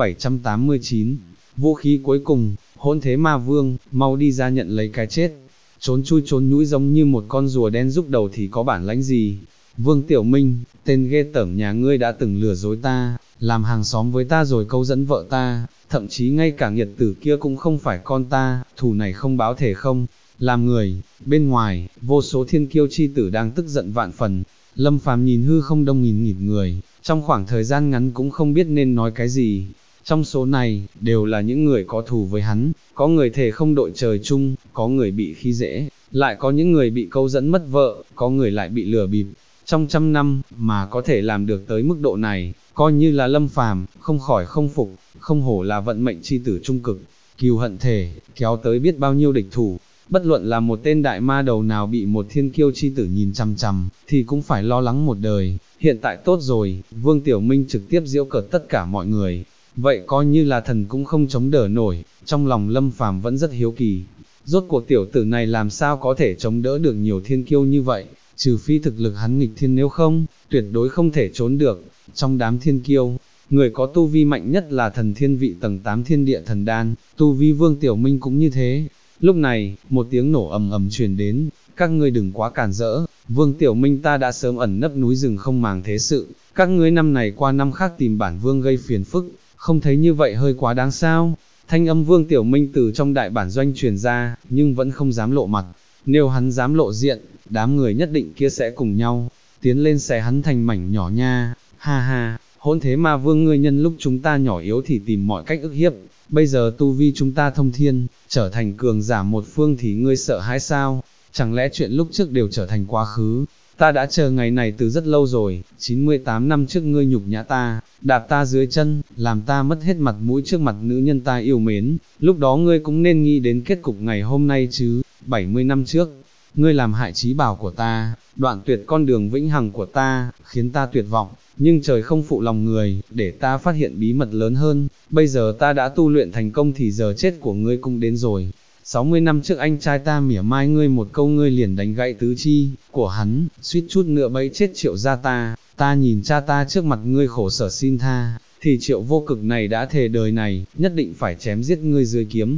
Speaker 1: 789, vũ khí cuối cùng, hỗn thế ma vương, mau đi ra nhận lấy cái chết. Trốn chui trốn nhũi giống như một con rùa đen rúc đầu thì có bản lãnh gì? Vương Tiểu Minh, tên ghê tởm nhà ngươi đã từng lừa dối ta, làm hàng xóm với ta rồi câu dẫn vợ ta, thậm chí ngay cả nghiệt tử kia cũng không phải con ta, thù này không báo thể không. Làm người, bên ngoài, vô số thiên kiêu chi tử đang tức giận vạn phần. Lâm Phàm nhìn hư không đông nghìn nghịt người, trong khoảng thời gian ngắn cũng không biết nên nói cái gì. Trong số này, đều là những người có thù với hắn, có người thề không đội trời chung, có người bị khi dễ, lại có những người bị câu dẫn mất vợ, có người lại bị lừa bịp. Trong 100 năm, mà có thể làm được tới mức độ này, coi như là Lâm Phàm, không khỏi không phục, không hổ là vận mệnh chi tử trung cực, cừu hận thể, kéo tới biết bao nhiêu địch thủ. Bất luận là một tên đại ma đầu nào bị một thiên kiêu chi tử nhìn chằm chằm, thì cũng phải lo lắng một đời. Hiện tại tốt rồi, Vương Tiểu Minh trực tiếp giễu cợt tất cả mọi người, vậy coi như là thần cũng không chống đỡ nổi. Trong lòng Lâm Phàm vẫn rất hiếu kỳ, rốt cuộc tiểu tử này làm sao có thể chống đỡ được nhiều thiên kiêu như vậy, trừ phi thực lực hắn nghịch thiên, nếu không, tuyệt đối không thể trốn được. Trong đám thiên kiêu, người có tu vi mạnh nhất là thần thiên vị tầng 8 thiên địa thần đan, tu vi Vương Tiểu Minh cũng như thế. Lúc này, một tiếng nổ ầm ầm truyền đến, các ngươi đừng quá cản rỡ, Vương Tiểu Minh ta đã sớm ẩn nấp núi rừng không màng thế sự, các ngươi năm này qua năm khác tìm bản vương gây phiền phức, không thấy như vậy hơi quá đáng sao? Thanh âm Vương Tiểu Minh từ trong đại bản doanh truyền ra, nhưng vẫn không dám lộ mặt, nếu hắn dám lộ diện, đám người nhất định kia sẽ cùng nhau, tiến lên xé hắn thành mảnh nhỏ nha, ha ha, hỗn thế ma vương ngươi nhân lúc chúng ta nhỏ yếu thì tìm mọi cách ức hiếp, bây giờ tu vi chúng ta thông thiên, trở thành cường giả một phương thì ngươi sợ hãi sao, chẳng lẽ chuyện lúc trước đều trở thành quá khứ, ta đã chờ ngày này từ rất lâu rồi, 98 năm trước ngươi nhục nhã ta, đạp ta dưới chân, làm ta mất hết mặt mũi trước mặt nữ nhân ta yêu mến, lúc đó ngươi cũng nên nghĩ đến kết cục ngày hôm nay chứ, 70 năm trước, ngươi làm hại trí bảo của ta, đoạn tuyệt con đường vĩnh hằng của ta, khiến ta tuyệt vọng, nhưng trời không phụ lòng người, để ta phát hiện bí mật lớn hơn, bây giờ ta đã tu luyện thành công thì giờ chết của ngươi cũng đến rồi. 60 năm trước anh trai ta mỉa mai ngươi một câu ngươi liền đánh gãy tứ chi của hắn, suýt chút nữa bấy chết Triệu gia ta nhìn cha ta trước mặt ngươi khổ sở xin tha, thì Triệu vô cực này đã thề đời này, nhất định phải chém giết ngươi dưới kiếm.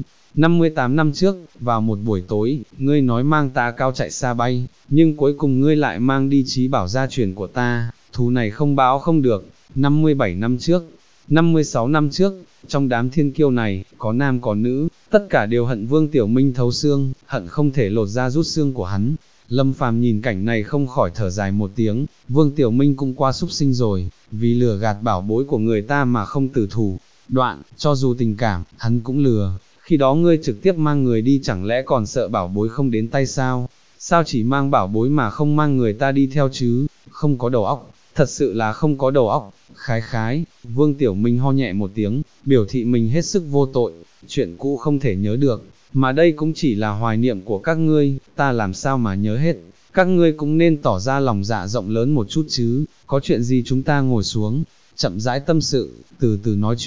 Speaker 1: 58 năm trước, vào một buổi tối, ngươi nói mang ta cao chạy xa bay, nhưng cuối cùng ngươi lại mang đi trí bảo gia truyền của ta, thù này không báo không được. 57 năm trước, 56 năm trước, trong đám thiên kiêu này, có nam có nữ, tất cả đều hận Vương Tiểu Minh thấu xương, hận không thể lột ra rút xương của hắn. Lâm Phàm nhìn cảnh này không khỏi thở dài một tiếng, Vương Tiểu Minh cũng qua súc sinh rồi, vì lừa gạt bảo bối của người ta mà không tử thủ đoạn, cho dù tình cảm, hắn cũng lừa. Khi đó ngươi trực tiếp mang người đi chẳng lẽ còn sợ bảo bối không đến tay sao? Sao chỉ mang bảo bối mà không mang người ta đi theo chứ? Không có đầu óc, thật sự là không có đầu óc. Khái, Vương Tiểu Minh ho nhẹ một tiếng, biểu thị mình hết sức vô tội, chuyện cũ không thể nhớ được, mà đây cũng chỉ là hoài niệm của các ngươi, ta làm sao mà nhớ hết, các ngươi cũng nên tỏ ra lòng dạ rộng lớn một chút chứ, có chuyện gì chúng ta ngồi xuống, chậm rãi tâm sự, từ từ nói chuyện.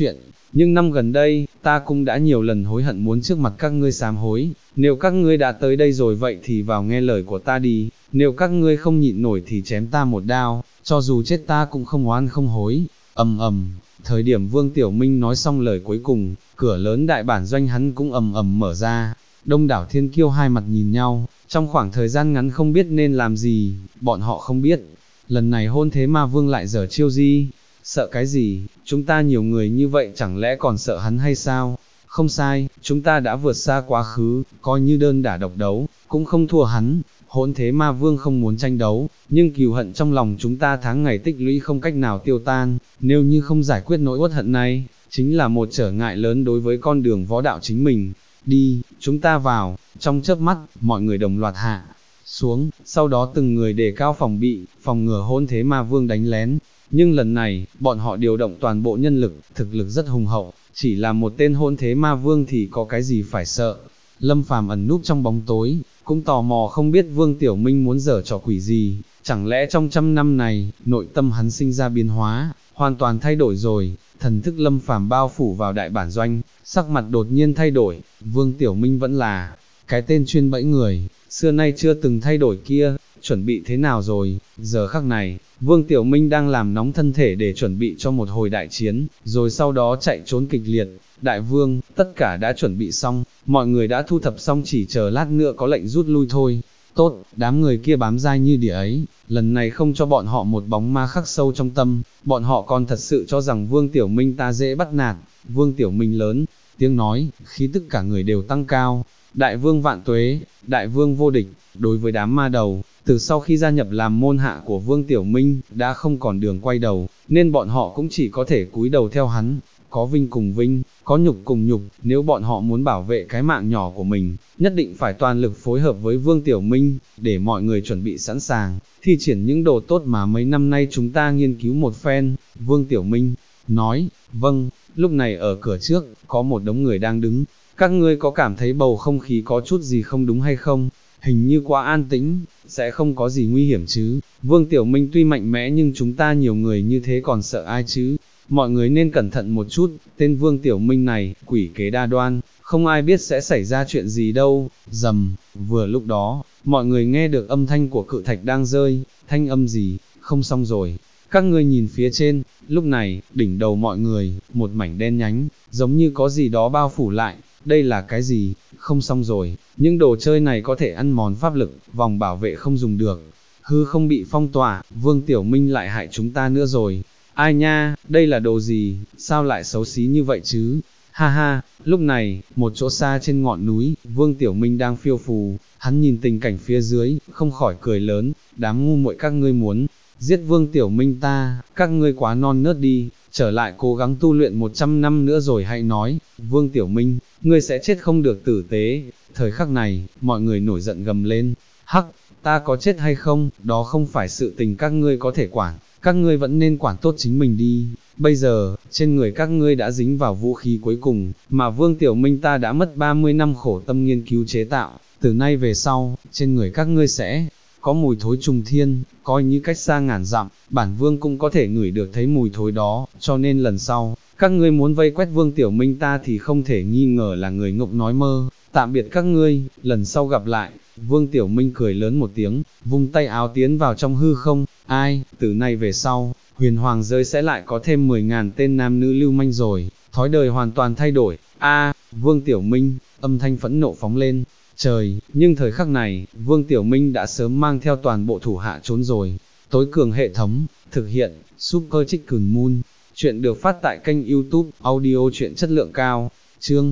Speaker 1: nhưng năm gần đây, ta cũng đã nhiều lần hối hận muốn trước mặt các ngươi sám hối, nếu các ngươi đã tới đây rồi vậy thì vào nghe lời của ta đi, nếu các ngươi không nhịn nổi thì chém ta một đao, cho dù chết ta cũng không oán không hối. Ầm ầm, thời điểm Vương Tiểu Minh nói xong lời cuối cùng, cửa lớn đại bản doanh hắn cũng ầm ầm mở ra, đông đảo thiên kiêu hai mặt nhìn nhau, trong khoảng thời gian ngắn không biết nên làm gì, bọn họ không biết, lần này hôn thế ma vương lại dở chiêu gì, sợ cái gì, chúng ta nhiều người như vậy chẳng lẽ còn sợ hắn hay sao? Không sai, chúng ta đã vượt xa quá khứ, coi như đơn đả độc đấu, cũng không thua hắn. Hỗn thế ma vương không muốn tranh đấu, nhưng cừu hận trong lòng chúng ta tháng ngày tích lũy không cách nào tiêu tan, nếu như không giải quyết nỗi uất hận này, chính là một trở ngại lớn đối với con đường võ đạo chính mình. Đi, chúng ta vào, trong chớp mắt, mọi người đồng loạt hạ xuống, sau đó từng người đề cao phòng bị, phòng ngừa hỗn thế ma vương đánh lén. Nhưng lần này, bọn họ điều động toàn bộ nhân lực, thực lực rất hùng hậu, chỉ là một tên hỗn thế ma vương thì có cái gì phải sợ. Lâm Phàm ẩn núp trong bóng tối, cũng tò mò không biết Vương Tiểu Minh muốn giở trò quỷ gì, chẳng lẽ trong 100 năm này, nội tâm hắn sinh ra biến hóa, hoàn toàn thay đổi rồi. Thần thức Lâm Phàm bao phủ vào đại bản doanh, sắc mặt đột nhiên thay đổi, Vương Tiểu Minh vẫn là cái tên chuyên bẫy người, xưa nay chưa từng thay đổi kia, chuẩn bị thế nào rồi? Giờ khắc này, Vương Tiểu Minh đang làm nóng thân thể để chuẩn bị cho một hồi đại chiến, rồi sau đó chạy trốn kịch liệt. Đại vương, tất cả đã chuẩn bị xong, mọi người đã thu thập xong chỉ chờ lát nữa có lệnh rút lui thôi. Tốt, đám người kia bám dai như đỉa ấy, lần này không cho bọn họ một bóng ma khắc sâu trong tâm, bọn họ còn thật sự cho rằng Vương Tiểu Minh ta dễ bắt nạt. Vương Tiểu Minh lớn tiếng nói, khí tức cả người đều tăng cao. Đại vương vạn tuế, đại vương vô địch. Đối với đám ma đầu, từ sau khi gia nhập làm môn hạ của Vương Tiểu Minh, đã không còn đường quay đầu, nên bọn họ cũng chỉ có thể cúi đầu theo hắn. Có vinh cùng vinh, có nhục cùng nhục, nếu bọn họ muốn bảo vệ cái mạng nhỏ của mình, nhất định phải toàn lực phối hợp với Vương Tiểu Minh, để mọi người chuẩn bị sẵn sàng, thi triển những đồ tốt mà mấy năm nay chúng ta nghiên cứu một phen. Vương Tiểu Minh nói, vâng. Lúc này ở cửa trước, có một đống người đang đứng, các ngươi có cảm thấy bầu không khí có chút gì không đúng hay không? Hình như quá an tĩnh, sẽ không có gì nguy hiểm chứ. Vương Tiểu Minh tuy mạnh mẽ nhưng chúng ta nhiều người như thế còn sợ ai chứ? Mọi người nên cẩn thận một chút, tên Vương Tiểu Minh này, quỷ kế đa đoan, không ai biết sẽ xảy ra chuyện gì đâu. Rầm, vừa lúc đó, mọi người nghe được âm thanh của cự thạch đang rơi, thanh âm gì, không xong rồi. Các ngươi nhìn phía trên, lúc này, đỉnh đầu mọi người, một mảnh đen nhánh, giống như có gì đó bao phủ lại, đây là cái gì, không xong rồi, những đồ chơi này có thể ăn mòn pháp lực, vòng bảo vệ không dùng được, hư không bị phong tỏa, Vương Tiểu Minh lại hại chúng ta nữa rồi. Ai nha, đây là đồ gì, sao lại xấu xí như vậy chứ? Ha ha, lúc này, một chỗ xa trên ngọn núi, Vương Tiểu Minh đang phiêu phù, hắn nhìn tình cảnh phía dưới, không khỏi cười lớn, đám ngu muội các ngươi muốn giết Vương Tiểu Minh ta, các ngươi quá non nớt đi, trở lại cố gắng tu luyện 100 năm nữa rồi hãy nói. Vương Tiểu Minh, ngươi sẽ chết không được tử tế. Thời khắc này, mọi người nổi giận gầm lên, hắc, ta có chết hay không, đó không phải sự tình các ngươi có thể quản, các ngươi vẫn nên quản tốt chính mình đi. Bây giờ, trên người các ngươi đã dính vào vũ khí cuối cùng, mà Vương Tiểu Minh ta đã mất 30 năm khổ tâm nghiên cứu chế tạo, từ nay về sau, trên người các ngươi sẽ có mùi thối trùng thiên, coi như cách xa ngàn dặm, bản vương cũng có thể ngửi được thấy mùi thối đó, cho nên lần sau, các ngươi muốn vây quét Vương Tiểu Minh ta thì không thể nghi ngờ là người ngốc nói mơ. Tạm biệt các ngươi, lần sau gặp lại. Vương Tiểu Minh cười lớn một tiếng, vung tay áo tiến vào trong hư không. Ai, từ nay về sau, huyền hoàng giới sẽ lại có thêm 10.000 tên nam nữ lưu manh rồi, thói đời hoàn toàn thay đổi. Vương Tiểu Minh, âm thanh phẫn nộ phóng lên trời, nhưng thời khắc này, Vương Tiểu Minh đã sớm mang theo toàn bộ thủ hạ trốn rồi. Tối cường hệ thống, thực hiện, Super Chicken Moon. Chuyện được phát tại kênh YouTube, audio truyện chất lượng cao. Chương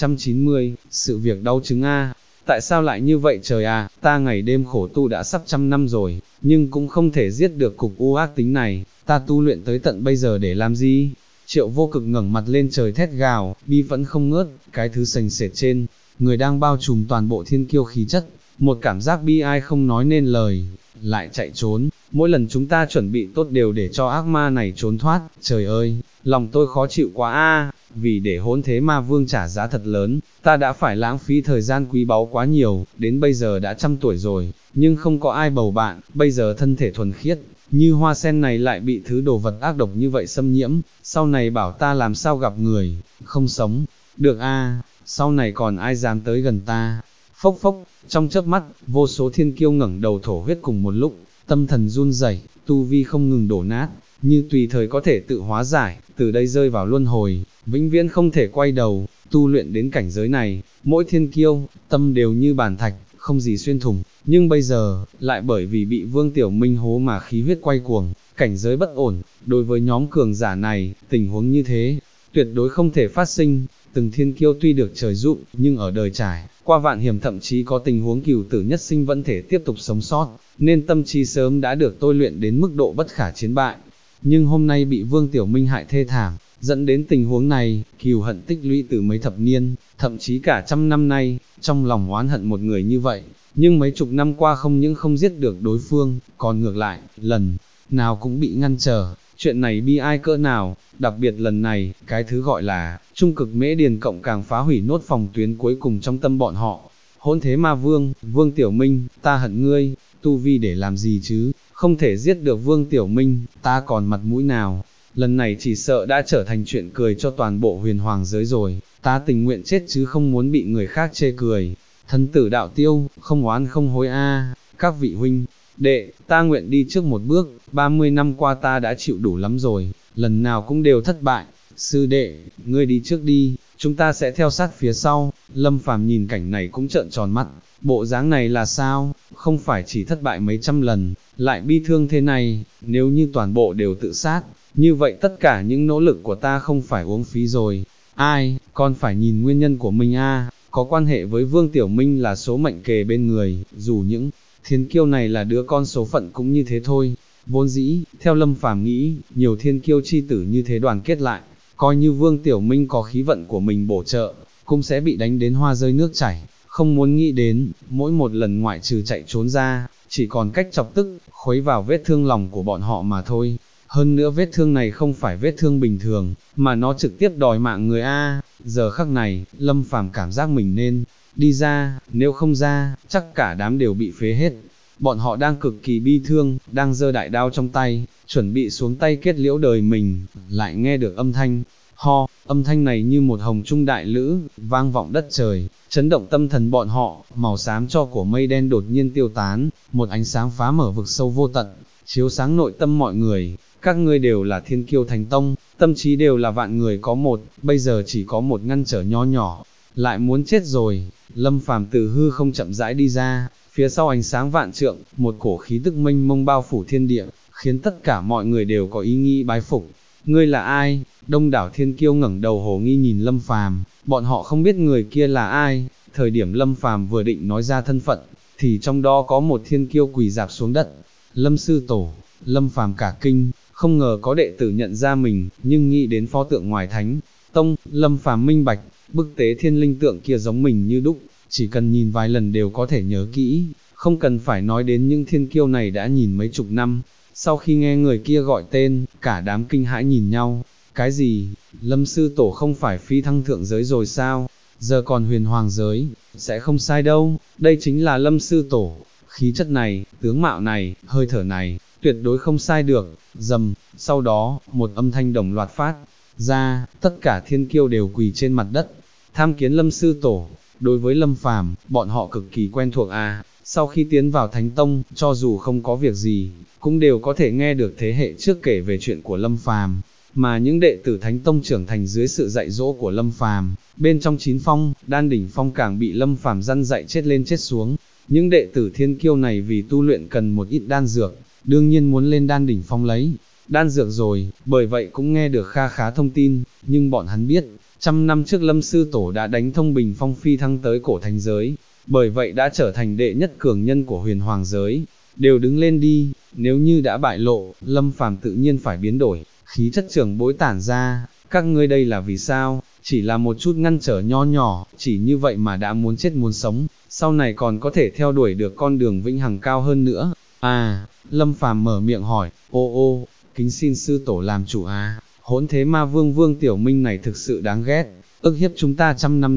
Speaker 1: 790, sự việc đau chứng a. Tại sao lại như vậy trời à, ta ngày đêm khổ tu đã sắp 100 năm rồi, nhưng cũng không thể giết được cục u ác tính này, ta tu luyện tới tận bây giờ để làm gì? Triệu Vô Cực ngẩng mặt lên trời thét gào, bi vẫn không ngớt, cái thứ sành sệt trên người đang bao trùm toàn bộ thiên kiêu khí chất, một cảm giác bi ai không nói nên lời, lại chạy trốn, mỗi lần chúng ta chuẩn bị tốt đều để cho ác ma này trốn thoát, trời ơi, lòng tôi khó chịu quá a. Vì để hỗn thế ma vương trả giá thật lớn, ta đã phải lãng phí thời gian quý báu quá nhiều, đến bây giờ đã 100 tuổi rồi, nhưng không có ai bầu bạn, bây giờ thân thể thuần khiết, như hoa sen này lại bị thứ đồ vật ác độc như vậy xâm nhiễm, sau này bảo ta làm sao gặp người, không sống, được a, sau này còn ai dám tới gần ta. Phốc phốc, trong chớp mắt, vô số thiên kiêu ngẩng đầu thổ huyết cùng một lúc, tâm thần run rẩy, tu vi không ngừng đổ nát, như tùy thời có thể tự hóa giải, từ đây rơi vào luân hồi, vĩnh viễn không thể quay đầu. Tu luyện đến cảnh giới này, mỗi thiên kiêu, tâm đều như bàn thạch, không gì xuyên thủng, nhưng bây giờ, lại bởi vì bị Vương Tiểu Minh hố mà khí huyết quay cuồng, cảnh giới bất ổn, đối với nhóm cường giả này, tình huống như thế, tuyệt đối không thể phát sinh. Từng thiên kiêu tuy được trời giúp, nhưng ở đời trải qua vạn hiểm thậm chí có tình huống cửu tử nhất sinh vẫn thể tiếp tục sống sót, nên tâm trí sớm đã được tôi luyện đến mức độ bất khả chiến bại. Nhưng hôm nay bị Vương Tiểu Minh hại thê thảm, dẫn đến tình huống này, cừu hận tích lũy từ mấy thập niên, thậm chí cả trăm năm nay, trong lòng oán hận một người như vậy, nhưng mấy chục năm qua không những không giết được đối phương, còn ngược lại, lần nào cũng bị ngăn trở. Chuyện này bi ai cỡ nào, đặc biệt lần này, cái thứ gọi là trung cực mễ điền cộng càng phá hủy nốt phòng tuyến cuối cùng trong tâm bọn họ. Hỗn thế ma vương, Vương Tiểu Minh, ta hận ngươi, tu vi để làm gì chứ, không thể giết được Vương Tiểu Minh, ta còn mặt mũi nào, lần này chỉ sợ đã trở thành chuyện cười cho toàn bộ huyền hoàng giới rồi, ta tình nguyện chết chứ không muốn bị người khác chê cười. Thân tử đạo tiêu, không oán không hối a, các vị huynh đệ, ta nguyện đi trước một bước, 30 năm qua ta đã chịu đủ lắm rồi, lần nào cũng đều thất bại, sư đệ, ngươi đi trước đi, chúng ta sẽ theo sát phía sau. Lâm Phàm nhìn cảnh này cũng trợn tròn mắt, bộ dáng này là sao, không phải chỉ thất bại mấy trăm lần, lại bi thương thế này, nếu như toàn bộ đều tự sát, như vậy tất cả những nỗ lực của ta không phải uống phí rồi. Ai, còn phải nhìn nguyên nhân của mình a, có quan hệ với Vương Tiểu Minh là số mệnh kề bên người, dù những thiên kiêu này là đứa con số phận cũng như thế thôi. Vốn dĩ, theo Lâm Phàm nghĩ, nhiều thiên kiêu chi tử như thế đoàn kết lại, coi như Vương Tiểu Minh có khí vận của mình bổ trợ, cũng sẽ bị đánh đến hoa rơi nước chảy. Không muốn nghĩ đến, mỗi một lần ngoại trừ chạy trốn ra, chỉ còn cách chọc tức, khuấy vào vết thương lòng của bọn họ mà thôi. Hơn nữa vết thương này không phải vết thương bình thường, mà nó trực tiếp đòi mạng người a. Giờ khắc này, Lâm Phàm cảm giác mình nên đi ra, nếu không ra, chắc cả đám đều bị phế hết. Bọn họ đang cực kỳ bi thương, đang giơ đại đao trong tay, chuẩn bị xuống tay kết liễu đời mình, lại nghe được âm thanh, ho, âm thanh này như một hồng trung đại lữ, vang vọng đất trời, chấn động tâm thần bọn họ, màu xám cho của mây đen đột nhiên tiêu tán, một ánh sáng phá mở vực sâu vô tận, chiếu sáng nội tâm mọi người. Các ngươi đều là thiên kiêu thánh tông, tâm trí đều là vạn người có một, bây giờ chỉ có một ngăn trở nho nhỏ, lại muốn chết rồi. Lâm Phàm từ hư không chậm rãi đi ra, phía sau ánh sáng vạn trượng, một cổ khí tức mênh mông bao phủ thiên địa, khiến tất cả mọi người đều có ý nghĩ bái phục. Ngươi là ai? Đông đảo thiên kiêu ngẩng đầu hồ nghi nhìn Lâm Phàm, bọn họ không biết người kia là ai. Thời điểm Lâm Phàm vừa định nói ra thân phận, thì trong đó có một thiên kiêu quỳ rạp xuống đất. Lâm sư tổ. Lâm Phàm cả kinh, không ngờ có đệ tử nhận ra mình, nhưng nghĩ đến pho tượng ngoài thánh tông, Lâm Phàm minh bạch, bức tế thiên linh tượng kia giống mình như đúc, chỉ cần nhìn vài lần đều có thể nhớ kỹ, không cần phải nói đến những thiên kiêu này đã nhìn mấy chục năm. Sau khi nghe người kia gọi tên, cả đám kinh hãi nhìn nhau, cái gì, Lâm sư tổ không phải phi thăng thượng giới rồi sao, giờ còn huyền hoàng giới, sẽ không sai đâu, đây chính là Lâm sư tổ, khí chất này, tướng mạo này, hơi thở này, tuyệt đối không sai được. Dầm, sau đó, một âm thanh đồng loạt phát ra, tất cả thiên kiêu đều quỳ trên mặt đất, tham kiến Lâm sư tổ. Đối với Lâm Phàm, bọn họ cực kỳ quen thuộc sau khi tiến vào Thánh Tông, cho dù không có việc gì, cũng đều có thể nghe được thế hệ trước kể về chuyện của Lâm Phàm, mà những đệ tử Thánh Tông trưởng thành dưới sự dạy dỗ của Lâm Phàm, bên trong 9 phong, Đan đỉnh phong càng bị Lâm Phàm răn dạy chết lên chết xuống. Những đệ tử thiên kiêu này vì tu luyện cần một ít đan dược, đương nhiên muốn lên Đan đỉnh phong lấy đan dược rồi, bởi vậy cũng nghe được kha khá thông tin, nhưng bọn hắn biết, trăm năm trước Lâm sư tổ đã đánh thông bình phong phi thăng tới cổ thành giới, bởi vậy đã trở thành đệ nhất cường nhân của huyền hoàng giới. Đều đứng lên đi, nếu như đã bại lộ, Lâm Phàm tự nhiên phải biến đổi, khí chất trưởng bối tản ra. Các ngươi đây là vì sao? Chỉ là một chút ngăn trở nho nhỏ, chỉ như vậy mà đã muốn chết muốn sống, sau này còn có thể theo đuổi được con đường vĩnh hằng cao hơn nữa. Lâm Phàm mở miệng hỏi, ô, kính xin sư tổ làm chủ hỗn thế ma vương Vương Tiểu Minh này thực sự đáng ghét, ức hiếp chúng ta trăm năm nay,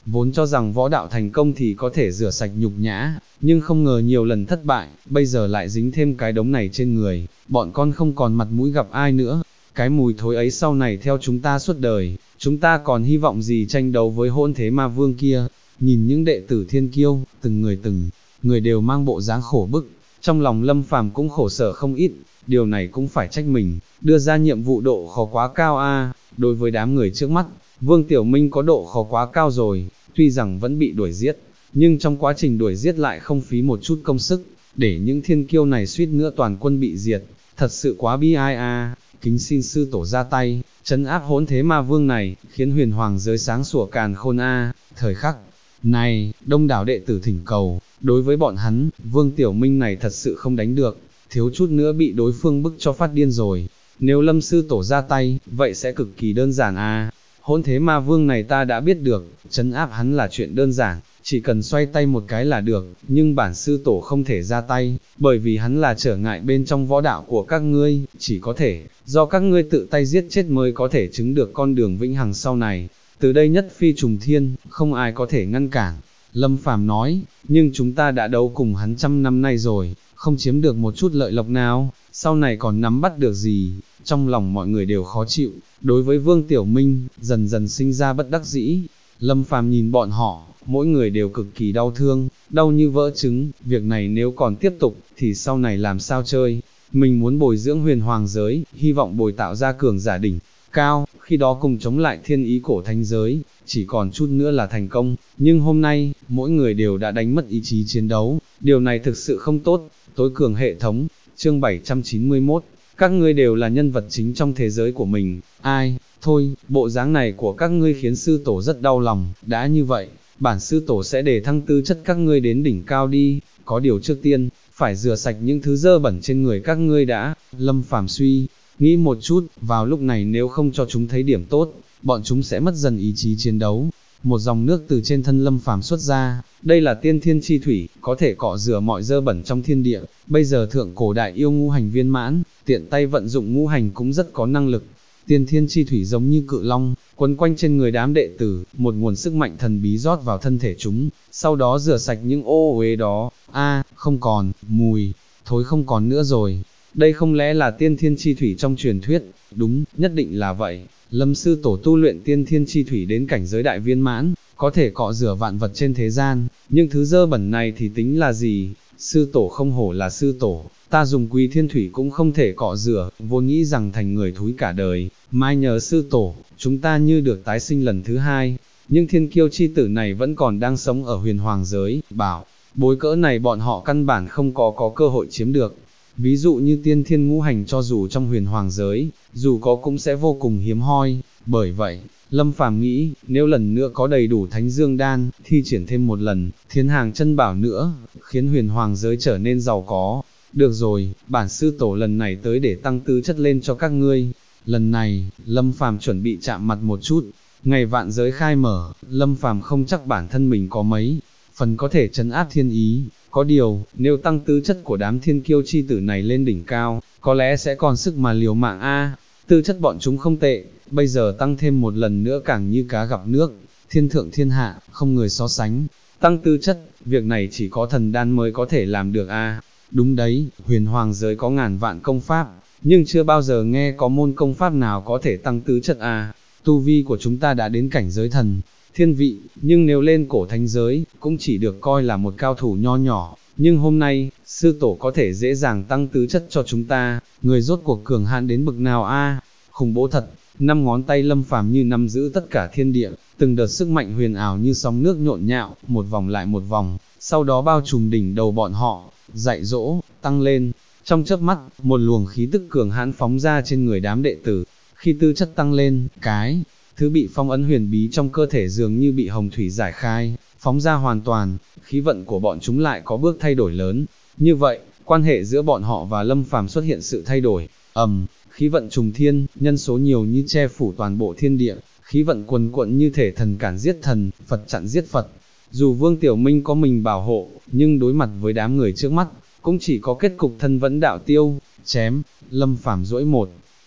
Speaker 1: vốn cho rằng võ đạo thành công thì có thể rửa sạch nhục nhã, nhưng không ngờ nhiều lần thất bại, bây giờ lại dính thêm cái đống này trên người, bọn con không còn mặt mũi gặp ai nữa, cái mùi thối ấy sau này theo chúng ta suốt đời, chúng ta còn hy vọng gì tranh đấu với hỗn thế ma vương kia. Nhìn những đệ tử thiên kiêu, từng người đều mang bộ dáng khổ bức, trong lòng Lâm Phàm cũng khổ sở không ít, điều này cũng phải trách mình, đưa ra nhiệm vụ độ khó quá cao a. Đối với đám người trước mắt, Vương Tiểu Minh có độ khó quá cao rồi, tuy rằng vẫn bị đuổi giết, nhưng trong quá trình đuổi giết lại không phí một chút công sức, để những thiên kiêu này suýt nữa toàn quân bị diệt, thật sự quá bi ai a. Kính xin sư tổ ra tay, trấn áp hỗn thế ma vương này, khiến huyền hoàng giới sáng sủa càn khôn a. Thời khắc này, đông đảo đệ tử thỉnh cầu, đối với bọn hắn, Vương Tiểu Minh này thật sự không đánh được, thiếu chút nữa bị đối phương bức cho phát điên rồi. Nếu Lâm sư tổ ra tay, vậy sẽ cực kỳ đơn giản a. Hỗn thế ma vương này ta đã biết được, trấn áp hắn là chuyện đơn giản, chỉ cần xoay tay một cái là được, nhưng bản sư tổ không thể ra tay, bởi vì hắn là trở ngại bên trong võ đạo của các ngươi, chỉ có thể do các ngươi tự tay giết chết mới có thể chứng được con đường vĩnh hằng sau này. Từ đây nhất phi trùng thiên, không ai có thể ngăn cản. Lâm Phàm nói, nhưng chúng ta đã đấu cùng hắn 100 năm nay rồi, không chiếm được một chút lợi lộc nào, sau này còn nắm bắt được gì. Trong lòng mọi người đều khó chịu, đối với Vương Tiểu Minh, dần dần sinh ra bất đắc dĩ. Lâm Phàm nhìn bọn họ, mỗi người đều cực kỳ đau thương, đau như vỡ trứng, việc này nếu còn tiếp tục, thì sau này làm sao chơi. Mình muốn bồi dưỡng huyền hoàng giới, hy vọng bồi tạo ra cường giả đỉnh cao, khi đó cùng chống lại thiên ý cổ thánh giới, chỉ còn chút nữa là thành công, nhưng hôm nay, mỗi người đều đã đánh mất ý chí chiến đấu, điều này thực sự không tốt. Tối cường hệ thống, chương 791, các ngươi đều là nhân vật chính trong thế giới của mình, ai, thôi, bộ dáng này của các ngươi khiến sư tổ rất đau lòng, đã như vậy, bản sư tổ sẽ đề thăng tư chất các ngươi đến đỉnh cao đi, có điều trước tiên, phải rửa sạch những thứ dơ bẩn trên người các ngươi đã. Lâm Phàm suy nghĩ một chút, vào lúc này nếu không cho chúng thấy điểm tốt, bọn chúng sẽ mất dần ý chí chiến đấu. Một dòng nước từ trên thân Lâm Phàm xuất ra, đây là tiên thiên chi thủy, có thể cọ rửa mọi dơ bẩn trong thiên địa, bây giờ thượng cổ đại yêu ngũ hành viên mãn, tiện tay vận dụng ngũ hành cũng rất có năng lực. Tiên thiên chi thủy giống như cự long, quấn quanh trên người đám đệ tử, một nguồn sức mạnh thần bí rót vào thân thể chúng, sau đó rửa sạch những ô uế đó. Không còn, mùi thối không còn nữa rồi. Đây không lẽ là tiên thiên chi thủy trong truyền thuyết? Đúng, nhất định là vậy. Lâm sư tổ tu luyện tiên thiên chi thủy đến cảnh giới đại viên mãn, có thể cọ rửa vạn vật trên thế gian, nhưng thứ dơ bẩn này thì tính là gì? Sư tổ không hổ là sư tổ, ta dùng quý thiên thủy cũng không thể cọ rửa, vốn nghĩ rằng thành người thúi cả đời, mai nhờ sư tổ, chúng ta như được tái sinh lần thứ hai. Nhưng thiên kiêu chi tử này vẫn còn đang sống ở huyền hoàng giới, bảo bối cỡ này bọn họ căn bản không có cơ hội chiếm được. Ví dụ như tiên thiên ngũ hành cho dù trong huyền hoàng giới, dù có cũng sẽ vô cùng hiếm hoi. Bởi vậy, Lâm Phàm nghĩ, nếu lần nữa có đầy đủ thánh dương đan, thi triển thêm một lần, thiên hàng chân bảo nữa, khiến huyền hoàng giới trở nên giàu có. Được rồi, bản sư tổ lần này tới để tăng tư chất lên cho các ngươi. Lần này, Lâm Phàm chuẩn bị chạm mặt một chút. Ngày vạn giới khai mở, Lâm Phàm không chắc bản thân mình có mấy phần có thể trấn áp thiên ý. Có điều, nếu tăng tư chất của đám thiên kiêu chi tử này lên đỉnh cao, có lẽ sẽ còn sức mà liều mạng a. Tư chất bọn chúng không tệ, bây giờ tăng thêm một lần nữa càng như cá gặp nước, thiên thượng thiên hạ, không người so sánh. Tăng tư chất, việc này chỉ có thần đan mới có thể làm được a. Đúng đấy, huyền hoàng giới có ngàn vạn công pháp, nhưng chưa bao giờ nghe có môn công pháp nào có thể tăng tư chất a. Tu vi của chúng ta đã đến cảnh giới thần thiên vị, nhưng nếu lên cổ thánh giới, cũng chỉ được coi là một cao thủ nho nhỏ. Nhưng hôm nay, sư tổ có thể dễ dàng tăng tứ chất cho chúng ta, người rốt cuộc cường hạn đến bực nào a? Khủng bố thật. Năm ngón tay Lâm Phàm như nắm giữ tất cả thiên địa, từng đợt sức mạnh huyền ảo như sóng nước nhộn nhạo, một vòng lại một vòng, sau đó bao trùm đỉnh đầu bọn họ, dạy dỗ, tăng lên. Trong chớp mắt, một luồng khí tức cường hãn phóng ra trên người đám đệ tử. Khi tư chất tăng lên, cái thứ bị phong ấn huyền bí trong cơ thể dường như bị hồng thủy giải khai, phóng ra hoàn toàn, khí vận của bọn chúng lại có bước thay đổi lớn. Như vậy, quan hệ giữa bọn họ và Lâm Phàm xuất hiện sự thay đổi. Khí vận trùng thiên, nhân số nhiều như che phủ toàn bộ thiên địa, khí vận quần quận như thể thần cản giết thần, Phật chặn giết Phật. Dù Vương Tiểu Minh có mình bảo hộ, nhưng đối mặt với đám người trước mắt, cũng chỉ có kết cục thân vẫn đạo tiêu, chém. Lâm Phàm duỗi một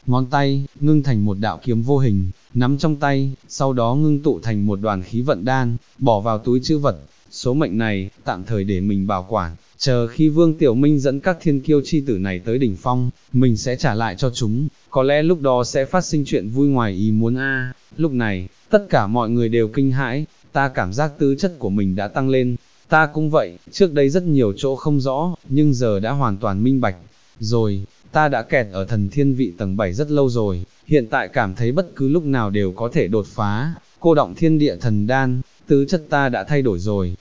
Speaker 1: ngón tay, ngưng thành một đạo kiếm vô hình, nắm trong tay, sau đó ngưng tụ thành một đoàn khí vận đan, bỏ vào túi trữ vật. Số mệnh này, tạm thời để mình bảo quản, chờ khi Vương Tiểu Minh dẫn các thiên kiêu chi tử này tới đỉnh phong, mình sẽ trả lại cho chúng, có lẽ lúc đó sẽ phát sinh chuyện vui ngoài ý muốn a. Lúc này, tất cả mọi người đều kinh hãi, ta cảm giác tư chất của mình đã tăng lên, ta cũng vậy, trước đây rất nhiều chỗ không rõ, nhưng giờ đã hoàn toàn minh bạch. Rồi, ta đã kẹt ở thần thiên vị tầng 7 rất lâu rồi, hiện tại cảm thấy bất cứ lúc nào đều có thể đột phá, cô động thiên địa thần đan, tứ chất ta đã thay đổi rồi.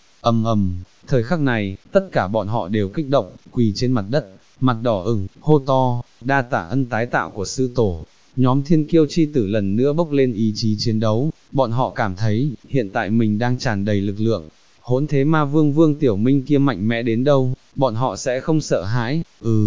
Speaker 1: Thời khắc này, tất cả bọn họ đều kích động, quỳ trên mặt đất, mặt đỏ ửng, hô to, đa tạ ân tái tạo của sư tổ. Nhóm thiên kiêu chi tử lần nữa bốc lên ý chí chiến đấu, bọn họ cảm thấy, hiện tại mình đang tràn đầy lực lượng. Hỗn thế ma vương Vương Tiểu Minh kia mạnh mẽ đến đâu, bọn họ sẽ không sợ hãi,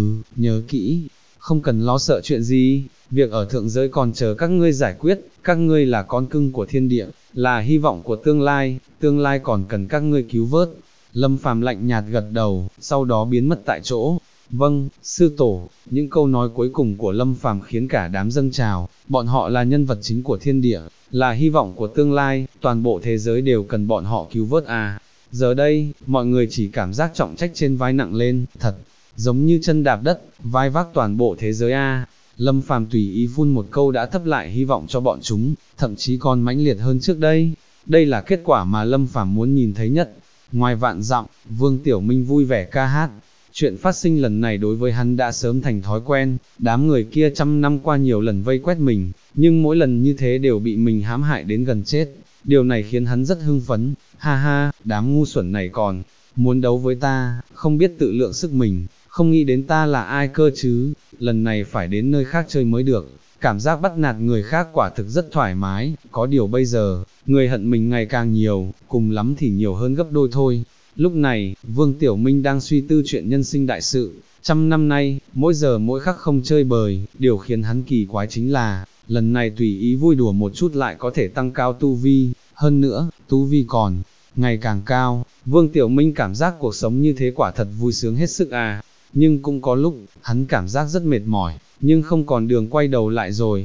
Speaker 1: nhớ kỹ, không cần lo sợ chuyện gì, việc ở thượng giới còn chờ các ngươi giải quyết, các ngươi là con cưng của thiên địa, là hy vọng của tương lai còn cần các ngươi cứu vớt. Lâm Phàm lạnh nhạt gật đầu, sau đó biến mất tại chỗ. Vâng, sư tổ, những câu nói cuối cùng của Lâm Phàm khiến cả đám dâng trào, bọn họ là nhân vật chính của thiên địa, là hy vọng của tương lai, toàn bộ thế giới đều cần bọn họ cứu vớt à. Giờ đây, mọi người chỉ cảm giác trọng trách trên vai nặng lên, thật, giống như chân đạp đất, vai vác toàn bộ thế giới a. Lâm Phàm tùy ý phun một câu đã thấp lại hy vọng cho bọn chúng, thậm chí còn mãnh liệt hơn trước đây. Đây là kết quả mà Lâm Phàm muốn nhìn thấy nhất. Ngoài vạn dặm, Vương Tiểu Minh vui vẻ ca hát. Chuyện phát sinh lần này đối với hắn đã sớm thành thói quen, đám người kia trăm năm qua nhiều lần vây quét mình, nhưng mỗi lần như thế đều bị mình hãm hại đến gần chết. Điều này khiến hắn rất hưng phấn, ha ha, đám ngu xuẩn này còn muốn đấu với ta, không biết tự lượng sức mình, không nghĩ đến ta là ai cơ chứ, lần này phải đến nơi khác chơi mới được. Cảm giác bắt nạt người khác quả thực rất thoải mái, có điều bây giờ, người hận mình ngày càng nhiều, cùng lắm thì nhiều hơn gấp đôi thôi. Lúc này, Vương Tiểu Minh đang suy tư chuyện nhân sinh đại sự, trăm năm nay, mỗi giờ mỗi khắc không chơi bời, điều khiến hắn kỳ quái chính là, lần này tùy ý vui đùa một chút lại có thể tăng cao tu vi, hơn nữa, tu vi còn ngày càng cao. Vương Tiểu Minh cảm giác cuộc sống như thế quả thật vui sướng hết sức à, nhưng cũng có lúc, hắn cảm giác rất mệt mỏi, nhưng không còn đường quay đầu lại rồi,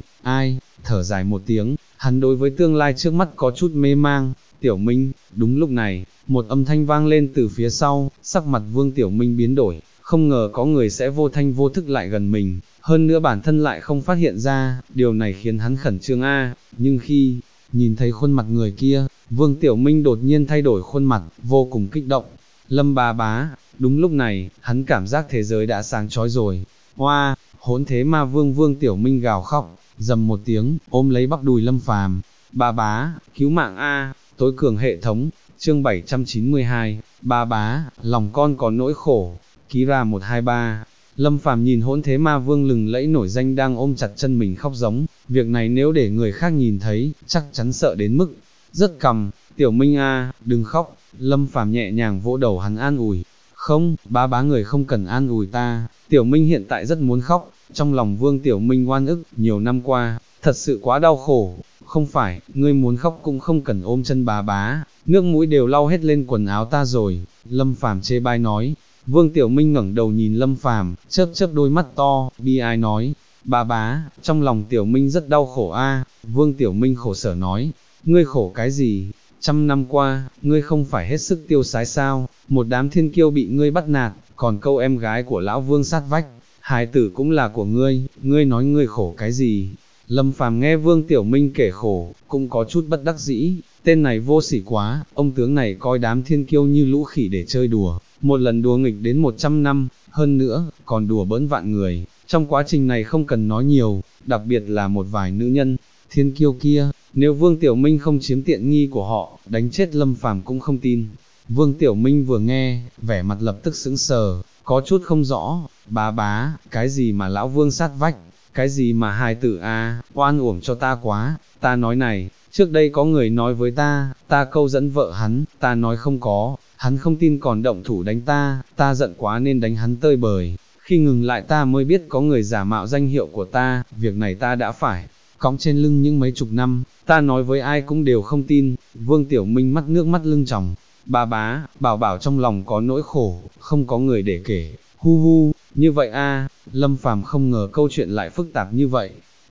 Speaker 1: thở dài một tiếng, hắn đối với tương lai trước mắt có chút mê mang. Tiểu Minh, đúng lúc này, một âm thanh vang lên từ phía sau, sắc mặt Vương Tiểu Minh biến đổi, không ngờ có người sẽ vô thanh vô thức lại gần mình, hơn nữa bản thân lại không phát hiện ra, điều này khiến hắn khẩn trương nhưng khi nhìn thấy khuôn mặt người kia, Vương Tiểu Minh đột nhiên thay đổi khuôn mặt, vô cùng kích động. Lâm bá bá, đúng lúc này, hắn cảm giác thế giới đã sáng chói rồi. Hoa, hỗn thế ma vương Vương Tiểu Minh gào khóc, dầm một tiếng, ôm lấy bắp đùi Lâm Phàm. Bá bá, cứu mạng a, tối cường hệ thống, chương 792, bá bá, lòng con có nỗi khổ, Kira 123. Lâm Phàm nhìn hỗn thế ma vương lừng lẫy nổi danh đang ôm chặt chân mình khóc giống, việc này nếu để người khác nhìn thấy, chắc chắn sợ đến mức rất cằm. Tiểu Minh đừng khóc. Lâm Phàm nhẹ nhàng vỗ đầu hắn an ủi. Không, bá bá người không cần an ủi ta, Tiểu Minh hiện tại rất muốn khóc. Trong lòng Vương Tiểu Minh oan ức, nhiều năm qua, thật sự quá đau khổ. Không phải, ngươi muốn khóc cũng không cần ôm chân bá bá, nước mũi đều lau hết lên quần áo ta rồi. Lâm Phàm chê bai nói. Vương Tiểu Minh ngẩng đầu nhìn Lâm Phàm, chớp chớp đôi mắt to, bi ai nói, bá bá, trong lòng Tiểu Minh rất đau khổ Vương Tiểu Minh khổ sở nói, ngươi khổ cái gì, trăm năm qua, ngươi không phải hết sức tiêu sái sao, một đám thiên kiêu bị ngươi bắt nạt, còn câu em gái của lão Vương sát vách, hài tử cũng là của ngươi nói ngươi khổ cái gì. Lâm Phàm nghe Vương Tiểu Minh kể khổ, cũng có chút bất đắc dĩ, tên này vô sỉ quá, ông tướng này coi đám thiên kiêu như lũ khỉ để chơi đùa, một lần đùa nghịch đến 100 năm, hơn nữa, còn đùa bỡn vạn người, trong quá trình này không cần nói nhiều, đặc biệt là một vài nữ nhân, thiên kiêu kia, nếu Vương Tiểu Minh không chiếm tiện nghi của họ, đánh chết Lâm Phàm cũng không tin. Vương Tiểu Minh vừa nghe, vẻ mặt lập tức sững sờ, có chút không rõ, bá bá, cái gì mà lão Vương sát vách, cái gì mà hài tử oan uổng cho ta quá, ta nói này, trước đây có người nói với ta câu dẫn vợ hắn, ta nói không có, hắn không tin còn động thủ đánh ta giận quá nên đánh hắn tơi bời, khi ngừng lại ta mới biết có người giả mạo danh hiệu của ta, việc này ta đã phải cõng trên lưng những mấy chục năm, ta nói với ai cũng đều không tin. Vương Tiểu Minh mắt nước mắt lưng tròng, bá bá, bảo bảo trong lòng có nỗi khổ, không có người để kể, hu hu, như vậy Lâm Phàm không ngờ câu chuyện lại phức tạp như vậy,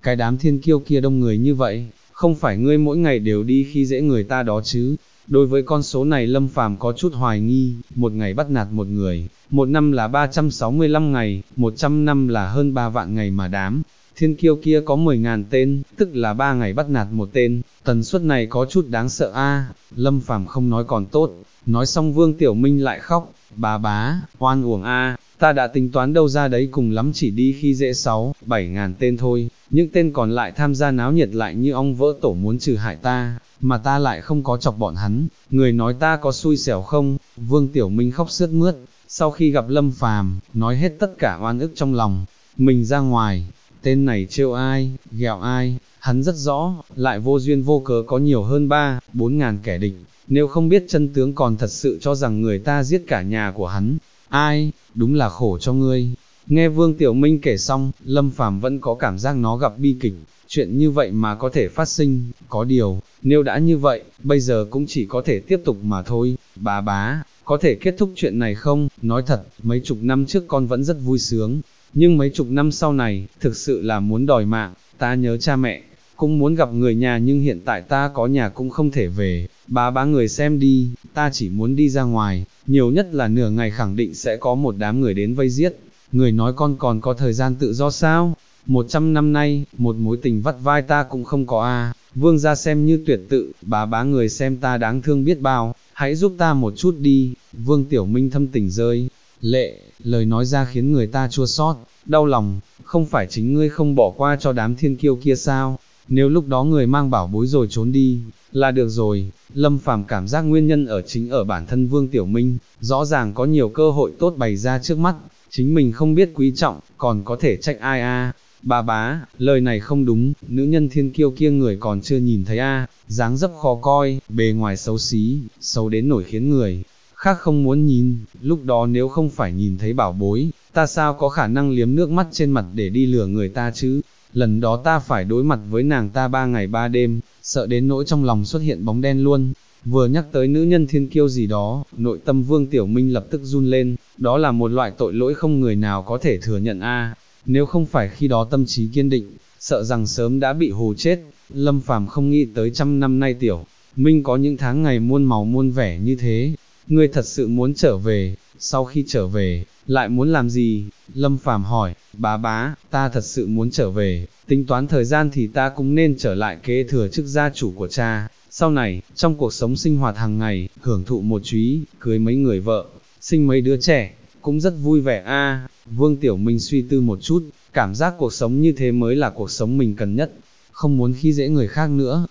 Speaker 1: cái đám thiên kiêu kia đông người như vậy, không phải ngươi mỗi ngày đều đi khi dễ người ta đó chứ. Đối với con số này Lâm Phàm có chút hoài nghi, một ngày bắt nạt một người, một năm là 365 ngày, 100 năm là hơn 3 vạn ngày mà đám thiên kiêu kia có 10.000 tên, tức là 3 ngày bắt nạt một tên, tần suất này có chút đáng sợ a. Lâm Phàm không nói còn tốt, nói xong Vương Tiểu Minh lại khóc, bá, oan uổng a, ta đã tính toán đâu ra đấy, cùng lắm chỉ đi khi dễ 6-7 ngàn tên thôi, những tên còn lại tham gia náo nhiệt lại như ong vỡ tổ muốn trừ hại ta, mà ta lại không có chọc bọn hắn, người nói ta có xui xẻo không? Vương Tiểu Minh khóc sướt mướt, sau khi gặp Lâm Phàm, nói hết tất cả oan ức trong lòng, mình ra ngoài, tên này trêu ai, ghẹo ai, hắn rất rõ, lại vô duyên vô cớ có nhiều hơn 3-4 ngàn kẻ địch, nếu không biết chân tướng còn thật sự cho rằng người ta giết cả nhà của hắn, ai, đúng là khổ cho ngươi. Nghe Vương Tiểu Minh kể xong, Lâm Phàm vẫn có cảm giác nó gặp bi kịch, chuyện như vậy mà có thể phát sinh, có điều, nếu đã như vậy, bây giờ cũng chỉ có thể tiếp tục mà thôi, bá, có thể kết thúc chuyện này không? Nói thật, mấy chục năm trước con vẫn rất vui sướng, nhưng mấy chục năm sau này, thực sự là muốn đòi mạng, ta nhớ cha mẹ, cũng muốn gặp người nhà nhưng hiện tại ta có nhà cũng không thể về, bá người xem đi, ta chỉ muốn đi ra ngoài, nhiều nhất là nửa ngày khẳng định sẽ có một đám người đến vây giết, người nói con còn có thời gian tự do sao? 100 năm nay, một mối tình vắt vai ta cũng không có a. Vương gia xem như tuyệt tự, bá người xem ta đáng thương biết bao, hãy giúp ta một chút đi. Vương Tiểu Minh thâm tình rơi lệ, lời nói ra khiến người ta chua xót, đau lòng, không phải chính ngươi không bỏ qua cho đám thiên kiêu kia sao? Nếu lúc đó người mang bảo bối rồi trốn đi, là được rồi. Lâm Phàm cảm giác nguyên nhân chính ở bản thân Vương Tiểu Minh, rõ ràng có nhiều cơ hội tốt bày ra trước mắt, chính mình không biết quý trọng, còn có thể trách ai a? Bá, lời này không đúng, nữ nhân thiên kiêu kia người còn chưa nhìn thấy a, dáng dấp khó coi, bề ngoài xấu xí, xấu đến nổi khiến người khác không muốn nhìn, lúc đó nếu không phải nhìn thấy bảo bối, ta sao có khả năng liếm nước mắt trên mặt để đi lừa người ta chứ? Lần đó ta phải đối mặt với nàng ta 3 ngày 3 đêm, sợ đến nỗi trong lòng xuất hiện bóng đen luôn. Vừa nhắc tới nữ nhân thiên kiêu gì đó, nội tâm Vương Tiểu Minh lập tức run lên, đó là một loại tội lỗi không người nào có thể thừa nhận a. Nếu không phải khi đó tâm trí kiên định, sợ rằng sớm đã bị hù chết. Lâm Phàm không nghĩ tới 100 năm nay Tiểu Minh có những tháng ngày muôn màu muôn vẻ như thế. Ngươi thật sự muốn trở về, sau khi trở về, lại muốn làm gì? Lâm Phàm hỏi, bá, ta thật sự muốn trở về, tính toán thời gian thì ta cũng nên trở lại kế thừa chức gia chủ của cha. Sau này, trong cuộc sống sinh hoạt hàng ngày, hưởng thụ một chúy, cưới mấy người vợ, sinh mấy đứa trẻ, cũng rất vui vẻ a. Vương Tiểu Minh suy tư một chút, cảm giác cuộc sống như thế mới là cuộc sống mình cần nhất, không muốn khi dễ người khác nữa.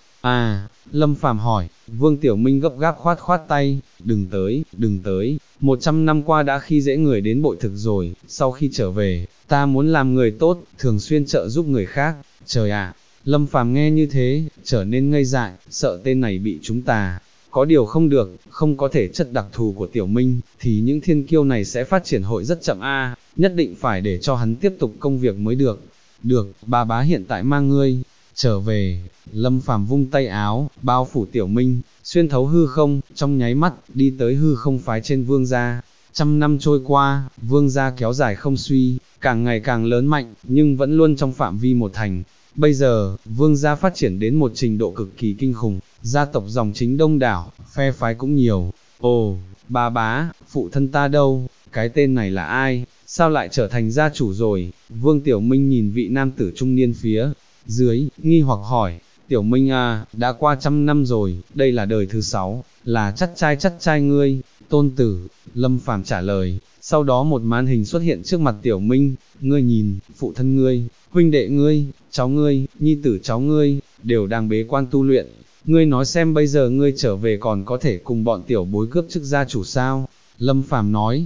Speaker 1: Lâm Phàm hỏi, Vương Tiểu Minh gấp gáp khoát tay, đừng tới, 100 năm qua đã khi dễ người đến bội thực rồi, sau khi trở về, ta muốn làm người tốt, thường xuyên trợ giúp người khác, trời ạ. Lâm Phàm nghe như thế, trở nên ngây dại, sợ tên này bị chúng ta. Có điều không được, không có thể chất đặc thù của Tiểu Minh, thì những thiên kiêu này sẽ phát triển hội rất chậm a, nhất định phải để cho hắn tiếp tục công việc mới được. Được, bá hiện tại mang ngươi trở về. Lâm Phàm vung tay áo, bao phủ Tiểu Minh, xuyên thấu hư không, trong nháy mắt, đi tới hư không phái trên Vương gia. 100 năm trôi qua, Vương gia kéo dài không suy, càng ngày càng lớn mạnh, nhưng vẫn luôn trong phạm vi một thành. Bây giờ, Vương gia phát triển đến một trình độ cực kỳ kinh khủng, gia tộc dòng chính đông đảo, phe phái cũng nhiều. Ồ, bá, phụ thân ta đâu, cái tên này là ai, sao lại trở thành gia chủ rồi? Vương Tiểu Minh nhìn vị nam tử trung niên phía dưới, nghi hoặc hỏi, Tiểu Minh à, đã qua 100 năm rồi, đây là đời thứ 6, là chắc trai ngươi, tôn tử. Lâm Phàm trả lời, sau đó một màn hình xuất hiện trước mặt Tiểu Minh, ngươi nhìn, phụ thân ngươi, huynh đệ ngươi, cháu ngươi, nhi tử cháu ngươi, đều đang bế quan tu luyện, ngươi nói xem bây giờ ngươi trở về còn có thể cùng bọn tiểu bối cướp chức gia chủ sao? Lâm Phàm nói,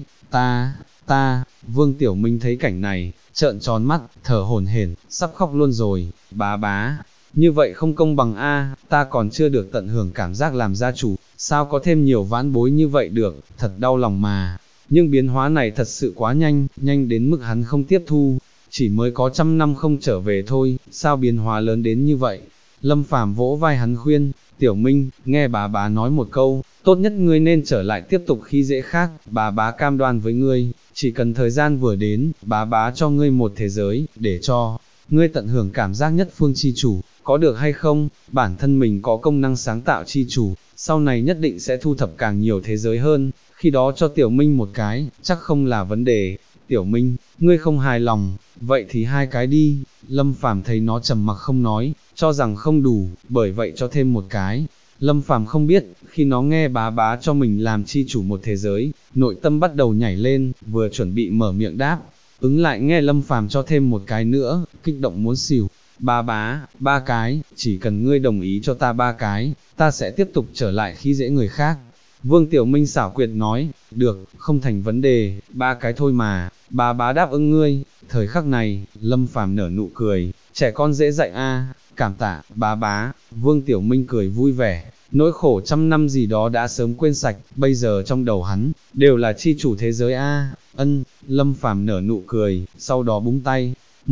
Speaker 1: ta, Vương Tiểu Minh thấy cảnh này, trợn tròn mắt, thở hổn hển, sắp khóc luôn rồi, bá, như vậy không công bằng a, ta còn chưa được tận hưởng cảm giác làm gia chủ, sao có thêm nhiều vãn bối như vậy được, thật đau lòng mà. Nhưng biến hóa này thật sự quá nhanh, nhanh đến mức hắn không tiếp thu, chỉ mới có 100 năm không trở về thôi, sao biến hóa lớn đến như vậy? Lâm Phàm vỗ vai hắn khuyên, Tiểu Minh, nghe bá nói một câu, tốt nhất ngươi nên trở lại tiếp tục khi dễ khác, bá cam đoan với ngươi, chỉ cần thời gian vừa đến, bá cho ngươi một thế giới, để cho ngươi tận hưởng cảm giác nhất phương chi chủ, có được hay không? Bản thân mình có công năng sáng tạo chi chủ, sau này nhất định sẽ thu thập càng nhiều thế giới hơn, khi đó cho Tiểu Minh một cái, chắc không là vấn đề. Tiểu Minh, ngươi không hài lòng, vậy thì hai cái đi. Lâm Phàm thấy nó trầm mặc không nói, cho rằng không đủ, bởi vậy cho thêm một cái. Lâm Phàm không biết, khi nó nghe bá bá cho mình làm chi chủ một thế giới, nội tâm bắt đầu nhảy lên, vừa chuẩn bị mở miệng đáp, ứng lại nghe Lâm Phàm cho thêm một cái nữa, kích động muốn xỉu. Bá bá, ba cái, chỉ cần ngươi đồng ý cho ta ba cái, ta sẽ tiếp tục trở lại khi dễ người khác. Vương Tiểu Minh xảo quyệt nói, được, không thành vấn đề, ba cái thôi mà, bá bá đáp ứng ngươi. Thời khắc này, Lâm Phàm nở nụ cười, trẻ con dễ dạy a, cảm tạ, bá bá. Vương Tiểu Minh cười vui vẻ, nỗi khổ trăm năm gì đó đã sớm quên sạch, bây giờ trong đầu hắn, đều là chi chủ thế giới a. Lâm Phàm nở nụ cười, sau đó búng tay,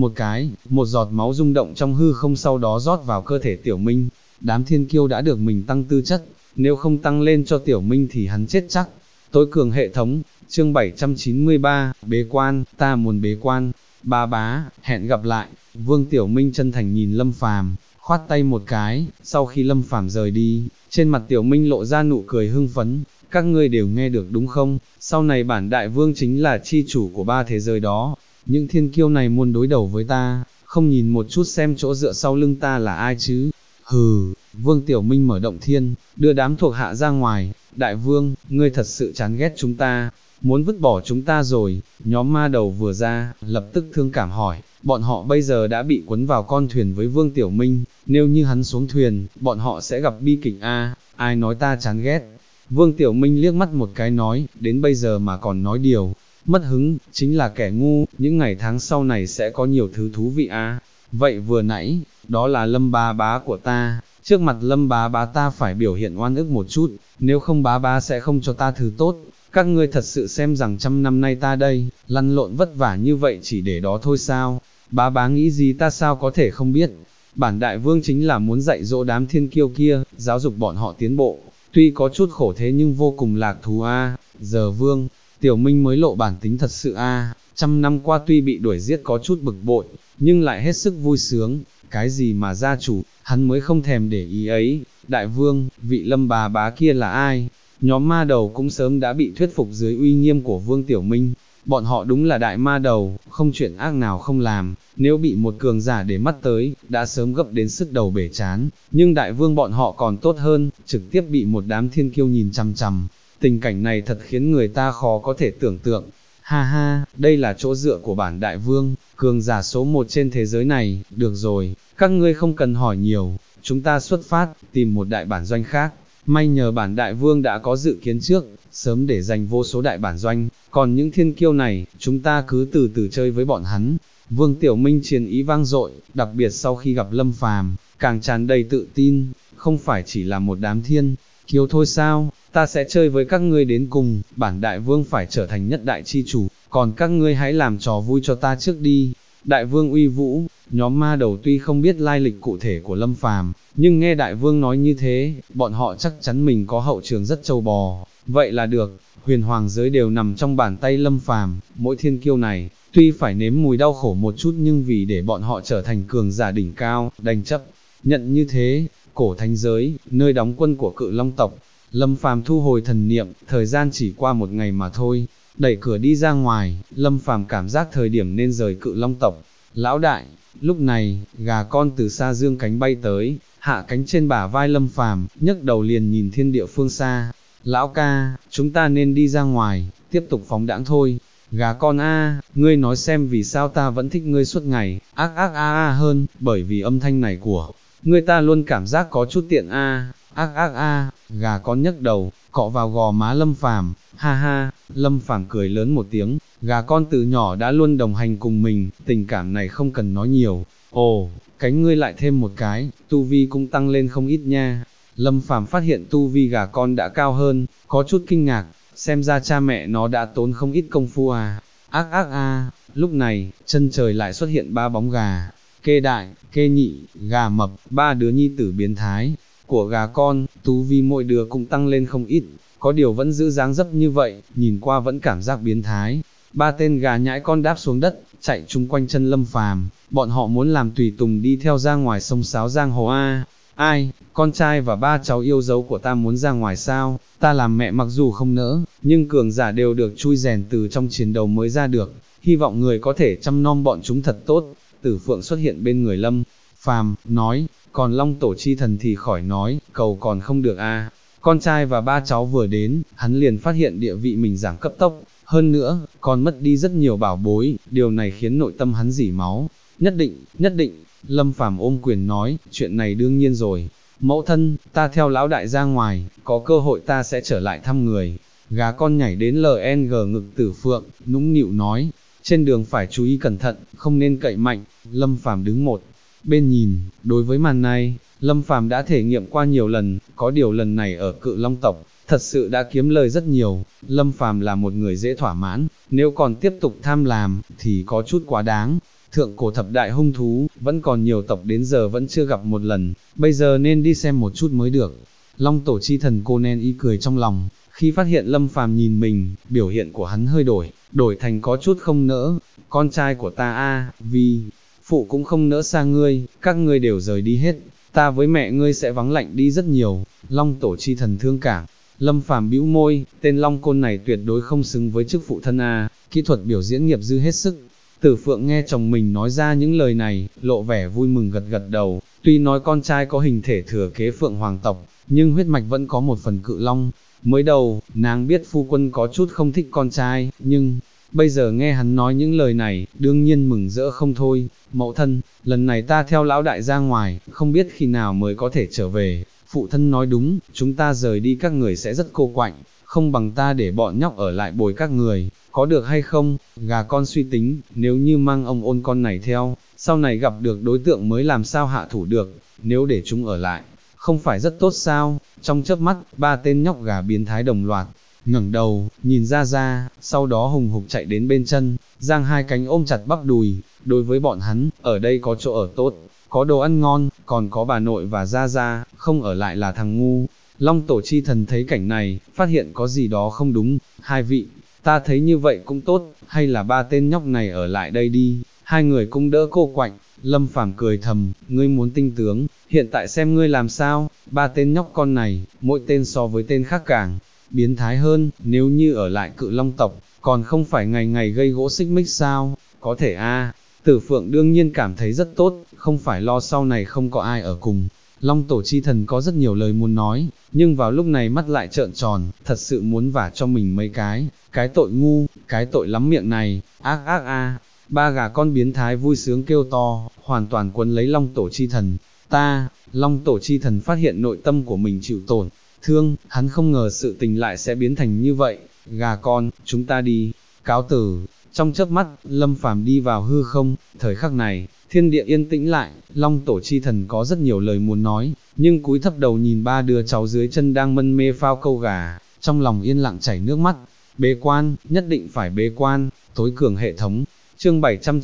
Speaker 1: một giọt máu rung động trong hư không sau đó rót vào cơ thể Tiểu Minh. Đám thiên kiêu đã được mình tăng tư chất, nếu không tăng lên cho Tiểu Minh thì hắn chết chắc. Tối cường hệ thống, chương 793, bế quan, ta muốn bế quan, ba bá, hẹn gặp lại. Vương Tiểu Minh chân thành nhìn Lâm Phàm, khoát tay một cái, sau khi Lâm Phàm rời đi, trên mặt Tiểu Minh lộ ra nụ cười hưng phấn, các ngươi đều nghe được đúng không, sau này bản đại vương chính là chi chủ của ba thế giới đó, những thiên kiêu này muốn đối đầu với ta, không nhìn một chút xem chỗ dựa sau lưng ta là ai chứ. Hừ, Vương Tiểu Minh mở động thiên, đưa đám thuộc hạ ra ngoài, đại vương, ngươi thật sự chán ghét chúng ta, muốn vứt bỏ chúng ta rồi. Nhóm ma đầu vừa ra, lập tức thương cảm hỏi, bọn họ bây giờ đã bị cuốn vào con thuyền với Vương Tiểu Minh, nếu như hắn xuống thuyền, bọn họ sẽ gặp bi kịch a. Ai nói ta chán ghét. Vương Tiểu Minh liếc mắt một cái nói, đến bây giờ mà còn nói điều, mất hứng, chính là kẻ ngu, những ngày tháng sau này sẽ có nhiều thứ thú vị a. Vậy vừa nãy, đó là Lâm bá bá của ta, trước mặt Lâm bá bá ta phải biểu hiện oan ức một chút, nếu không bá bá sẽ không cho ta thứ tốt. Các ngươi thật sự xem rằng trăm năm nay ta đây, lăn lộn vất vả như vậy chỉ để đó thôi sao? Bá bá nghĩ gì ta sao có thể không biết? Bản đại vương chính là muốn dạy dỗ đám thiên kiêu kia, giáo dục bọn họ tiến bộ, tuy có chút khổ thế nhưng vô cùng lạc thú a. Giờ vương, Tiểu Minh mới lộ bản tính thật sự a. Trăm năm qua tuy bị đuổi giết có chút bực bội, nhưng lại hết sức vui sướng, cái gì mà gia chủ, hắn mới không thèm để ý ấy. Đại vương, vị Lâm bá bá kia là ai? Nhóm ma đầu cũng sớm đã bị thuyết phục dưới uy nghiêm của Vương Tiểu Minh, bọn họ đúng là đại ma đầu, không chuyện ác nào không làm, nếu bị một cường giả để mắt tới, đã sớm gấp đến sức đầu bể chán, nhưng đại vương bọn họ còn tốt hơn, trực tiếp bị một đám thiên kiêu nhìn chằm chằm, tình cảnh này thật khiến người ta khó có thể tưởng tượng. Ha ha, đây là chỗ dựa của bản đại vương, cường giả số một trên thế giới này, được rồi, các ngươi không cần hỏi nhiều, chúng ta xuất phát, tìm một đại bản doanh khác. May nhờ bản đại vương đã có dự kiến trước, sớm để dành vô số đại bản doanh, còn những thiên kiêu này, chúng ta cứ từ từ chơi với bọn hắn. Vương Tiểu Minh chiến ý vang dội, đặc biệt sau khi gặp Lâm Phàm, càng tràn đầy tự tin, không phải chỉ là một đám thiên kiêu thôi sao, ta sẽ chơi với các ngươi đến cùng, bản đại vương phải trở thành nhất đại chi chủ, còn các ngươi hãy làm trò vui cho ta trước đi. Đại vương uy vũ, nhóm ma đầu tuy không biết lai lịch cụ thể của Lâm Phàm, nhưng nghe đại vương nói như thế, bọn họ chắc chắn mình có hậu trường rất trâu bò, vậy là được, huyền hoàng giới đều nằm trong bàn tay Lâm Phàm, mỗi thiên kiêu này, tuy phải nếm mùi đau khổ một chút nhưng vì để bọn họ trở thành cường giả đỉnh cao, đành chấp nhận như thế. Cổ thánh giới, nơi đóng quân của Cự Long tộc, Lâm Phàm thu hồi thần niệm, thời gian chỉ qua một ngày mà thôi, đẩy cửa đi ra ngoài, Lâm Phàm cảm giác thời điểm nên rời Cự Long tộc. Lão đại, lúc này, gà con từ xa dương cánh bay tới, hạ cánh trên bả vai Lâm Phàm, nhấc đầu liền nhìn thiên địa phương xa. Lão ca, chúng ta nên đi ra ngoài, tiếp tục phóng đãng thôi. Gà con a, ngươi nói xem vì sao ta vẫn thích ngươi suốt ngày, ác ác a a hơn, bởi vì âm thanh này của ngươi ta luôn cảm giác có chút tiện a, ác ác a. Gà con nhấc đầu, cọ vào gò má Lâm Phàm, ha ha. Lâm Phàm cười lớn một tiếng, gà con từ nhỏ đã luôn đồng hành cùng mình, tình cảm này không cần nói nhiều. Ồ, cánh ngươi lại thêm một cái, tu vi cũng tăng lên không ít nha. Lâm Phàm phát hiện tu vi gà con đã cao hơn, có chút kinh ngạc, xem ra cha mẹ nó đã tốn không ít công phu à. Ác ác a. Lúc này, chân trời lại xuất hiện ba bóng gà, Kê đại, Kê nhị, gà mập, ba đứa nhi tử biến thái của gà con, tu vi mỗi đứa cũng tăng lên không ít, có điều vẫn giữ dáng dấp như vậy, nhìn qua vẫn cảm giác biến thái. ba tên gà nhãi con đáp xuống đất, chạy chung quanh chân Lâm Phàm, bọn họ muốn làm tùy tùng đi theo ra ngoài sông sáo giang hồ a. Ai, con trai và ba cháu yêu dấu của ta muốn ra ngoài sao, ta làm mẹ mặc dù không nỡ, nhưng cường giả đều được chui rèn từ trong chiến đấu mới ra được, hy vọng người có thể chăm nom bọn chúng thật tốt. Tử Phượng xuất hiện bên người Lâm Phàm, nói, còn Long Tổ chi thần thì khỏi nói, cầu còn không được a. Con trai và ba cháu vừa đến, hắn liền phát hiện địa vị mình giảm cấp tốc, hơn nữa, còn mất đi rất nhiều bảo bối, điều này khiến nội tâm hắn rỉ máu. Nhất định, Lâm Phàm ôm quyền nói, chuyện này đương nhiên rồi, mẫu thân, ta theo lão đại ra ngoài, có cơ hội ta sẽ trở lại thăm người. Gà con nhảy đến LNG ngực Tử Phượng, nũng nịu nói, trên đường phải chú ý cẩn thận, không nên cậy mạnh. Lâm Phàm đứng một bên nhìn, đối với màn này, Lâm Phàm đã thể nghiệm qua nhiều lần, có điều lần này ở Cự Long tộc, thật sự đã kiếm lời rất nhiều. Lâm Phàm là một người dễ thỏa mãn, nếu còn tiếp tục tham làm, thì có chút quá đáng. Thượng cổ thập đại hung thú, vẫn còn nhiều tộc đến giờ vẫn chưa gặp một lần, bây giờ nên đi xem một chút mới được. Long Tổ chi thần Conan ý cười trong lòng, khi phát hiện Lâm Phàm nhìn mình, biểu hiện của hắn hơi đổi thành có chút không nỡ. Con trai của ta a, vì phụ cũng không nỡ xa ngươi, các ngươi đều rời đi hết, ta với mẹ ngươi sẽ vắng lạnh đi rất nhiều. Long Tổ chi thần thương cảm. Lâm Phàm bĩu môi, tên Long Côn này tuyệt đối không xứng với chức phụ thân a, kỹ thuật biểu diễn nghiệp dư hết sức. Tử Phượng nghe chồng mình nói ra những lời này, lộ vẻ vui mừng gật gật đầu, tuy nói con trai có hình thể thừa kế Phượng Hoàng tộc, nhưng huyết mạch vẫn có một phần Cự Long. Mới đầu, nàng biết phu quân có chút không thích con trai, nhưng bây giờ nghe hắn nói những lời này, đương nhiên mừng rỡ không thôi. Mẫu thân, lần này ta theo lão đại ra ngoài, không biết khi nào mới có thể trở về. Phụ thân nói đúng, chúng ta rời đi các người sẽ rất cô quạnh, không bằng ta để bọn nhóc ở lại bồi các người, có được hay không? Gà con suy tính, nếu như mang ông ôn con này theo, sau này gặp được đối tượng mới làm sao hạ thủ được, nếu để chúng ở lại, không phải rất tốt sao? Trong chớp mắt, ba tên nhóc gà biến thái đồng loạt ngẩng đầu, nhìn ra, sau đó hùng hục chạy đến bên chân, giang hai cánh ôm chặt bắp đùi. Đối với bọn hắn, ở đây có chỗ ở tốt, có đồ ăn ngon, còn có bà nội và Gia, không ở lại là thằng ngu. Long Tổ chi thần thấy cảnh này, phát hiện có gì đó không đúng. Hai vị, ta thấy như vậy cũng tốt, hay là ba tên nhóc này ở lại đây đi, hai người cũng đỡ cô quạnh. Lâm Phàm cười thầm, ngươi muốn tinh tướng, hiện tại xem ngươi làm sao. Ba tên nhóc con này, mỗi tên so với tên khác càng biến thái hơn, nếu như ở lại Cự Long tộc, còn không phải ngày ngày gây gỗ xích mích sao? Có thể a. Tử Phượng đương nhiên cảm thấy rất tốt, không phải lo sau này không có ai ở cùng. Long Tổ chi thần có rất nhiều lời muốn nói, nhưng vào lúc này mắt lại trợn tròn, thật sự muốn vả cho mình mấy cái tội ngu, cái tội lắm miệng này, ác a. Ba gà con biến thái vui sướng kêu to, hoàn toàn quấn lấy Long Tổ chi thần. Long Tổ chi thần phát hiện nội tâm của mình chịu tổn thương, hắn không ngờ sự tình lại sẽ biến thành như vậy. Gà con, chúng ta đi, cáo tử. Trong chớp mắt, Lâm Phàm đi vào hư không, thời khắc này, thiên địa yên tĩnh lại, Long Tổ chi thần có rất nhiều lời muốn nói, nhưng cúi thấp đầu nhìn ba đứa cháu dưới chân đang mân mê phao câu gà, trong lòng yên lặng chảy nước mắt. Bế quan, nhất định phải bế quan, tối cường hệ thống. Chương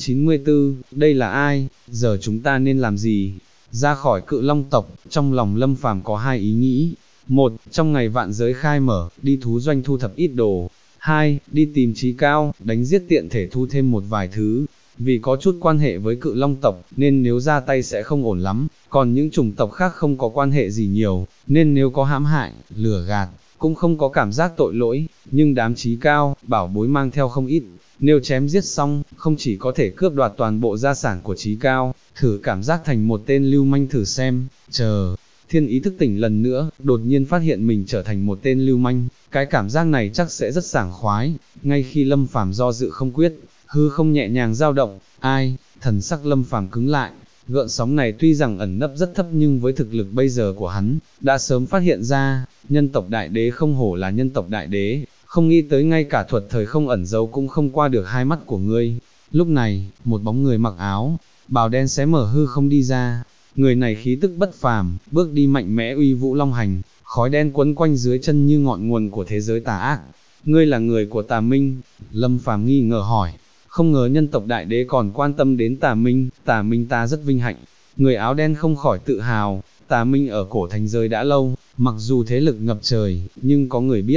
Speaker 1: 794, đây là ai, giờ chúng ta nên làm gì? Ra khỏi Cự Long tộc, trong lòng Lâm Phàm có hai ý nghĩ. Một, trong ngày vạn giới khai mở, đi thú doanh thu thập ít đồ. Hai, đi tìm Chí Cao, đánh giết tiện thể thu thêm một vài thứ. Vì có chút quan hệ với Cự Long tộc, nên nếu ra tay sẽ không ổn lắm, còn những chủng tộc khác không có quan hệ gì nhiều, nên nếu có hãm hại, lừa gạt, cũng không có cảm giác tội lỗi, nhưng đám Chí Cao, bảo bối mang theo không ít, nếu chém giết xong, không chỉ có thể cướp đoạt toàn bộ gia sản của Chí Cao, thử cảm giác thành một tên lưu manh thử xem. Thiên ý thức tỉnh lần nữa, đột nhiên phát hiện mình trở thành một tên lưu manh, cái cảm giác này chắc sẽ rất sảng khoái. Ngay khi Lâm Phàm do dự không quyết, hư không nhẹ nhàng dao động, thần sắc Lâm Phàm cứng lại. Gợn sóng này tuy rằng ẩn nấp rất thấp nhưng với thực lực bây giờ của hắn, đã sớm phát hiện ra, nhân tộc đại đế không hổ là nhân tộc đại đế, không nghĩ tới ngay cả thuật thời không ẩn giấu cũng không qua được hai mắt của ngươi. Lúc này, một bóng người mặc áo bào đen xé mở hư không đi ra. Người này khí tức bất phàm, bước đi mạnh mẽ uy vũ long hành, khói đen quấn quanh dưới chân như ngọn nguồn của thế giới tà ác. Ngươi là người của Tà Minh? Lâm Phàm nghi ngờ hỏi. Không ngờ nhân tộc đại đế còn quan tâm đến Tà Minh ta rất vinh hạnh. Người áo đen không khỏi tự hào, Tà Minh ở cổ thành giới đã lâu, mặc dù thế lực ngập trời, nhưng có người biết,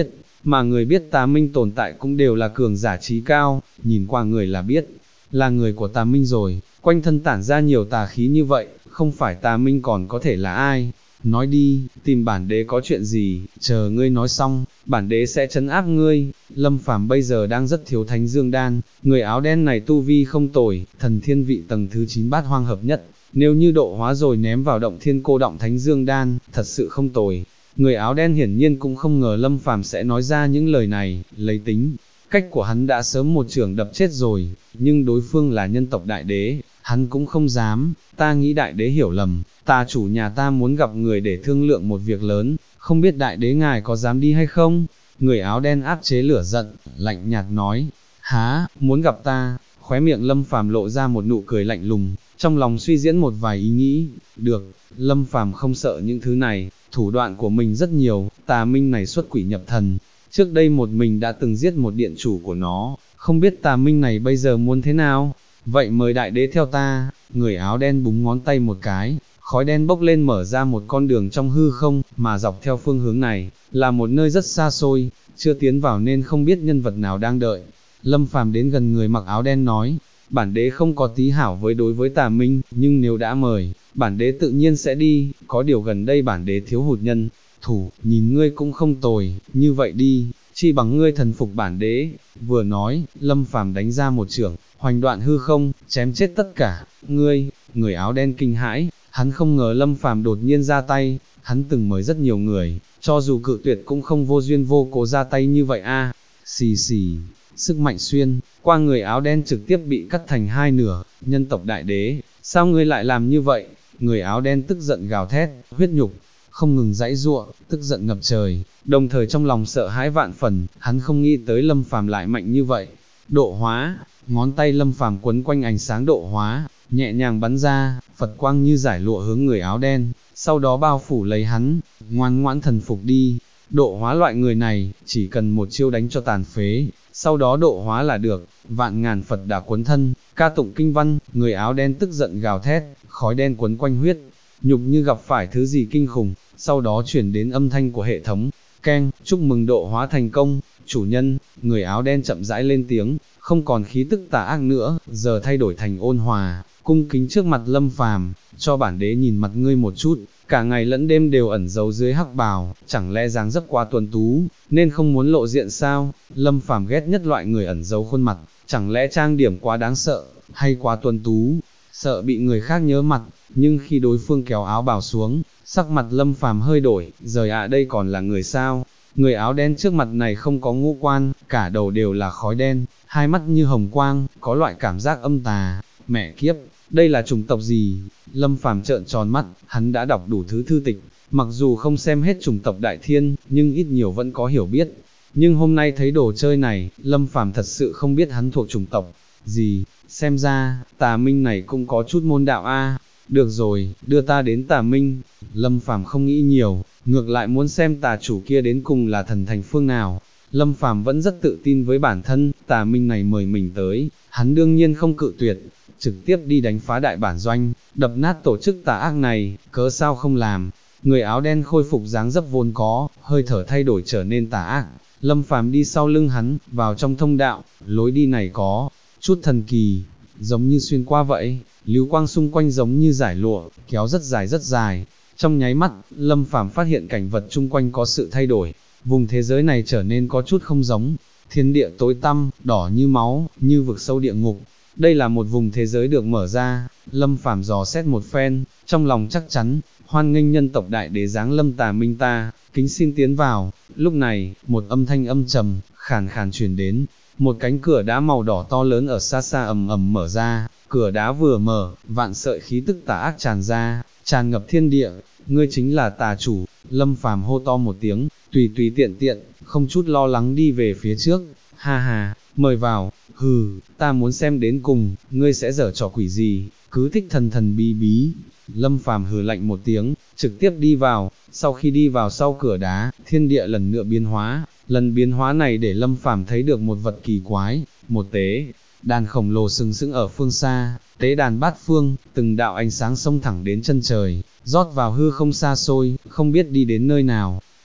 Speaker 1: mà người biết tà minh tồn tại cũng đều là cường giả trí cao, nhìn qua người là biết, là người của tà minh rồi, quanh thân tản ra nhiều tà khí như vậy, không phải tà minh còn có thể là ai. Nói đi, tìm bản đế có chuyện gì, chờ ngươi nói xong, bản đế sẽ trấn áp ngươi. Lâm Phàm bây giờ đang rất thiếu thánh dương đan, người áo đen này tu vi không tồi, thần thiên vị tầng thứ 9 bát hoang hợp nhất, nếu như độ hóa rồi ném vào động thiên cô động thánh dương đan, thật sự không tồi. Người áo đen hiển nhiên cũng không ngờ Lâm Phàm sẽ nói ra những lời này, lấy tính cách của hắn đã sớm một chưởng đập chết rồi, nhưng đối phương là nhân tộc đại đế, hắn cũng không dám. Ta nghĩ đại đế hiểu lầm, tà chủ nhà ta muốn gặp người để thương lượng một việc lớn, không biết đại đế ngài có dám đi hay không? Người áo đen áp chế lửa giận, lạnh nhạt nói, há, muốn gặp ta? Khóe miệng Lâm Phàm lộ ra một nụ cười lạnh lùng, trong lòng suy diễn một vài ý nghĩ. Được, Lâm Phàm không sợ những thứ này, thủ đoạn của mình rất nhiều, tà minh này xuất quỷ nhập thần, trước đây một mình đã từng giết một điện chủ của nó, không biết tà minh này bây giờ muốn thế nào? Vậy mời đại đế theo ta. Người áo đen búng ngón tay một cái, khói đen bốc lên mở ra một con đường trong hư không, mà dọc theo phương hướng này, là một nơi rất xa xôi, chưa tiến vào nên không biết nhân vật nào đang đợi. Lâm Phàm đến gần người mặc áo đen nói, bản đế không có tí hảo với đối với tà minh, nhưng nếu đã mời, bản đế tự nhiên sẽ đi, có điều gần đây bản đế thiếu hụt nhân thủ, nhìn ngươi cũng không tồi, như vậy đi, chi bằng ngươi thần phục bản đế. Vừa nói, Lâm Phàm đánh ra một chưởng, hoành đoạn hư không, chém chết tất cả. Ngươi, người áo đen kinh hãi, hắn không ngờ Lâm Phàm đột nhiên ra tay, hắn từng mời rất nhiều người, cho dù cự tuyệt cũng không vô duyên vô cố ra tay như vậy a. Xì xì, sức mạnh xuyên qua người áo đen trực tiếp bị cắt thành hai nửa. Nhân tộc đại đế, sao ngươi lại làm như vậy? Người áo đen tức giận gào thét, huyết nhục không ngừng giãy giụa, tức giận ngập trời, đồng thời trong lòng sợ hãi vạn phần, hắn không nghĩ tới Lâm Phàm lại mạnh như vậy. Độ hóa, ngón tay Lâm Phàm quấn quanh ánh sáng độ hóa, nhẹ nhàng bắn ra, Phật quang như giải lụa hướng người áo đen, sau đó bao phủ lấy hắn, ngoan ngoãn thần phục đi. Độ hóa loại người này, chỉ cần một chiêu đánh cho tàn phế, sau đó độ hóa là được. Vạn ngàn Phật đã quấn thân, ca tụng kinh văn, người áo đen tức giận gào thét, khói đen quấn quanh huyết nhục như gặp phải thứ gì kinh khủng, sau đó chuyển đến âm thanh của hệ thống, keng, chúc mừng độ hóa thành công, chủ nhân. Người áo đen chậm rãi lên tiếng, không còn khí tức tà ác nữa, giờ thay đổi thành ôn hòa, cung kính trước mặt Lâm Phàm, cho bản đế nhìn mặt ngươi một chút, cả ngày lẫn đêm đều ẩn giấu dưới hắc bào, chẳng lẽ dáng dấp quá tuấn tú, nên không muốn lộ diện sao? Lâm Phàm ghét nhất loại người ẩn giấu khuôn mặt, chẳng lẽ trang điểm quá đáng sợ, hay quá tuấn tú, sợ bị người khác nhớ mặt. Nhưng khi đối phương kéo áo bào xuống, sắc mặt Lâm Phàm hơi đổi, rời đây còn là người sao? Người áo đen trước mặt này không có ngũ quan, cả đầu đều là khói đen, hai mắt như hồng quang, có loại cảm giác âm tà. Mẹ kiếp, đây là chủng tộc gì? Lâm Phàm trợn tròn mắt, hắn đã đọc đủ thứ thư tịch, mặc dù không xem hết chủng tộc đại thiên, nhưng ít nhiều vẫn có hiểu biết. Nhưng hôm nay thấy đồ chơi này, Lâm Phàm thật sự không biết hắn thuộc chủng tộc gì, xem ra, tà minh này cũng có chút môn đạo a. Được rồi, đưa ta đến tà minh. Lâm Phàm không nghĩ nhiều, ngược lại muốn xem tà chủ kia đến cùng là thần thành phương nào. Lâm Phàm vẫn rất tự tin với bản thân, tà minh này mời mình tới, hắn đương nhiên không cự tuyệt, trực tiếp đi đánh phá đại bản doanh, đập nát tổ chức tà ác này, cớ sao không làm. Người áo đen khôi phục dáng dấp vốn có, hơi thở thay đổi trở nên tà ác. Lâm Phàm đi sau lưng hắn, vào trong thông đạo, lối đi này có chút thần kỳ, giống như xuyên qua vậy, lưu quang xung quanh giống như giải lụa, kéo rất dài rất dài. Trong nháy mắt, Lâm Phàm phát hiện cảnh vật chung quanh có sự thay đổi, vùng thế giới này trở nên có chút không giống, thiên địa tối tăm, đỏ như máu, như vực sâu địa ngục. Đây là một vùng thế giới được mở ra. Lâm Phàm dò xét một phen, trong lòng chắc chắn, hoan nghênh nhân tộc đại đế giáng lâm tà minh ta, kính xin tiến vào. Lúc này, một âm thanh âm trầm, khàn khàn truyền đến, một cánh cửa đá màu đỏ to lớn ở xa xa ầm ầm mở ra, cửa đá vừa mở, vạn sợi khí tức tà ác tràn ra, tràn ngập thiên địa. Ngươi chính là tà chủ. Lâm Phàm hô to một tiếng, tùy tùy tiện tiện, không chút lo lắng đi về phía trước. Ha ha, mời vào. Hừ, ta muốn xem đến cùng, ngươi sẽ dở trò quỷ gì, cứ thích thần thần bí bí. Lâm Phàm hừ lạnh một tiếng, trực tiếp đi vào. Sau khi đi vào sau cửa đá, thiên địa lần nữa biến hóa. Lần biến hóa này để Lâm Phàm thấy được một vật kỳ quái, một tế đàn khổng lồ sừng sững ở phương xa, tế đàn bát phương, từng đạo ánh sáng xông thẳng đến chân trời, rót vào hư không xa xôi, không biết đi đến nơi nào.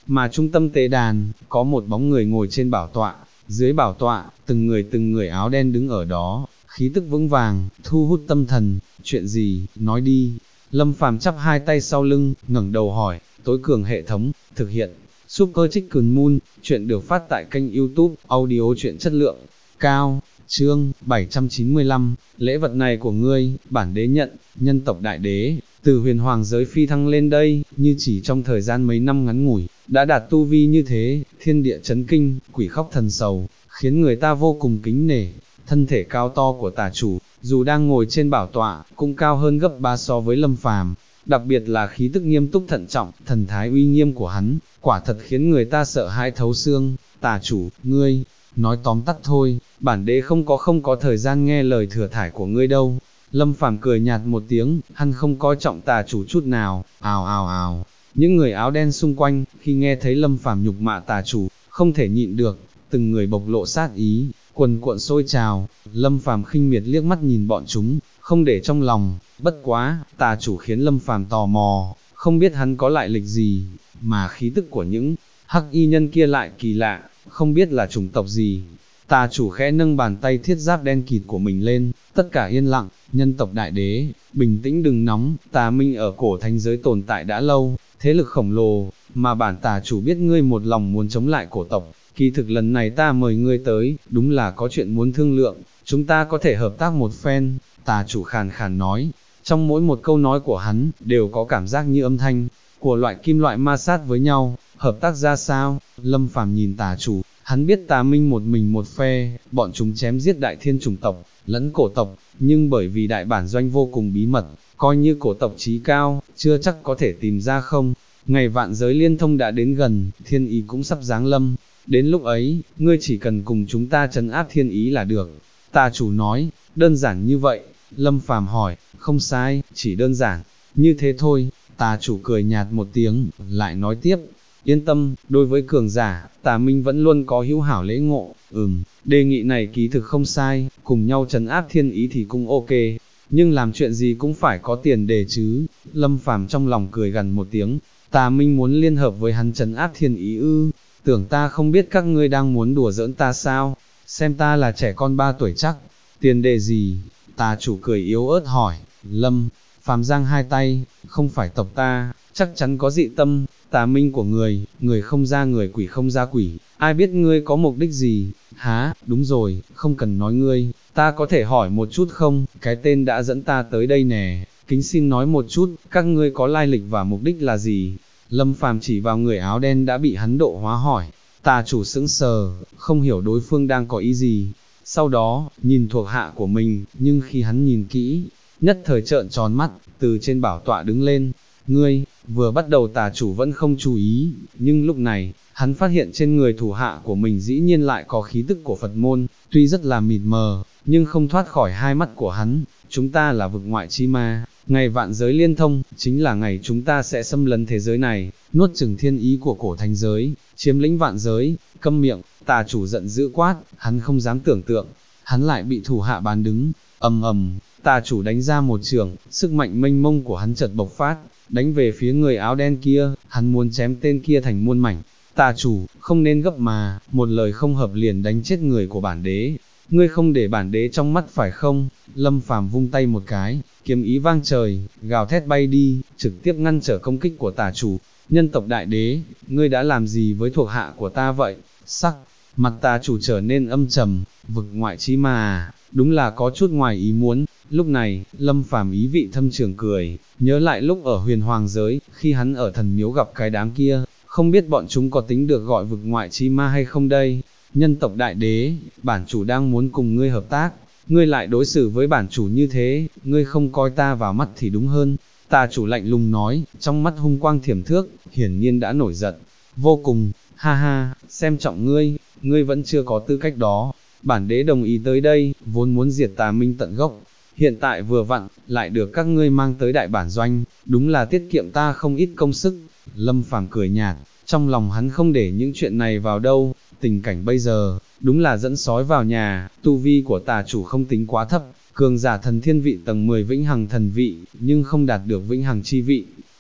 Speaker 1: mà trung tâm tế đàn, có một bóng người ngồi trên bảo tọa, dưới bảo tọa, từng người áo đen đứng ở đó, khí tức vững vàng, thu hút tâm thần, chuyện gì, nói đi. Lâm Phàm chắp hai tay sau lưng, ngẩng đầu hỏi, tối cường hệ thống, thực hiện, Super Chicken Moon, chuyện được phát tại kênh YouTube, audio chuyện chất lượng cao, chương 795, lễ vật này của ngươi, bản đế nhận, nhân tộc đại đế, từ huyền hoàng giới phi thăng lên đây, như chỉ trong thời gian mấy năm ngắn ngủi, đã đạt tu vi như thế, thiên địa chấn kinh, quỷ khóc thần sầu, khiến người ta vô cùng kính nể. Thân thể cao to của tà chủ, dù đang ngồi trên bảo tọa, cũng cao hơn gấp 3 so với Lâm Phàm, đặc biệt là khí tức nghiêm túc thận trọng, thần thái uy nghiêm của hắn, quả thật khiến người ta sợ hãi thấu xương. Tà chủ, ngươi, nói tóm tắt thôi, bản đế không có thời gian nghe lời thừa thải của ngươi đâu. Lâm Phàm cười nhạt một tiếng, hắn không coi trọng tà chủ chút nào, ào ào ào. Những người áo đen xung quanh, khi nghe thấy Lâm Phàm nhục mạ tà chủ, không thể nhịn được, từng người bộc lộ sát ý, quần cuộn sôi trào. Lâm Phàm khinh miệt liếc mắt nhìn bọn chúng, không để trong lòng, bất quá, tà chủ khiến Lâm Phàm tò mò, không biết hắn có lại lịch gì, mà khí tức của những hắc y nhân kia lại kỳ lạ, không biết là chủng tộc gì. Tà chủ khẽ nâng bàn tay thiết giáp đen kịt của mình lên, tất cả yên lặng, nhân tộc đại đế, bình tĩnh đừng nóng, tà minh ở cổ thánh giới tồn tại đã lâu, thế lực khổng lồ, mà bản tà chủ biết ngươi một lòng muốn chống lại cổ tộc, kỳ thực lần này ta mời ngươi tới, đúng là có chuyện muốn thương lượng, chúng ta có thể hợp tác một phen, tà chủ khàn khàn nói, trong mỗi một câu nói của hắn, đều có cảm giác như âm thanh, của loại kim loại ma sát với nhau, hợp tác ra sao, Lâm Phàm nhìn tà chủ, hắn biết tà minh một mình một phe, bọn chúng chém giết đại thiên chủng tộc, lẫn cổ tộc, nhưng bởi vì đại bản doanh vô cùng bí mật, coi như cổ tộc trí cao, chưa chắc có thể tìm ra không. Ngày vạn giới liên thông đã đến gần, thiên ý cũng sắp giáng lâm, đến lúc ấy, ngươi chỉ cần cùng chúng ta trấn áp thiên ý là được. Tà chủ nói, đơn giản như vậy, Lâm Phàm hỏi, không sai, chỉ đơn giản, như thế thôi. Tà chủ cười nhạt một tiếng, lại nói tiếp, yên tâm, đối với cường giả, tà minh vẫn luôn có hữu hảo lễ ngộ, đề nghị này ký thực không sai, cùng nhau trấn áp thiên ý thì cũng ok, nhưng làm chuyện gì cũng phải có tiền đề chứ. Lâm Phàm trong lòng cười gằn một tiếng, tà minh muốn liên hợp với hắn trấn áp thiên ý ư, tưởng ta không biết các ngươi đang muốn đùa giỡn ta sao, xem ta là trẻ con 3 tuổi chắc, tiền đề gì, tà chủ cười yếu ớt hỏi. Lâm Phàm giang hai tay, không phải tộc ta, chắc chắn có dị tâm, tà minh của người, người không ra người, quỷ không ra quỷ, ai biết ngươi có mục đích gì. Há, đúng rồi, không cần nói ngươi, ta có thể hỏi một chút không, cái tên đã dẫn ta tới đây nè, kính xin nói một chút, các ngươi có lai lịch và mục đích là gì. Lâm Phàm chỉ vào người áo đen đã bị hắn độ hóa hỏi, tà chủ sững sờ, không hiểu đối phương đang có ý gì, sau đó, nhìn thuộc hạ của mình, nhưng khi hắn nhìn kỹ, nhất thời trợn tròn mắt, từ trên bảo tọa đứng lên. Ngươi, vừa bắt đầu tà chủ vẫn không chú ý, nhưng lúc này, hắn phát hiện trên người thủ hạ của mình dĩ nhiên lại có khí tức của Phật môn, tuy rất là mịt mờ, nhưng không thoát khỏi hai mắt của hắn. Chúng ta là vực ngoại chi ma, ngày vạn giới liên thông, chính là ngày chúng ta sẽ xâm lấn thế giới này, nuốt chửng thiên ý của cổ thánh giới, chiếm lĩnh vạn giới. Câm miệng, tà chủ giận dữ quát, hắn không dám tưởng tượng, hắn lại bị thủ hạ bán đứng. Ầm ầm, tà chủ đánh ra một chưởng, sức mạnh mênh mông của hắn chợt bộc phát, đánh về phía người áo đen kia, hắn muốn chém tên kia thành muôn mảnh. Tà chủ, không nên gấp mà, một lời không hợp liền đánh chết người của bản đế, ngươi không để bản đế trong mắt phải không? Lâm Phàm vung tay một cái, kiếm ý vang trời, gào thét bay đi, trực tiếp ngăn trở công kích của tà chủ. Nhân tộc đại đế, ngươi đã làm gì với thuộc hạ của ta vậy? Sắc mặt tà chủ trở nên âm trầm, vực ngoại chi mà, đúng là có chút ngoài ý muốn. Lúc này, Lâm Phàm ý vị thâm trường cười, nhớ lại lúc ở huyền hoàng giới, khi hắn ở thần miếu gặp cái đám kia, không biết bọn chúng có tính được gọi vực ngoại chi ma hay không đây. Nhân tộc đại đế, bản chủ đang muốn cùng ngươi hợp tác, ngươi lại đối xử với bản chủ như thế, ngươi không coi ta vào mắt thì đúng hơn. Tà chủ lạnh lùng nói, trong mắt hung quang thiểm thước, hiển nhiên đã nổi giận, vô cùng. Ha ha, xem trọng ngươi, ngươi vẫn chưa có tư cách đó, bản đế đồng ý tới đây, vốn muốn diệt tà minh tận gốc, hiện tại vừa vặn, lại được các ngươi mang tới đại bản doanh, đúng là tiết kiệm ta không ít công sức. Lâm Phàm cười nhạt, trong lòng hắn không để những chuyện này vào đâu, tình cảnh bây giờ, đúng là dẫn sói vào nhà. Tu vi của tà chủ không tính quá thấp, cường giả thần thiên vị tầng 10 vĩnh hằng thần vị, nhưng không đạt được vĩnh hằng chi vị.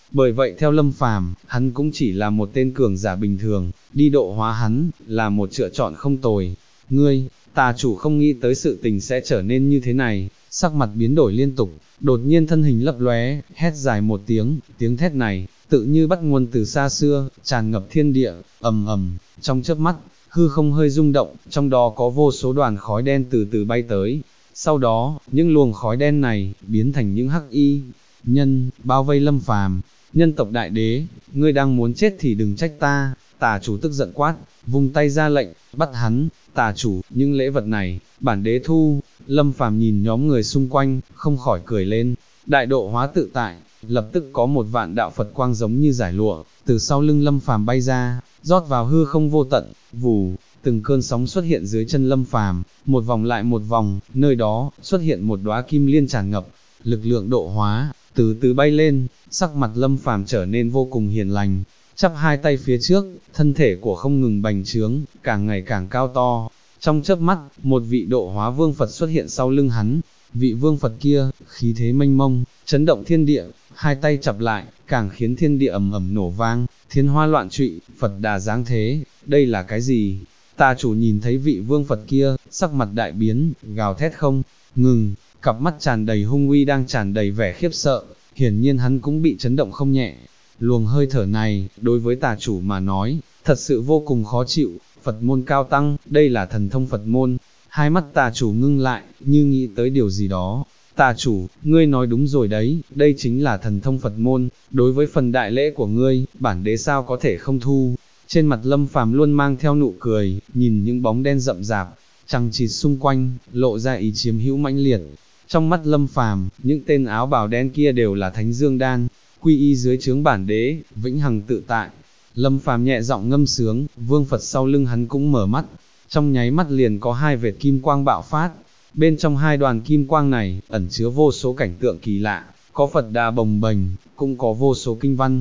Speaker 1: bởi vậy theo Lâm Phàm, hắn cũng chỉ là một tên cường giả bình thường, đi độ hóa hắn, là một lựa chọn không tồi. Ngươi, tà chủ không nghĩ tới sự tình sẽ trở nên như thế này, sắc mặt biến đổi liên tục, đột nhiên thân hình lấp lóe, hét dài một tiếng, tiếng thét này, tự như bắt nguồn từ xa xưa, tràn ngập thiên địa, ầm ầm, trong chớp mắt, hư không hơi rung động, trong đó có vô số đoàn khói đen từ từ bay tới. Sau đó, những luồng khói đen này, biến thành những hắc y nhân, bao vây Lâm Phàm. Nhân tộc đại đế, ngươi đang muốn chết thì đừng trách ta, tà chủ tức giận quát, vung tay ra lệnh, bắt hắn, tà chủ, những lễ vật này, bản đế thu. Lâm Phàm nhìn nhóm người xung quanh, không khỏi cười lên, đại độ hóa tự tại, lập tức có một vạn đạo Phật quang giống như giải lụa, từ sau lưng Lâm Phàm bay ra, rót vào hư không vô tận, vù, từng cơn sóng xuất hiện dưới chân Lâm Phàm, một vòng lại một vòng, nơi đó, xuất hiện một đóa kim liên tràn ngập, lực lượng độ hóa, từ từ bay lên, sắc mặt Lâm Phàm trở nên vô cùng hiền lành, chắp hai tay phía trước, thân thể của không ngừng bành trướng, càng ngày càng cao to. Trong chớp mắt, một vị độ hóa vương Phật xuất hiện sau lưng hắn, vị vương Phật kia, khí thế mênh mông, chấn động thiên địa, hai tay chặp lại, càng khiến thiên địa ầm ầm nổ vang, thiên hoa loạn trụy, Phật đà giáng thế, đây là cái gì? Tà chủ nhìn thấy vị vương Phật kia, sắc mặt đại biến, gào thét không ngừng, cặp mắt tràn đầy hung uy đang tràn đầy vẻ khiếp sợ, hiển nhiên hắn cũng bị chấn động không nhẹ. Luồng hơi thở này, đối với tà chủ mà nói, thật sự vô cùng khó chịu, Phật môn cao tăng, đây là thần thông Phật môn. Hai mắt tà chủ ngưng lại, như nghĩ tới điều gì đó. Tà chủ, ngươi nói đúng rồi đấy, đây chính là thần thông Phật môn, đối với phần đại lễ của ngươi, bản đế sao có thể không thu. Trên mặt Lâm Phàm luôn mang theo nụ cười, nhìn những bóng đen rậm rạp, chằng chịt xung quanh, lộ ra ý chiếm hữu mãnh liệt. Trong mắt Lâm Phàm, những tên áo bào đen kia đều là thánh dương đan, quy y dưới trướng bản đế, vĩnh hằng tự tại. Lâm Phàm nhẹ giọng ngâm sướng, vương Phật sau lưng hắn cũng mở mắt, trong nháy mắt liền có hai vệt kim quang bạo phát. Bên trong hai đoàn kim quang này, ẩn chứa vô số cảnh tượng kỳ lạ, có Phật đà bồng bềnh, cũng có vô số kinh văn.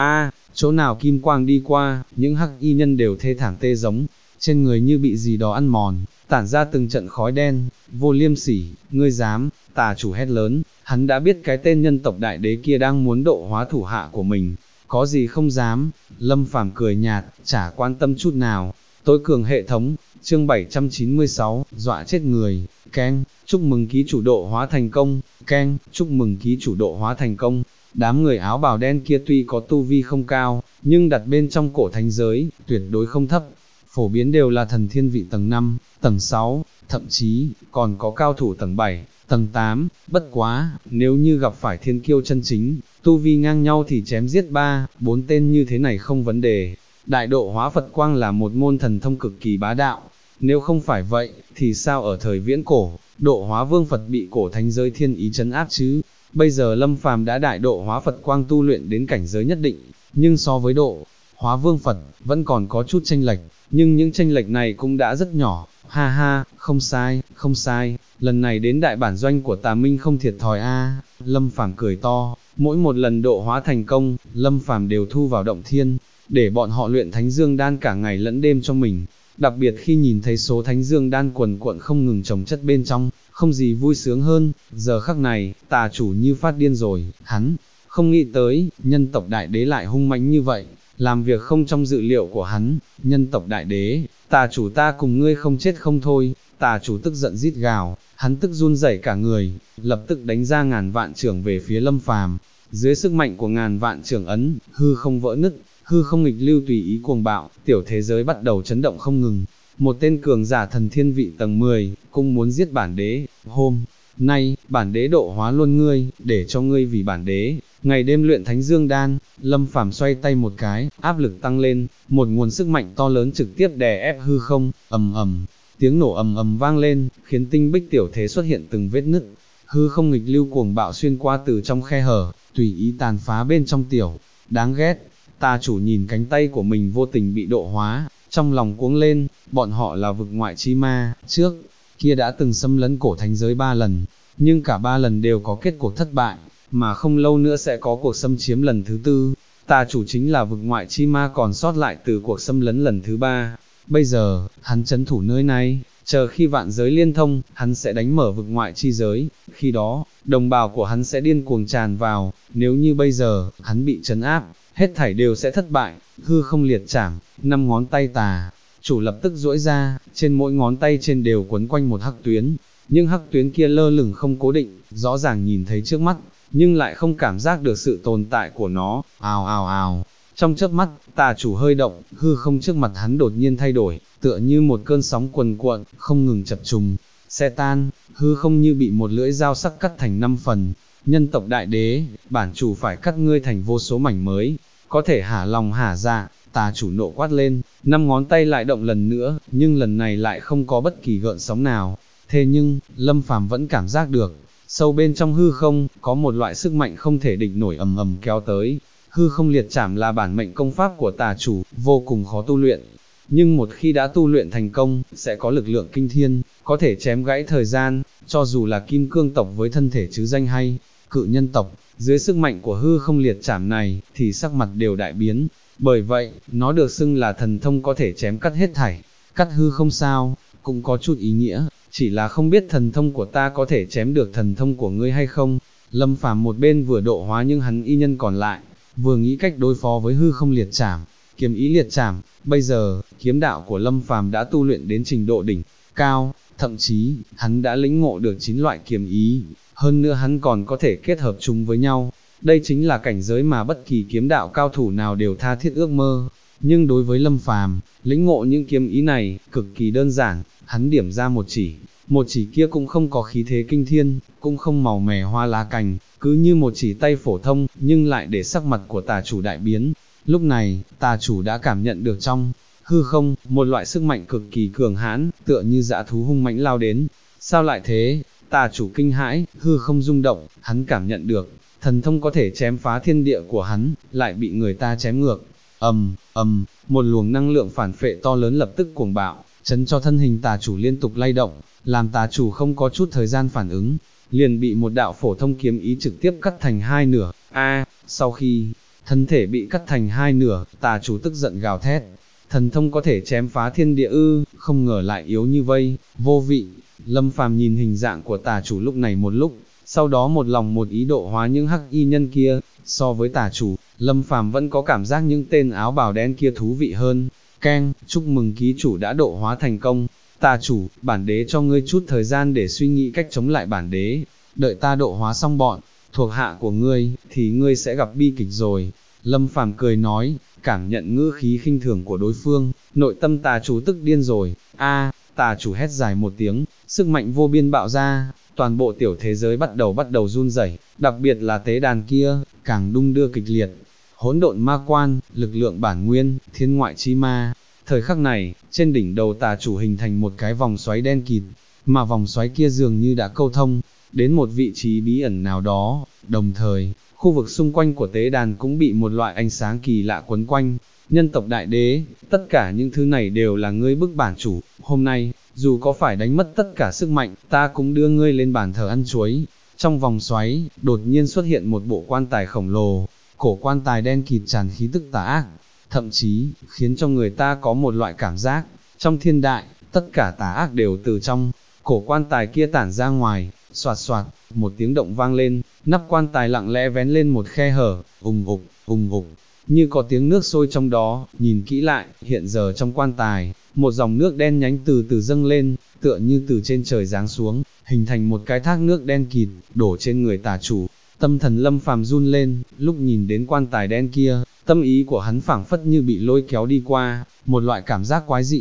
Speaker 1: Chỗ nào kim quang đi qua, những hắc y nhân đều thê thảm tê giống, trên người như bị gì đó ăn mòn, tản ra từng trận khói đen. Vô liêm sỉ, ngươi dám? Tà chủ hét lớn, hắn đã biết cái tên nhân tộc đại đế kia đang muốn độ hóa thủ hạ của mình, có gì không dám. Lâm Phàm cười nhạt, chả quan tâm chút nào. Tối cường hệ thống, chương 796, dọa chết người. Keng, chúc mừng ký chủ độ hóa thành công. Keng, chúc mừng ký chủ độ hóa thành công. Đám người áo bào đen kia tuy có tu vi không cao, nhưng đặt bên trong cổ thánh giới, tuyệt đối không thấp. Phổ biến đều là thần thiên vị tầng 5, tầng 6, thậm chí, còn có cao thủ tầng 7, tầng 8, bất quá, nếu như gặp phải thiên kiêu chân chính, tu vi ngang nhau thì chém giết 3, 4 tên như thế này không vấn đề. Đại độ hóa Phật Quang là một môn thần thông cực kỳ bá đạo, nếu không phải vậy, thì sao ở thời viễn cổ, độ hóa vương Phật bị cổ thánh giới thiên ý trấn áp chứ? Bây giờ Lâm Phàm đã đại độ hóa Phật Quang tu luyện đến cảnh giới nhất định, nhưng so với độ hóa vương Phật, vẫn còn có chút chênh lệch, nhưng những chênh lệch này cũng đã rất nhỏ. Ha ha, không sai, không sai, lần này đến đại bản doanh của Tà Minh không thiệt thòi a. Lâm Phàm cười to, mỗi một lần độ hóa thành công, Lâm Phàm đều thu vào động thiên, để bọn họ luyện thánh dương đan cả ngày lẫn đêm cho mình. Đặc biệt khi nhìn thấy số thánh dương đan quần cuộn không ngừng chồng chất bên trong, không gì vui sướng hơn. Giờ khắc này, tà chủ như phát điên rồi, hắn không nghĩ tới, nhân tộc đại đế lại hung mãnh như vậy, làm việc không trong dự liệu của hắn. Nhân tộc đại đế, tà chủ ta cùng ngươi không chết không thôi. Tà chủ tức giận rít gào, hắn tức run rẩy cả người, lập tức đánh ra ngàn vạn chưởng về phía Lâm Phàm. Dưới sức mạnh của ngàn vạn chưởng ấn, hư không vỡ nứt, hư không nghịch lưu tùy ý cuồng bạo, tiểu thế giới bắt đầu chấn động không ngừng. Một tên cường giả thần thiên vị tầng 10, cũng muốn giết bản đế. Hôm nay, bản đế độ hóa luôn ngươi, để cho ngươi vì bản đế ngày đêm luyện thánh dương đan. Lâm Phàm xoay tay một cái, áp lực tăng lên, một nguồn sức mạnh to lớn trực tiếp đè ép hư không, ầm ầm, tiếng nổ ầm ầm vang lên, khiến tinh bích tiểu thế xuất hiện từng vết nứt, hư không nghịch lưu cuồng bạo xuyên qua từ trong khe hở, tùy ý tàn phá bên trong tiểu. Đáng ghét. Tà chủ nhìn cánh tay của mình vô tình bị độ hóa, trong lòng cuống lên. Bọn họ là vực ngoại chi ma, trước kia đã từng xâm lấn cổ thánh giới 3 lần, nhưng cả 3 lần đều có kết cuộc thất bại, mà không lâu nữa sẽ có cuộc xâm chiếm lần thứ 4. Tà chủ chính là vực ngoại chi ma còn sót lại từ cuộc xâm lấn lần thứ 3. Bây giờ, hắn trấn thủ nơi này, chờ khi vạn giới liên thông, hắn sẽ đánh mở vực ngoại chi giới, khi đó, đồng bào của hắn sẽ điên cuồng tràn vào, nếu như bây giờ, hắn bị trấn áp, hết thảy đều sẽ thất bại, hư không liệt chảm, 5 ngón tay tà, chủ lập tức duỗi ra, trên mỗi ngón tay trên đều quấn quanh một hắc tuyến, nhưng hắc tuyến kia lơ lửng không cố định, rõ ràng nhìn thấy trước mắt, nhưng lại không cảm giác được sự tồn tại của nó, ào ào ào. Trong chớp mắt, tà chủ hơi động, hư không trước mặt hắn đột nhiên thay đổi, tựa như một cơn sóng cuồn cuộn, không ngừng chập trùng, xe tan, hư không như bị một lưỡi dao sắc cắt thành 5 phần. Nhân tộc đại đế, bản chủ phải cắt ngươi thành vô số mảnh mới, có thể hả lòng hả dạ, tà chủ nộ quát lên, 5 ngón tay lại động lần nữa, nhưng lần này lại không có bất kỳ gợn sóng nào. Thế nhưng, Lâm Phàm vẫn cảm giác được, sâu bên trong hư không, có một loại sức mạnh không thể địch nổi ầm ầm kéo tới. Hư không liệt chảm là bản mệnh công pháp của tà chủ, vô cùng khó tu luyện. Nhưng một khi đã tu luyện thành công, sẽ có lực lượng kinh thiên, có thể chém gãy thời gian, cho dù là kim cương tộc với thân thể chứ danh hay, cự nhân tộc, dưới sức mạnh của hư không liệt chảm này, thì sắc mặt đều đại biến. Bởi vậy, nó được xưng là thần thông có thể chém cắt hết thảy, cắt hư không sao, cũng có chút ý nghĩa, chỉ là không biết thần thông của ta có thể chém được thần thông của ngươi hay không. Lâm Phàm một bên vừa độ hóa nhưng hắn y nhân còn lại, vừa nghĩ cách đối phó với hư không liệt chảm, kiếm ý liệt chảm. Bây giờ, kiếm đạo của Lâm Phàm đã tu luyện đến trình độ đỉnh cao, thậm chí, hắn đã lĩnh ngộ được 9 loại kiếm ý, hơn nữa hắn còn có thể kết hợp chúng với nhau. Đây chính là cảnh giới mà bất kỳ kiếm đạo cao thủ nào đều tha thiết ước mơ. Nhưng đối với Lâm Phàm, lĩnh ngộ những kiếm ý này, cực kỳ đơn giản, hắn điểm ra một chỉ kia cũng không có khí thế kinh thiên, cũng không màu mè hoa lá cành, cứ như một chỉ tay phổ thông, nhưng lại để sắc mặt của tà chủ đại biến. Lúc này, tà chủ đã cảm nhận được trong hư không, một loại sức mạnh cực kỳ cường hãn, tựa như dã thú hung mãnh lao đến. Sao lại thế? Tà chủ kinh hãi, hư không rung động, hắn cảm nhận được, thần thông có thể chém phá thiên địa của hắn, lại bị người ta chém ngược. Một luồng năng lượng phản phệ to lớn lập tức cuồng bạo, chấn cho thân hình tà chủ liên tục lay động, làm tà chủ không có chút thời gian phản ứng, liền bị một đạo phổ thông kiếm ý trực tiếp cắt thành hai nửa. Sau khi thân thể bị cắt thành hai nửa, tà chủ tức giận gào thét, thần thông có thể chém phá thiên địa ư, không ngờ lại yếu như vây, vô vị. Lâm Phàm nhìn hình dạng của tà chủ lúc này một lúc, sau đó một lòng một ý độ hóa những hắc y nhân kia. So với tà chủ, Lâm Phàm vẫn có cảm giác những tên áo bào đen kia thú vị hơn. Chúc mừng ký chủ đã độ hóa thành công. Tà chủ, bản đế cho ngươi chút thời gian để suy nghĩ cách chống lại bản đế. Đợi ta độ hóa xong bọn thuộc hạ của ngươi, thì ngươi sẽ gặp bi kịch rồi. Lâm Phàm cười nói, cảm nhận ngữ khí khinh thường của đối phương, nội tâm tà chủ tức điên rồi. Tà chủ hét dài một tiếng, sức mạnh vô biên bạo ra, toàn bộ tiểu thế giới bắt đầu run rẩy, đặc biệt là tế đàn kia, càng đung đưa kịch liệt. Hỗn độn ma quan, lực lượng bản nguyên, thiên ngoại chi ma. Thời khắc này, trên đỉnh đầu tà chủ hình thành một cái vòng xoáy đen kịt, mà vòng xoáy kia dường như đã câu thông đến một vị trí bí ẩn nào đó, đồng thời, khu vực xung quanh của tế đàn cũng bị một loại ánh sáng kỳ lạ quấn quanh. Nhân tộc đại đế, tất cả những thứ này đều là ngươi bức bản chủ, hôm nay, dù có phải đánh mất tất cả sức mạnh, ta cũng đưa ngươi lên bàn thờ ăn chuối. Trong vòng xoáy, đột nhiên xuất hiện một bộ quan tài khổng lồ, cổ quan tài đen kịt tràn khí tức tà ác, thậm chí, khiến cho người ta có một loại cảm giác, trong thiên đại, tất cả tà ác đều từ trong cổ quan tài kia tản ra ngoài. Soạt soạt, một tiếng động vang lên, nắp quan tài lặng lẽ vén lên một khe hở, ùng ục, như có tiếng nước sôi trong đó. Nhìn kỹ lại, hiện giờ trong quan tài, một dòng nước đen nhánh từ từ dâng lên, tựa như từ trên trời giáng xuống, hình thành một cái thác nước đen kịt, đổ trên người tà chủ. Tâm thần Lâm Phàm run lên, lúc nhìn đến quan tài đen kia, tâm ý của hắn phảng phất như bị lôi kéo đi qua, một loại cảm giác quái dị.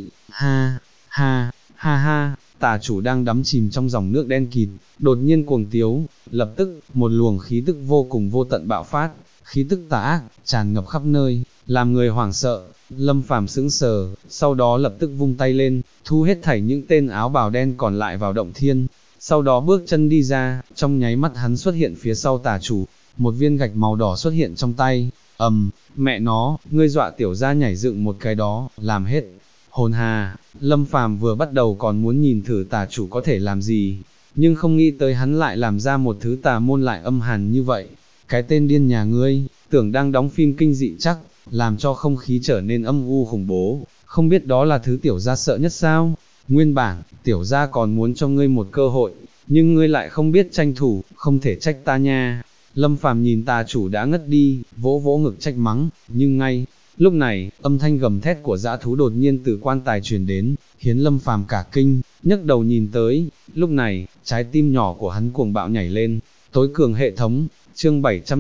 Speaker 1: Ha, tà chủ đang đắm chìm trong dòng nước đen kịt, đột nhiên cuồng tiếu, lập tức, một luồng khí tức vô cùng vô tận bạo phát, khí tức tà ác, tràn ngập khắp nơi, làm người hoảng sợ. Lâm Phàm sững sờ, sau đó lập tức vung tay lên, thu hết thảy những tên áo bào đen còn lại vào động thiên, sau đó bước chân đi ra, trong nháy mắt hắn xuất hiện phía sau tà chủ, một viên gạch màu đỏ xuất hiện trong tay. Mẹ nó, ngươi dọa tiểu gia nhảy dựng một cái đó, làm hết hồn hà. Lâm Phàm vừa bắt đầu còn muốn nhìn thử tà chủ có thể làm gì, nhưng không nghĩ tới hắn lại làm ra một thứ tà môn lại âm hàn như vậy. Cái tên điên nhà ngươi, tưởng đang đóng phim kinh dị chắc, làm cho không khí trở nên âm u khủng bố, không biết đó là thứ tiểu gia sợ nhất sao? Nguyên bản, tiểu gia còn muốn cho ngươi một cơ hội, nhưng ngươi lại không biết tranh thủ, không thể trách ta nha. Lâm Phàm nhìn tà chủ đã ngất đi, vỗ vỗ ngực trách mắng, nhưng ngay lúc này, âm thanh gầm thét của dã thú đột nhiên từ quan tài truyền đến, khiến Lâm Phàm cả kinh, nhấc đầu nhìn tới, lúc này, trái tim nhỏ của hắn cuồng bạo nhảy lên, tối cường hệ thống, chương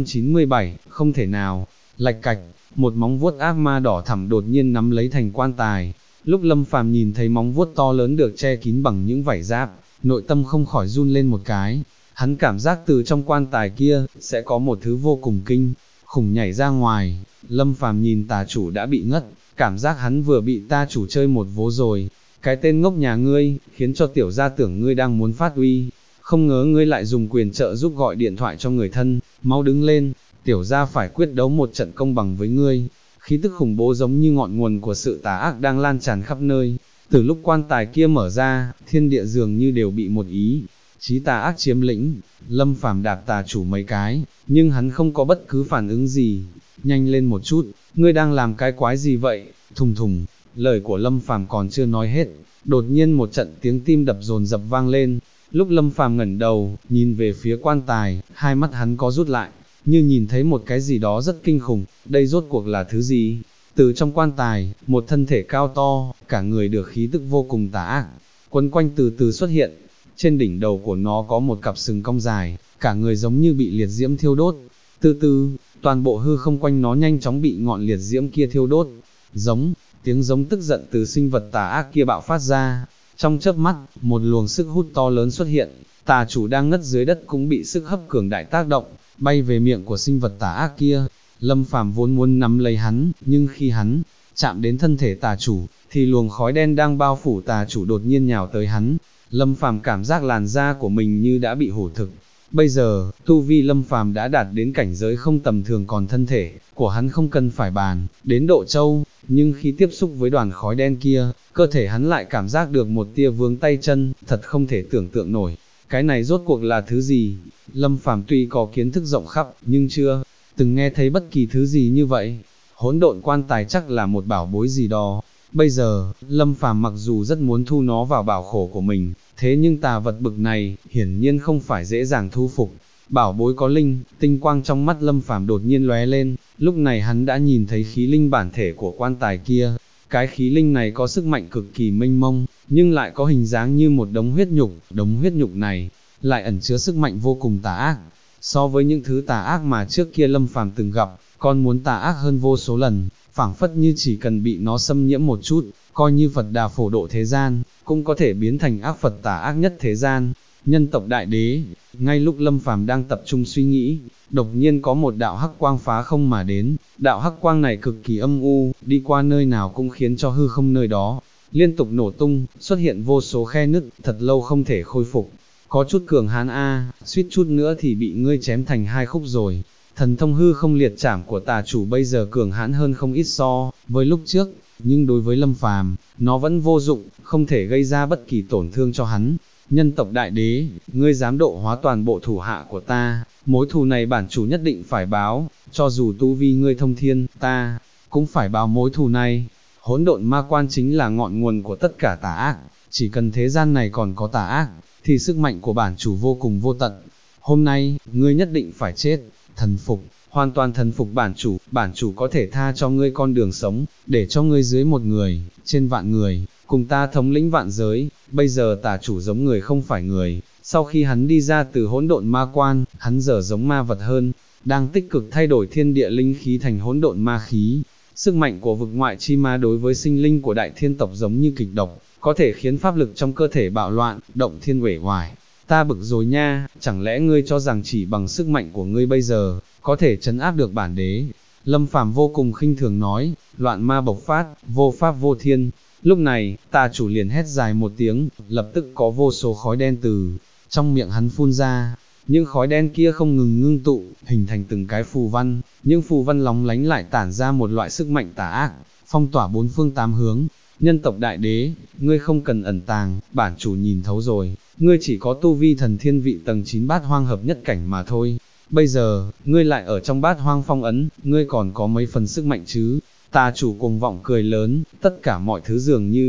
Speaker 1: 797, không thể nào, lạch cạch, một móng vuốt ác ma đỏ thẳm đột nhiên nắm lấy thành quan tài. Lúc Lâm Phàm nhìn thấy móng vuốt to lớn được che kín bằng những vảy giáp, nội tâm không khỏi run lên một cái. Hắn cảm giác từ trong quan tài kia, sẽ có một thứ vô cùng kinh khủng nhảy ra ngoài. Lâm Phàm nhìn tà chủ đã bị ngất, cảm giác hắn vừa bị ta chủ chơi một vố rồi. Cái tên ngốc nhà ngươi, khiến cho tiểu gia tưởng ngươi đang muốn phát uy. Không ngờ ngươi lại dùng quyền trợ giúp gọi điện thoại cho người thân, mau đứng lên, tiểu gia phải quyết đấu một trận công bằng với ngươi. Khí tức khủng bố giống như ngọn nguồn của sự tà ác đang lan tràn khắp nơi. Từ lúc quan tài kia mở ra, thiên địa dường như đều bị một ý chí tà ác chiếm lĩnh. Lâm Phàm đạp tà chủ mấy cái, nhưng hắn không có bất cứ phản ứng gì. Nhanh lên một chút, ngươi đang làm cái quái gì vậy? Thùng thùng, lời của Lâm Phàm còn chưa nói hết, đột nhiên một trận tiếng tim đập dồn dập vang lên. Lúc Lâm Phàm ngẩng đầu, nhìn về phía quan tài, hai mắt hắn có rút lại, như nhìn thấy một cái gì đó rất kinh khủng. Đây rốt cuộc là thứ gì? Từ trong quan tài, một thân thể cao to, cả người được khí tức vô cùng tà ác quấn quanh từ từ xuất hiện. Trên đỉnh đầu của nó có một cặp sừng cong dài, cả người giống như bị liệt diễm thiêu đốt. Từ từ, toàn bộ hư không quanh nó nhanh chóng bị ngọn liệt diễm kia thiêu đốt. Giống, tiếng giống tức giận từ sinh vật tà ác kia bạo phát ra. Trong chớp mắt, một luồng sức hút to lớn xuất hiện, tà chủ đang ngất dưới đất cũng bị sức hấp cường đại tác động, bay về miệng của sinh vật tà ác kia. Lâm Phàm vốn muốn nắm lấy hắn, nhưng khi hắn chạm đến thân thể tà chủ, thì luồng khói đen đang bao phủ tà chủ đột nhiên nhào tới hắn. Lâm Phàm cảm giác làn da của mình như đã bị hủ thực. Bây giờ, tu vi Lâm Phàm đã đạt đến cảnh giới không tầm thường, còn thân thể của hắn không cần phải bàn đến độ trâu, nhưng khi tiếp xúc với đoàn khói đen kia, cơ thể hắn lại cảm giác được một tia vướng tay chân, thật không thể tưởng tượng nổi. Cái này rốt cuộc là thứ gì? Lâm Phàm tuy có kiến thức rộng khắp, nhưng chưa từng nghe thấy bất kỳ thứ gì như vậy. Hỗn độn quan tài chắc là một bảo bối gì đó. Bây giờ, Lâm Phàm mặc dù rất muốn thu nó vào bảo khổ của mình, thế nhưng tà vật bực này, hiển nhiên không phải dễ dàng thu phục. Bảo bối có linh, tinh quang trong mắt Lâm Phàm đột nhiên lóe lên, lúc này hắn đã nhìn thấy khí linh bản thể của quan tài kia. Cái khí linh này có sức mạnh cực kỳ mênh mông, nhưng lại có hình dáng như một đống huyết nhục này, lại ẩn chứa sức mạnh vô cùng tà ác. So với những thứ tà ác mà trước kia Lâm Phàm từng gặp, còn muốn tà ác hơn vô số lần, phảng phất như chỉ cần bị nó xâm nhiễm một chút, coi như Phật Đà phổ độ thế gian, cũng có thể biến thành ác Phật tà ác nhất thế gian. Nhân tộc đại đế, ngay lúc Lâm Phàm đang tập trung suy nghĩ, đột nhiên có một đạo hắc quang phá không mà đến. Đạo hắc quang này cực kỳ âm u, đi qua nơi nào cũng khiến cho hư không nơi đó liên tục nổ tung, xuất hiện vô số khe nứt, thật lâu không thể khôi phục. Có chút cường hán a, suýt chút nữa thì bị ngươi chém thành hai khúc rồi. Thần thông hư không liệt chảm của tà chủ bây giờ cường hãn hơn không ít so với lúc trước, nhưng đối với Lâm Phàm, nó vẫn vô dụng, không thể gây ra bất kỳ tổn thương cho hắn. Nhân tộc đại đế, ngươi dám độ hóa toàn bộ thủ hạ của ta, mối thù này bản chủ nhất định phải báo, cho dù tu vi ngươi thông thiên, ta cũng phải báo mối thù này. Hỗn độn ma quan chính là ngọn nguồn của tất cả tà ác, chỉ cần thế gian này còn có tà ác, thì sức mạnh của bản chủ vô cùng vô tận. Hôm nay, ngươi nhất định phải chết, thần phục, hoàn toàn thần phục bản chủ có thể tha cho ngươi con đường sống, để cho ngươi dưới một người, trên vạn người, cùng ta thống lĩnh vạn giới. Bây giờ tà chủ giống người không phải người, sau khi hắn đi ra từ hỗn độn ma quan, hắn giờ giống ma vật hơn, đang tích cực thay đổi thiên địa linh khí thành hỗn độn ma khí. Sức mạnh của vực ngoại chi ma đối với sinh linh của đại thiên tộc giống như kịch độc, có thể khiến pháp lực trong cơ thể bạo loạn, động thiên uể oải. Ta bực rồi nha, chẳng lẽ ngươi cho rằng chỉ bằng sức mạnh của ngươi bây giờ, có thể trấn áp được bản đế? Lâm Phàm vô cùng khinh thường nói, loạn ma bộc phát, vô pháp vô thiên. Lúc này, tà chủ liền hét dài một tiếng, lập tức có vô số khói đen từ trong miệng hắn phun ra. Những khói đen kia không ngừng ngưng tụ, hình thành từng cái phù văn, những phù văn lóng lánh lại tản ra một loại sức mạnh tà ác, phong tỏa bốn phương tám hướng. Nhân tộc đại đế, ngươi không cần ẩn tàng, bản chủ nhìn thấu rồi, ngươi chỉ có tu vi thần thiên vị tầng 9 bát hoang hợp nhất cảnh mà thôi. Bây giờ, ngươi lại ở trong bát hoang phong ấn, ngươi còn có mấy phần sức mạnh chứ? Tà chủ cuồng vọng cười lớn, tất cả mọi thứ dường như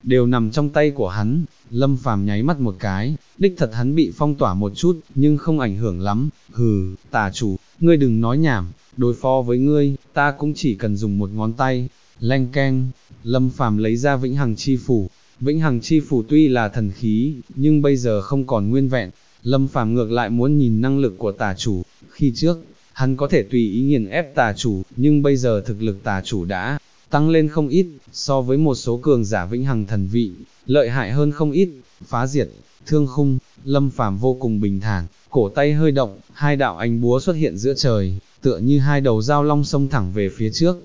Speaker 1: đều nằm trong tay của hắn. Lâm Phàm nháy mắt một cái, đích thật hắn bị phong tỏa một chút, nhưng không ảnh hưởng lắm. Hừ, tà chủ, ngươi đừng nói nhảm, đối phó với ngươi, ta cũng chỉ cần dùng một ngón tay. Leng keng, Lâm Phàm lấy ra Vĩnh Hằng Chi Phủ. Vĩnh Hằng Chi Phủ tuy là thần khí, nhưng bây giờ không còn nguyên vẹn. Lâm Phàm ngược lại muốn nhìn năng lực của tà chủ. Khi trước, hắn có thể tùy ý nghiền ép tà chủ, nhưng bây giờ thực lực tà chủ đã tăng lên không ít, so với một số cường giả Vĩnh Hằng thần vị, lợi hại hơn không ít. Phá diệt, thương khung, Lâm Phàm vô cùng bình thản, cổ tay hơi động, hai đạo ánh búa xuất hiện giữa trời, tựa như hai đầu dao long xông thẳng về phía trước.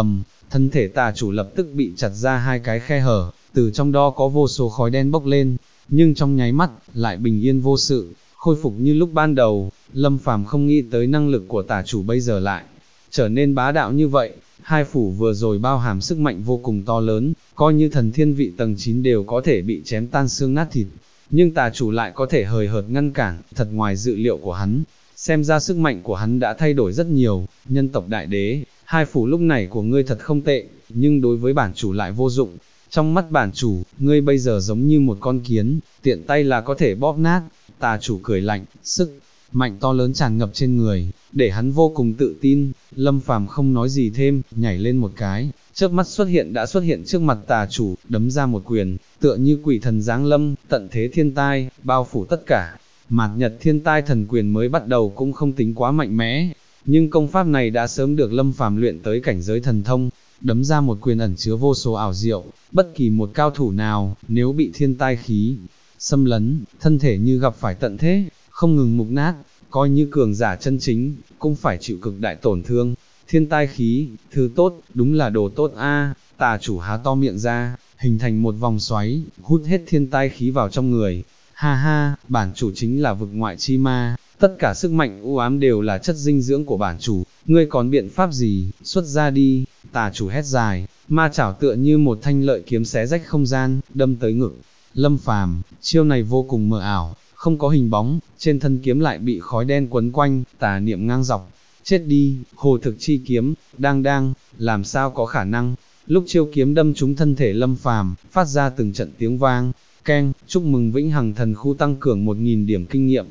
Speaker 1: Thân thể tà chủ lập tức bị chặt ra hai cái khe hở, từ trong đó có vô số khói đen bốc lên, nhưng trong nháy mắt, lại bình yên vô sự, khôi phục như lúc ban đầu. Lâm Phàm không nghĩ tới năng lực của tà chủ bây giờ lại trở nên bá đạo như vậy. Hai phủ vừa rồi bao hàm sức mạnh vô cùng to lớn, coi như thần thiên vị tầng 9 đều có thể bị chém tan xương nát thịt, nhưng tà chủ lại có thể hời hợt ngăn cản, thật ngoài dự liệu của hắn. Xem ra sức mạnh của hắn đã thay đổi rất nhiều. Nhân tộc đại đế, hai phủ lúc này của ngươi thật không tệ, nhưng đối với bản chủ lại vô dụng. Trong mắt bản chủ, ngươi bây giờ giống như một con kiến, tiện tay là có thể bóp nát. Tà chủ cười lạnh, sức mạnh to lớn tràn ngập trên người, để hắn vô cùng tự tin. Lâm Phàm không nói gì thêm, nhảy lên một cái, chớp mắt đã xuất hiện trước mặt tà chủ, đấm ra một quyền, tựa như quỷ thần giáng lâm, tận thế thiên tai, bao phủ tất cả. Mạt Nhật Thiên Tai Thần Quyền mới bắt đầu cũng không tính quá mạnh mẽ, nhưng công pháp này đã sớm được Lâm Phàm luyện tới cảnh giới thần thông, đấm ra một quyền ẩn chứa vô số ảo diệu, bất kỳ một cao thủ nào, nếu bị thiên tai khí xâm lấn, thân thể như gặp phải tận thế, không ngừng mục nát, coi như cường giả chân chính, cũng phải chịu cực đại tổn thương. Thiên tai khí, thứ tốt, đúng là đồ tốt a. Tà chủ há to miệng ra, hình thành một vòng xoáy, hút hết thiên tai khí vào trong người. Ha ha, bản chủ chính là vực ngoại chi ma, tất cả sức mạnh u ám đều là chất dinh dưỡng của bản chủ, ngươi còn biện pháp gì, xuất ra đi. Tà chủ hét dài, ma chảo tựa như một thanh lợi kiếm xé rách không gian, đâm tới ngực Lâm Phàm. Chiêu này vô cùng mờ ảo, không có hình bóng, trên thân kiếm lại bị khói đen quấn quanh, tà niệm ngang dọc. Chết đi, hồ thực chi kiếm, đang, làm sao có khả năng. Lúc chiêu kiếm đâm trúng thân thể Lâm Phàm, phát ra từng trận tiếng vang. Keng, chúc mừng Vĩnh Hằng Thần Khu tăng cường 1000 điểm kinh nghiệm.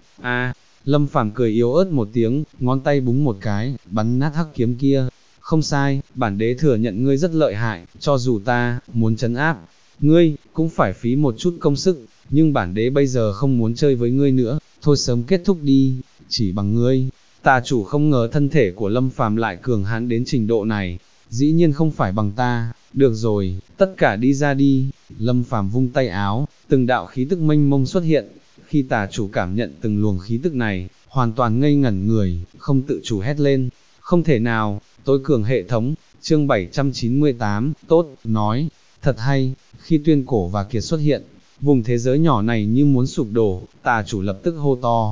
Speaker 1: Lâm Phàm cười yếu ớt một tiếng, ngón tay búng một cái, bắn nát hắc kiếm kia. Không sai, bản đế thừa nhận ngươi rất lợi hại, cho dù ta muốn trấn áp ngươi, cũng phải phí một chút công sức, nhưng bản đế bây giờ không muốn chơi với ngươi nữa, thôi sớm kết thúc đi, chỉ bằng ngươi. Tà chủ không ngờ thân thể của Lâm Phàm lại cường hãn đến trình độ này, dĩ nhiên không phải bằng ta. Được rồi, tất cả đi ra đi. Lâm Phàm vung tay áo, từng đạo khí tức mênh mông xuất hiện. Khi tà chủ cảm nhận từng luồng khí tức này, hoàn toàn ngây ngẩn người, không tự chủ hét lên. Không thể nào, tối cường hệ thống. Chương 798, tốt, nói, thật hay. Khi Tuyên Cổ và Kiệt xuất hiện, vùng thế giới nhỏ này như muốn sụp đổ. Tà chủ lập tức hô to,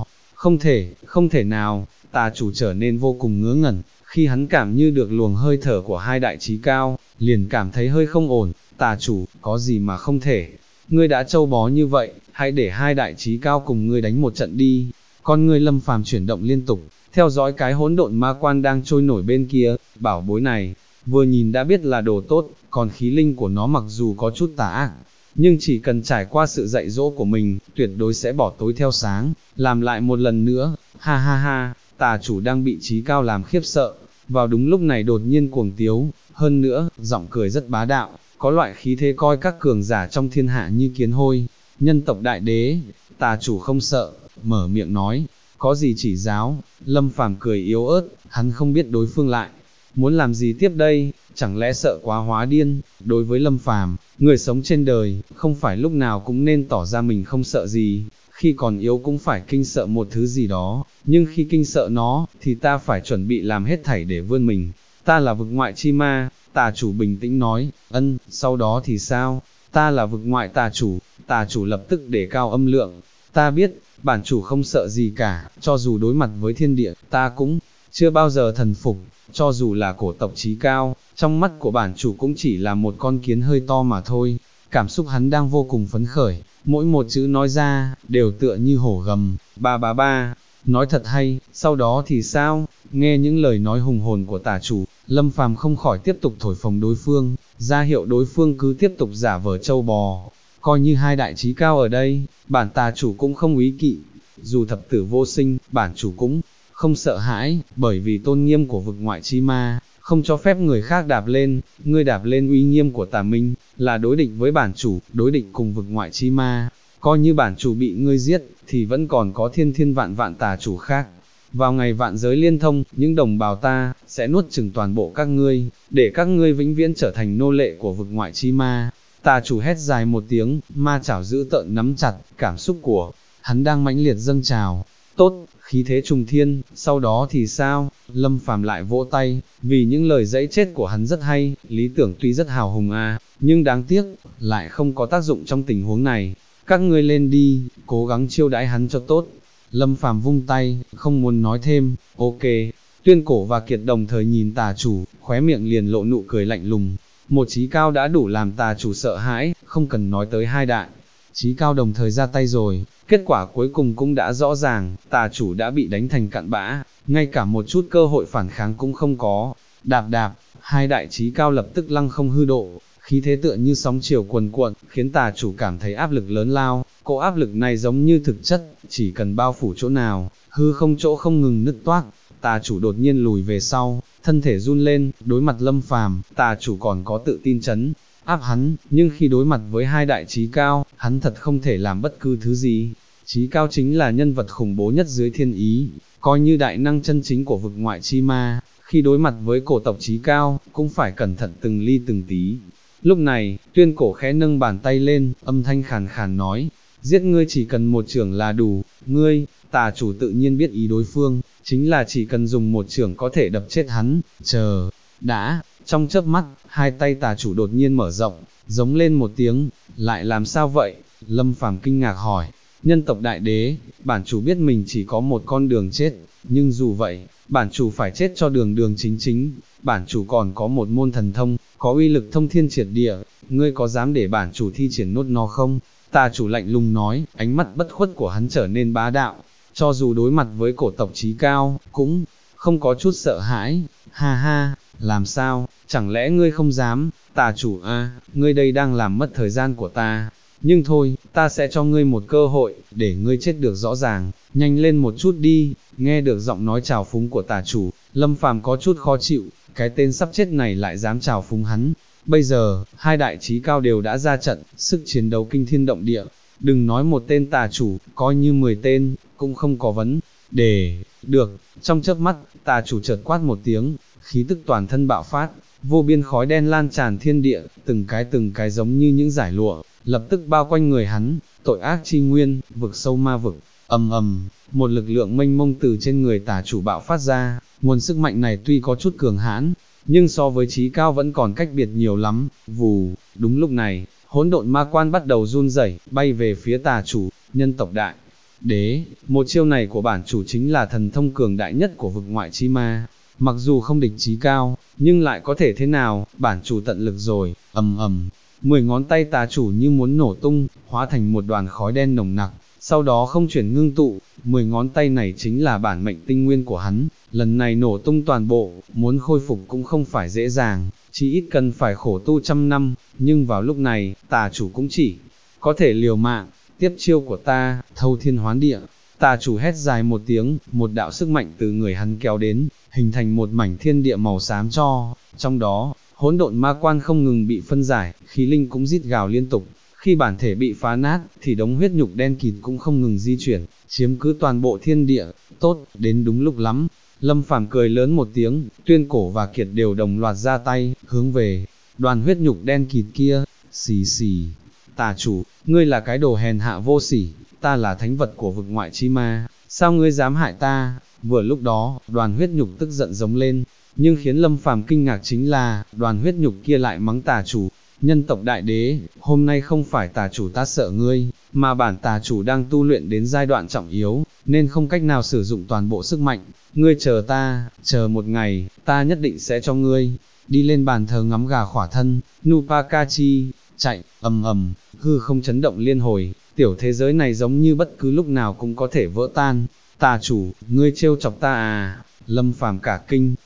Speaker 1: không thể nào. Tà chủ trở nên vô cùng ngớ ngẩn, khi hắn cảm như được luồng hơi thở của hai đại chí cao, liền cảm thấy hơi không ổn. Tà chủ, có gì mà không thể, ngươi đã trâu bó như vậy, hãy để hai đại chí cao cùng ngươi đánh một trận đi. Con ngươi Lâm Phàm chuyển động liên tục, theo dõi cái hỗn độn ma quan đang trôi nổi bên kia. Bảo bối này, vừa nhìn đã biết là đồ tốt, còn khí linh của nó mặc dù có chút tà ác, nhưng chỉ cần trải qua sự dạy dỗ của mình, tuyệt đối sẽ bỏ tối theo sáng, làm lại một lần nữa. Ha ha ha, tà chủ đang bị chí cao làm khiếp sợ, vào đúng lúc này đột nhiên cuồng tiếu, hơn nữa, giọng cười rất bá đạo, có loại khí thế coi các cường giả trong thiên hạ như kiến hôi. Nhân tộc đại đế, tà chủ không sợ, mở miệng nói, có gì chỉ giáo. Lâm Phàm cười yếu ớt, hắn không biết đối phương lại muốn làm gì tiếp đây, chẳng lẽ sợ quá hóa điên. Đối với Lâm Phàm, người sống trên đời, không phải lúc nào cũng nên tỏ ra mình không sợ gì, khi còn yếu cũng phải kinh sợ một thứ gì đó, nhưng khi kinh sợ nó, thì ta phải chuẩn bị làm hết thảy để vươn mình. Ta là vực ngoại chi ma. Tà chủ bình tĩnh nói. Sau đó thì sao? Ta là vực ngoại tà chủ. Tà chủ lập tức đề cao âm lượng. Ta biết, bản chủ không sợ gì cả, cho dù đối mặt với thiên địa, ta cũng chưa bao giờ thần phục, cho dù là cổ tộc chí cao, trong mắt của bản chủ cũng chỉ là một con kiến hơi to mà thôi. Cảm xúc hắn đang vô cùng phấn khởi, mỗi một chữ nói ra, đều tựa như hổ gầm. Ba, nói thật hay. Sau đó thì sao? Nghe những lời nói hùng hồn của tà chủ, Lâm Phàm không khỏi tiếp tục thổi phồng đối phương, ra hiệu đối phương cứ tiếp tục giả vờ trâu bò, coi như hai đại trí cao ở đây, bản tà chủ cũng không úy kỵ, dù thập tử vô sinh, bản chủ cũng không sợ hãi, bởi vì tôn nghiêm của vực ngoại chi ma, không cho phép người khác đạp lên, ngươi đạp lên uy nghiêm của tà minh, là đối địch với bản chủ, đối địch cùng vực ngoại chi ma, coi như bản chủ bị ngươi giết, thì vẫn còn có thiên thiên vạn vạn tà chủ khác. Vào ngày vạn giới liên thông, những đồng bào ta, sẽ nuốt chửng toàn bộ các ngươi, để các ngươi vĩnh viễn trở thành nô lệ của vực ngoại chi ma. Tà chủ hét dài một tiếng, ma chảo dữ tợn nắm chặt, cảm xúc của hắn đang mãnh liệt dâng trào. Tốt, khí thế trùng thiên, sau đó thì sao? Lâm Phàm lại vỗ tay, vì những lời dãy chết của hắn rất hay, lý tưởng tuy rất hào hùng nhưng đáng tiếc, lại không có tác dụng trong tình huống này. Các ngươi lên đi, cố gắng chiêu đãi hắn cho tốt. Lâm Phàm vung tay, không muốn nói thêm, ok. Tuyên Cổ và Kiệt đồng thời nhìn tà chủ, khóe miệng liền lộ nụ cười lạnh lùng. Một chí cao đã đủ làm tà chủ sợ hãi, không cần nói tới hai đại. Chí cao đồng thời ra tay rồi, kết quả cuối cùng cũng đã rõ ràng, tà chủ đã bị đánh thành cặn bã, ngay cả một chút cơ hội phản kháng cũng không có. Đạp đạp, hai đại chí cao lập tức lăng không hư độ, khí thế tựa như sóng chiều cuồn cuộn, khiến tà chủ cảm thấy áp lực lớn lao. Cỗ áp lực này giống như thực chất, chỉ cần bao phủ chỗ nào, hư không chỗ không ngừng nứt toác. Tà chủ đột nhiên lùi về sau, thân thể run lên, đối mặt Lâm Phàm, tà chủ còn có tự tin chấn áp hắn, nhưng khi đối mặt với hai đại chí cao, hắn thật không thể làm bất cứ thứ gì. Chí cao chính là nhân vật khủng bố nhất dưới thiên ý, coi như đại năng chân chính của vực ngoại chi ma, khi đối mặt với cổ tộc chí cao, cũng phải cẩn thận từng ly từng tí. Lúc này, Tuyên Cổ khẽ nâng bàn tay lên, âm thanh khàn khàn nói, giết ngươi chỉ cần một chưởng là đủ, ngươi, tà chủ tự nhiên biết ý đối phương, chính là chỉ cần dùng một chưởng có thể đập chết hắn, chờ, đã, trong chớp mắt, hai tay tà chủ đột nhiên mở rộng, giống lên một tiếng, lại làm sao vậy? Lâm Phàm kinh ngạc hỏi, nhân tộc đại đế, bản chủ biết mình chỉ có một con đường chết, nhưng dù vậy, bản chủ phải chết cho đường đường chính chính, bản chủ còn có một môn thần thông, có uy lực thông thiên triệt địa, ngươi có dám để bản chủ thi triển nốt nó không? Tà chủ lạnh lùng nói, ánh mắt bất khuất của hắn trở nên bá đạo, cho dù đối mặt với cổ tộc chí cao, cũng không có chút sợ hãi, ha ha, làm sao, chẳng lẽ ngươi không dám, tà chủ ngươi đây đang làm mất thời gian của ta, nhưng thôi, ta sẽ cho ngươi một cơ hội, để ngươi chết được rõ ràng, nhanh lên một chút đi. Nghe được giọng nói trào phúng của tà chủ, Lâm Phàm có chút khó chịu, cái tên sắp chết này lại dám trào phúng hắn. Bây giờ, hai đại chí cao đều đã ra trận, sức chiến đấu kinh thiên động địa, đừng nói một tên tà chủ, coi như 10 tên, cũng không có vấn đề. Được, trong chớp mắt, tà chủ chợt quát một tiếng, khí tức toàn thân bạo phát, vô biên khói đen lan tràn thiên địa, từng cái giống như những dải lụa, lập tức bao quanh người hắn. Tội ác chi nguyên, vực sâu ma vực, ầm ầm, một lực lượng mênh mông từ trên người tà chủ bạo phát ra. Nguồn sức mạnh này tuy có chút cường hãn, nhưng so với chí cao vẫn còn cách biệt nhiều lắm. Vù, đúng lúc này, hỗn độn ma quan bắt đầu run rẩy, bay về phía tà chủ. Nhân tộc đại đế, một chiêu này của bản chủ chính là thần thông cường đại nhất của vực ngoại chi ma. Mặc dù không địch chí cao, nhưng lại có thể thế nào, bản chủ tận lực rồi. Ầm ầm, 10 ngón tay tà chủ như muốn nổ tung, hóa thành một đoàn khói đen nồng nặc, sau đó không chuyển ngưng tụ. 10 ngón tay này chính là bản mệnh tinh nguyên của hắn, lần này nổ tung toàn bộ, muốn khôi phục cũng không phải dễ dàng, chỉ ít cần phải khổ tu trăm năm. Nhưng vào lúc này, tà chủ cũng chỉ có thể liều mạng. Tiếp chiêu của ta, thâu thiên hoán địa. Tà chủ hét dài một tiếng, một đạo sức mạnh từ người hắn kéo đến, hình thành một mảnh thiên địa màu xám cho, trong đó, hỗn độn ma quan không ngừng bị phân giải, khí linh cũng rít gào liên tục. Khi bản thể bị phá nát, thì đống huyết nhục đen kịt cũng không ngừng di chuyển, chiếm cứ toàn bộ thiên địa. Tốt, đến đúng lúc lắm. Lâm Phàm cười lớn một tiếng, Tuyên Cổ và Kiệt đều đồng loạt ra tay, hướng về đoàn huyết nhục đen kịt kia. Xì xì, tà chủ, ngươi là cái đồ hèn hạ vô sỉ, ta là thánh vật của vực ngoại chi ma, sao ngươi dám hại ta? Vừa lúc đó, đoàn huyết nhục tức giận giống lên, nhưng khiến Lâm Phàm kinh ngạc chính là, đoàn huyết nhục kia lại mắng tà chủ. Nhân tộc đại đế, hôm nay không phải tà chủ ta sợ ngươi, mà bản tà chủ đang tu luyện đến giai đoạn trọng yếu, nên không cách nào sử dụng toàn bộ sức mạnh. Ngươi chờ ta, chờ một ngày, ta nhất định sẽ cho ngươi đi lên bàn thờ ngắm gà khỏa thân. Nupakachi, chạy, ầm ầm, hư không chấn động liên hồi, tiểu thế giới này giống như bất cứ lúc nào cũng có thể vỡ tan. Tà chủ, ngươi trêu chọc ta à? Lâm Phàm cả kinh,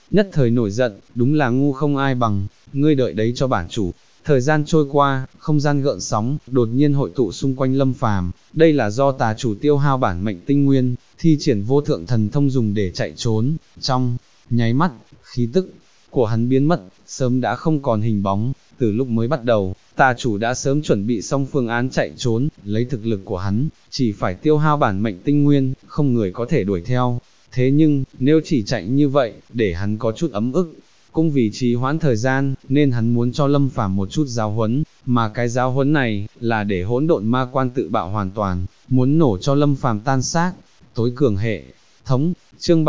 Speaker 1: nhất thời nổi giận, đúng là ngu không ai bằng, ngươi đợi đấy cho bản chủ. Thời gian trôi qua, không gian gợn sóng, đột nhiên hội tụ xung quanh Lâm Phàm, đây là do tà chủ tiêu hao bản mệnh tinh nguyên, thi triển vô thượng thần thông dùng để chạy trốn, trong nháy mắt, khí tức của hắn biến mất, sớm đã không còn hình bóng, từ lúc mới bắt đầu, tà chủ đã sớm chuẩn bị xong phương án chạy trốn, lấy thực lực của hắn, chỉ phải tiêu hao bản mệnh tinh nguyên, không người có thể đuổi theo. Thế nhưng, nếu chỉ chạy như vậy, để hắn có chút ấm ức, cũng vì trì hoãn thời gian, nên hắn muốn cho Lâm Phàm một chút giáo huấn, mà cái giáo huấn này, là để hỗn độn ma quan tự bạo hoàn toàn, muốn nổ cho Lâm Phàm tan xác. Tối cường hệ thống, chương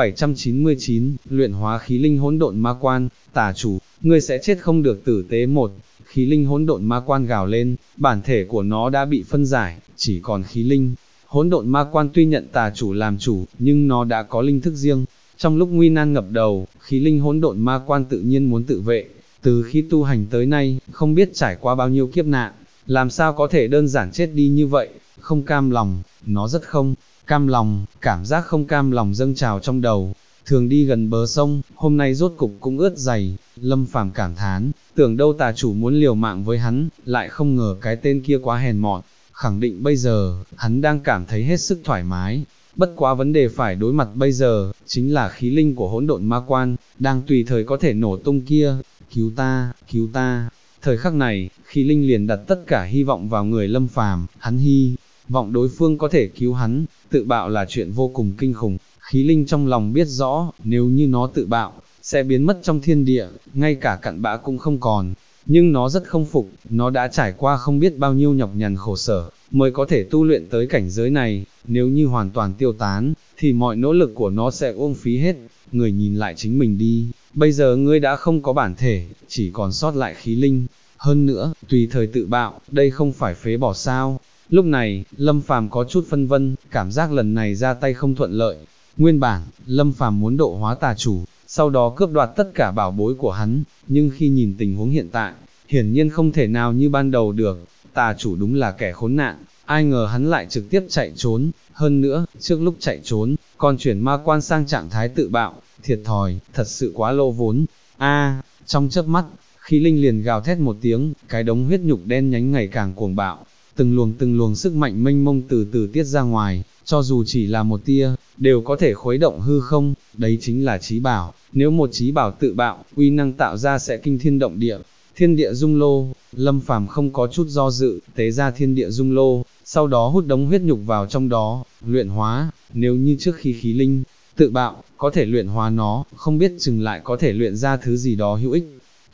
Speaker 1: 799, luyện hóa khí linh hỗn độn ma quan, tà chủ, ngươi sẽ chết không được tử tế một. Khí linh hỗn độn ma quan gào lên, bản thể của nó đã bị phân giải, chỉ còn khí linh. Hỗn độn ma quan tuy nhận tà chủ làm chủ, nhưng nó đã có linh thức riêng. Trong lúc nguy nan ngập đầu, khí linh hỗn độn ma quan tự nhiên muốn tự vệ. Từ khi tu hành tới nay, không biết trải qua bao nhiêu kiếp nạn, làm sao có thể đơn giản chết đi như vậy, không cam lòng, nó rất không cam lòng, cảm giác không cam lòng dâng trào trong đầu. Thường đi gần bờ sông, hôm nay rốt cục cũng ướt giày, Lâm Phàm cảm thán, tưởng đâu tà chủ muốn liều mạng với hắn, lại không ngờ cái tên kia quá hèn mọn, khẳng định bây giờ, hắn đang cảm thấy hết sức thoải mái. Bất quá vấn đề phải đối mặt bây giờ, chính là khí linh của hỗn độn ma quan, đang tùy thời có thể nổ tung kia, cứu ta, cứu ta. Thời khắc này, khí linh liền đặt tất cả hy vọng vào người Lâm Phàm, hắn hy vọng đối phương có thể cứu hắn, tự bạo là chuyện vô cùng kinh khủng, khí linh trong lòng biết rõ, nếu như nó tự bạo, sẽ biến mất trong thiên địa, ngay cả cặn bã cũng không còn. Nhưng nó rất không phục, nó đã trải qua không biết bao nhiêu nhọc nhằn khổ sở, mới có thể tu luyện tới cảnh giới này, nếu như hoàn toàn tiêu tán, thì mọi nỗ lực của nó sẽ uổng phí hết. Người nhìn lại chính mình đi, bây giờ ngươi đã không có bản thể, chỉ còn sót lại khí linh, hơn nữa, tùy thời tự bạo, đây không phải phế bỏ sao. Lúc này, Lâm Phàm có chút phân vân, cảm giác lần này ra tay không thuận lợi. Nguyên bản, Lâm Phàm muốn độ hóa tà chủ, sau đó cướp đoạt tất cả bảo bối của hắn, nhưng khi nhìn tình huống hiện tại, hiển nhiên không thể nào như ban đầu được, tà chủ đúng là kẻ khốn nạn, ai ngờ hắn lại trực tiếp chạy trốn, hơn nữa, trước lúc chạy trốn, còn chuyển ma quan sang trạng thái tự bạo, thiệt thòi, thật sự quá lỗ vốn. Trong chớp mắt, khí linh liền gào thét một tiếng, cái đống huyết nhục đen nhánh ngày càng cuồng bạo, từng luồng sức mạnh mênh mông từ từ tiết ra ngoài, cho dù chỉ là một tia, đều có thể khuấy động hư không, đấy chính là chí bảo, nếu một chí bảo tự bạo, uy năng tạo ra sẽ kinh thiên động địa. Thiên địa dung lô, Lâm Phàm không có chút do dự, tế ra thiên địa dung lô, sau đó hút đống huyết nhục vào trong đó, luyện hóa, nếu như trước khi khí linh tự bạo, có thể luyện hóa nó, không biết chừng lại có thể luyện ra thứ gì đó hữu ích.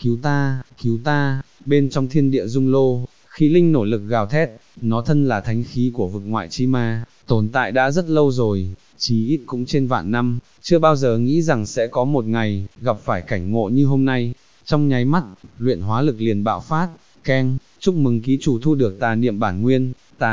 Speaker 1: Cứu ta, bên trong thiên địa dung lô, khí linh nỗ lực gào thét, nó thân là thánh khí của vực ngoại chi ma, tồn tại đã rất lâu rồi, chí ít cũng trên vạn năm, chưa bao giờ nghĩ rằng sẽ có một ngày, gặp phải cảnh ngộ như hôm nay. Trong nháy mắt, luyện hóa lực liền bạo phát, keng, chúc mừng ký chủ thu được tà niệm bản nguyên,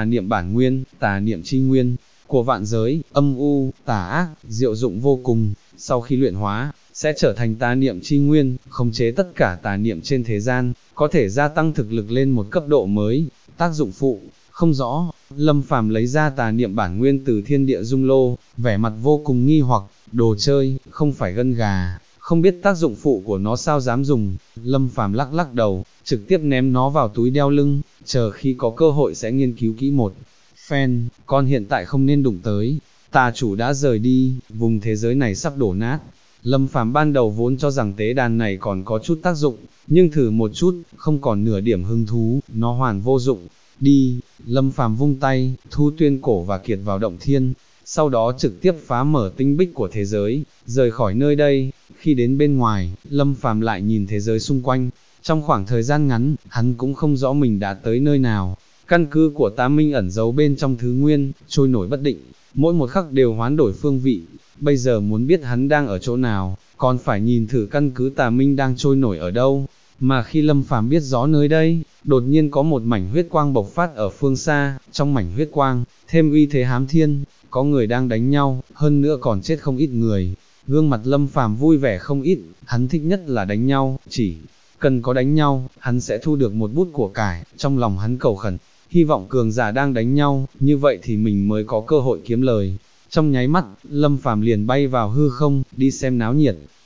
Speaker 1: tà niệm chi nguyên, của vạn giới, âm u, tà ác, diệu dụng vô cùng, sau khi luyện hóa, sẽ trở thành tà niệm chi nguyên, khống chế tất cả tà niệm trên thế gian, có thể gia tăng thực lực lên một cấp độ mới. Tác dụng phụ, không rõ. Lâm Phàm lấy ra tà niệm bản nguyên từ thiên địa dung lô, vẻ mặt vô cùng nghi hoặc, đồ chơi, không phải gân gà, không biết tác dụng phụ của nó sao dám dùng. Lâm Phàm lắc lắc đầu, trực tiếp ném nó vào túi đeo lưng, chờ khi có cơ hội sẽ nghiên cứu kỹ một phen, con hiện tại không nên đụng tới. Tà chủ đã rời đi, vùng thế giới này sắp đổ nát. Lâm Phàm ban đầu vốn cho rằng tế đàn này còn có chút tác dụng, nhưng thử một chút, không còn nửa điểm hứng thú, nó hoàn vô dụng. Đi, Lâm Phàm vung tay, thu Tuyên Cổ và Kiệt vào động thiên, sau đó trực tiếp phá mở tinh bích của thế giới, rời khỏi nơi đây. Khi đến bên ngoài, Lâm Phàm lại nhìn thế giới xung quanh, trong khoảng thời gian ngắn, hắn cũng không rõ mình đã tới nơi nào. Căn cứ của Tà Minh ẩn giấu bên trong thứ nguyên, trôi nổi bất định, mỗi một khắc đều hoán đổi phương vị. Bây giờ muốn biết hắn đang ở chỗ nào, còn phải nhìn thử căn cứ Tà Minh đang trôi nổi ở đâu. Mà khi Lâm Phàm biết rõ nơi đây, đột nhiên có một mảnh huyết quang bộc phát ở phương xa, trong mảnh huyết quang, thêm uy thế hám thiên, có người đang đánh nhau, hơn nữa còn chết không ít người. Gương mặt Lâm Phàm vui vẻ không ít, hắn thích nhất là đánh nhau, chỉ cần có đánh nhau, hắn sẽ thu được một bút của cải, trong lòng hắn cầu khẩn, hy vọng cường giả đang đánh nhau, như vậy thì mình mới có cơ hội kiếm lời. Trong nháy mắt, Lâm Phàm liền bay vào hư không, đi xem náo nhiệt.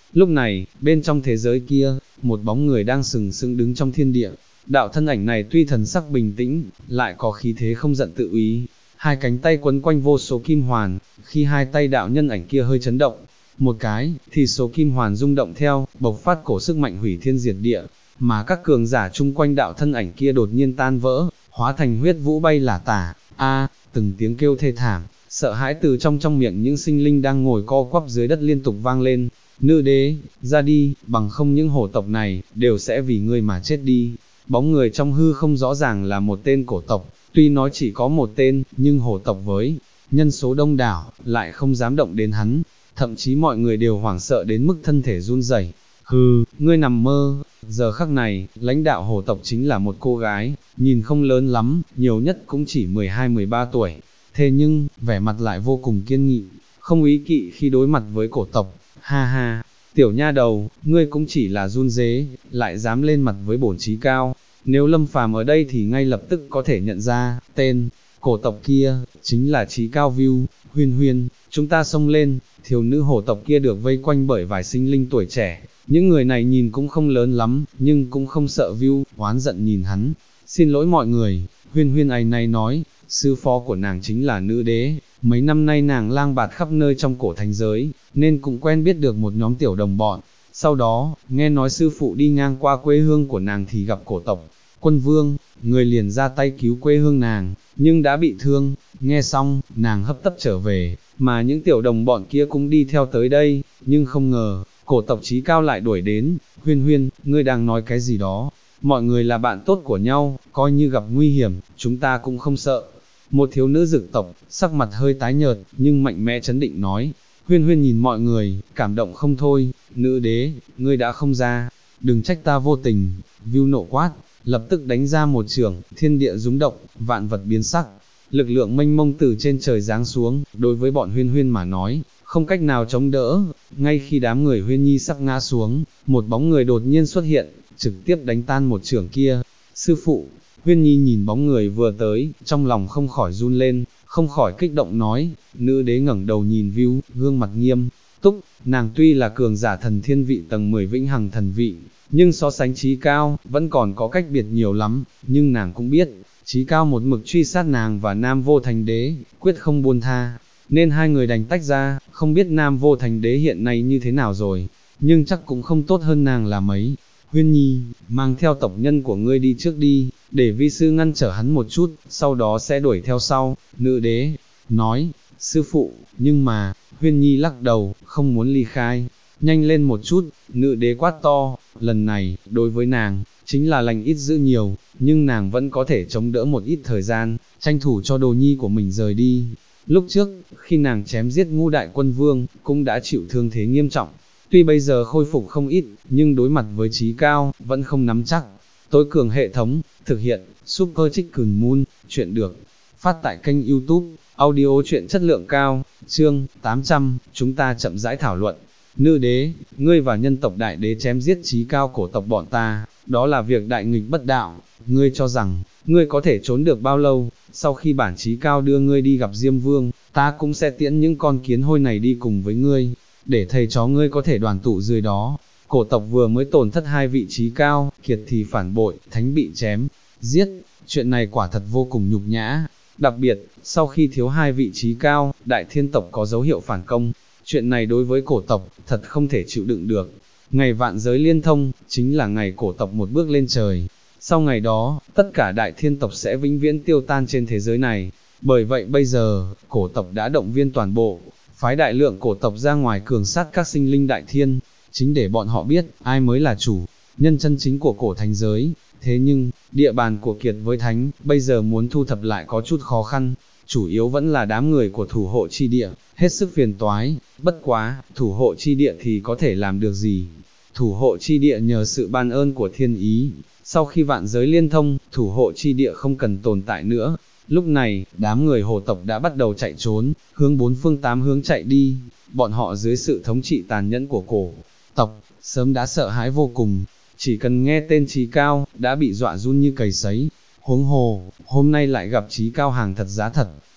Speaker 1: Lúc này, bên trong thế giới kia, một bóng người đang sừng sững đứng trong thiên địa. Đạo thân ảnh này tuy thần sắc bình tĩnh, lại có khí thế không giận tự úy. Hai cánh tay quấn quanh vô số kim hoàn, khi hai tay đạo nhân ảnh kia hơi chấn động, một cái, thì số kim hoàn rung động theo, bộc phát cổ sức mạnh hủy thiên diệt địa, mà các cường giả chung quanh đạo thân ảnh kia đột nhiên tan vỡ, hóa thành huyết vũ bay lả tả. Từng tiếng kêu thê thảm, sợ hãi từ trong miệng những sinh linh đang ngồi co quắp dưới đất liên tục vang lên. Nữ đế, ra đi, bằng không những hổ tộc này, đều sẽ vì ngươi mà chết đi. Bóng người trong hư không rõ ràng là một tên cổ tộc, tuy nói chỉ có một tên, nhưng hổ tộc với nhân số đông đảo, lại không dám động đến hắn, thậm chí mọi người đều hoảng sợ đến mức thân thể run rẩy. Hừ, ngươi nằm mơ. Giờ khắc này, lãnh đạo hổ tộc chính là một cô gái, nhìn không lớn lắm, nhiều nhất cũng chỉ 12-13 tuổi, thế nhưng, vẻ mặt lại vô cùng kiên nghị, không ý kỵ khi đối mặt với cổ tộc. Ha ha, tiểu nha đầu, ngươi cũng chỉ là run rế, lại dám lên mặt với bổn trí cao. Nếu Lâm Phàm ở đây thì ngay lập tức có thể nhận ra, tên cổ tộc kia, chính là Trí Cao View. Huyên Huyên, chúng ta xông lên. Thiếu nữ hổ tộc kia được vây quanh bởi vài sinh linh tuổi trẻ, những người này nhìn cũng không lớn lắm, nhưng cũng không sợ View, oán giận nhìn hắn. Xin lỗi mọi người, Huyên Huyên ấy này nói, sư phó của nàng chính là nữ đế, mấy năm nay nàng lang bạt khắp nơi trong cổ thành giới, nên cũng quen biết được một nhóm tiểu đồng bọn. Sau đó, nghe nói sư phụ đi ngang qua quê hương của nàng thì gặp cổ tộc Quân Vương, người liền ra tay cứu quê hương nàng, nhưng đã bị thương. Nghe xong, nàng hấp tấp trở về, mà những tiểu đồng bọn kia cũng đi theo tới đây, nhưng không ngờ, cổ tộc Trí Cao lại đuổi đến. Huyên Huyên, ngươi đang nói cái gì đó? Mọi người là bạn tốt của nhau, coi như gặp nguy hiểm, chúng ta cũng không sợ. Một thiếu nữ dực tộc, sắc mặt hơi tái nhợt, nhưng mạnh mẽ chấn định nói. Huyên Huyên nhìn mọi người, cảm động không thôi. Nữ đế, ngươi đã không ra, đừng trách ta vô tình. View nộ quát, lập tức đánh ra một chưởng, thiên địa rúng động, vạn vật biến sắc. Lực lượng mênh mông từ trên trời giáng xuống, đối với bọn Huyên Huyên mà nói, không cách nào chống đỡ. Ngay khi đám người Huyên Nhi sắp ngã xuống, một bóng người đột nhiên xuất hiện, trực tiếp đánh tan một chưởng kia. Sư phụ, Huyên Nhi nhìn bóng người vừa tới, trong lòng không khỏi run lên, không khỏi kích động nói. Nữ đế ngẩng đầu nhìn View, gương mặt nghiêm túc, nàng tuy là cường giả thần thiên vị tầng 10 vĩnh hằng thần vị, nhưng so sánh Trí Cao, vẫn còn có cách biệt nhiều lắm, nhưng nàng cũng biết, Trí Cao một mực truy sát nàng và Nam Vô Thành Đế, quyết không buông tha, nên hai người đành tách ra. Không biết Nam Vô Thành Đế hiện nay như thế nào rồi, nhưng chắc cũng không tốt hơn nàng là mấy. Huyên Nhi, mang theo tộc nhân của ngươi đi trước đi, để vi sư ngăn trở hắn một chút, sau đó sẽ đuổi theo sau. Nữ đế nói. Sư phụ, nhưng mà, Huyên Nhi lắc đầu, không muốn ly khai. Nhanh lên một chút. Nữ đế quát to. Lần này, đối với nàng, chính là lành ít dữ nhiều, nhưng nàng vẫn có thể chống đỡ một ít thời gian, tranh thủ cho đồ nhi của mình rời đi. Lúc trước, khi nàng chém giết Ngũ Đại Quân Vương, cũng đã chịu thương thế nghiêm trọng. Tuy bây giờ khôi phục không ít, nhưng đối mặt với Trí Cao, vẫn không nắm chắc. Tối cường hệ thống, thực hiện, Super Chicken Moon, chuyện được phát tại kênh YouTube, audio chuyện chất lượng cao, chương 800, chúng ta chậm rãi thảo luận. Nữ đế, ngươi và nhân tộc đại đế chém giết Trí Cao cổ tộc bọn ta, đó là việc đại nghịch bất đạo, ngươi cho rằng, ngươi có thể trốn được bao lâu? Sau khi bản Trí Cao đưa ngươi đi gặp Diêm Vương, ta cũng sẽ tiễn những con kiến hôi này đi cùng với ngươi, để thầy chó ngươi có thể đoàn tụ dưới đó. Cổ tộc vừa mới tổn thất hai vị Trí Cao, kiệt thì phản bội, thánh bị chém giết, chuyện này quả thật vô cùng nhục nhã. Đặc biệt, sau khi thiếu hai vị Trí Cao, Đại Thiên tộc có dấu hiệu phản công, chuyện này đối với cổ tộc, thật không thể chịu đựng được. Ngày vạn giới liên thông, chính là ngày cổ tộc một bước lên trời. Sau ngày đó, tất cả Đại Thiên tộc sẽ vĩnh viễn tiêu tan trên thế giới này. Bởi vậy bây giờ, cổ tộc đã động viên toàn bộ, phái đại lượng cổ tộc ra ngoài cường sát các sinh linh Đại Thiên, chính để bọn họ biết, ai mới là chủ nhân chân chính của cổ thành giới. Thế nhưng, địa bàn của Kiệt với Thánh, bây giờ muốn thu thập lại có chút khó khăn, chủ yếu vẫn là đám người của thủ hộ chi địa, hết sức phiền toái. Bất quá, thủ hộ chi địa thì có thể làm được gì? Thủ hộ chi địa nhờ sự ban ơn của thiên ý, sau khi vạn giới liên thông, thủ hộ chi địa không cần tồn tại nữa. Lúc này, đám người hồ tộc đã bắt đầu chạy trốn, hướng bốn phương tám hướng chạy đi. Bọn họ dưới sự thống trị tàn nhẫn của cổ tộc, sớm đã sợ hãi vô cùng. Chỉ cần nghe tên Trí Cao, đã bị dọa run như cầy sấy. Huống hồ, hôm nay lại gặp Trí Cao hàng thật giá thật,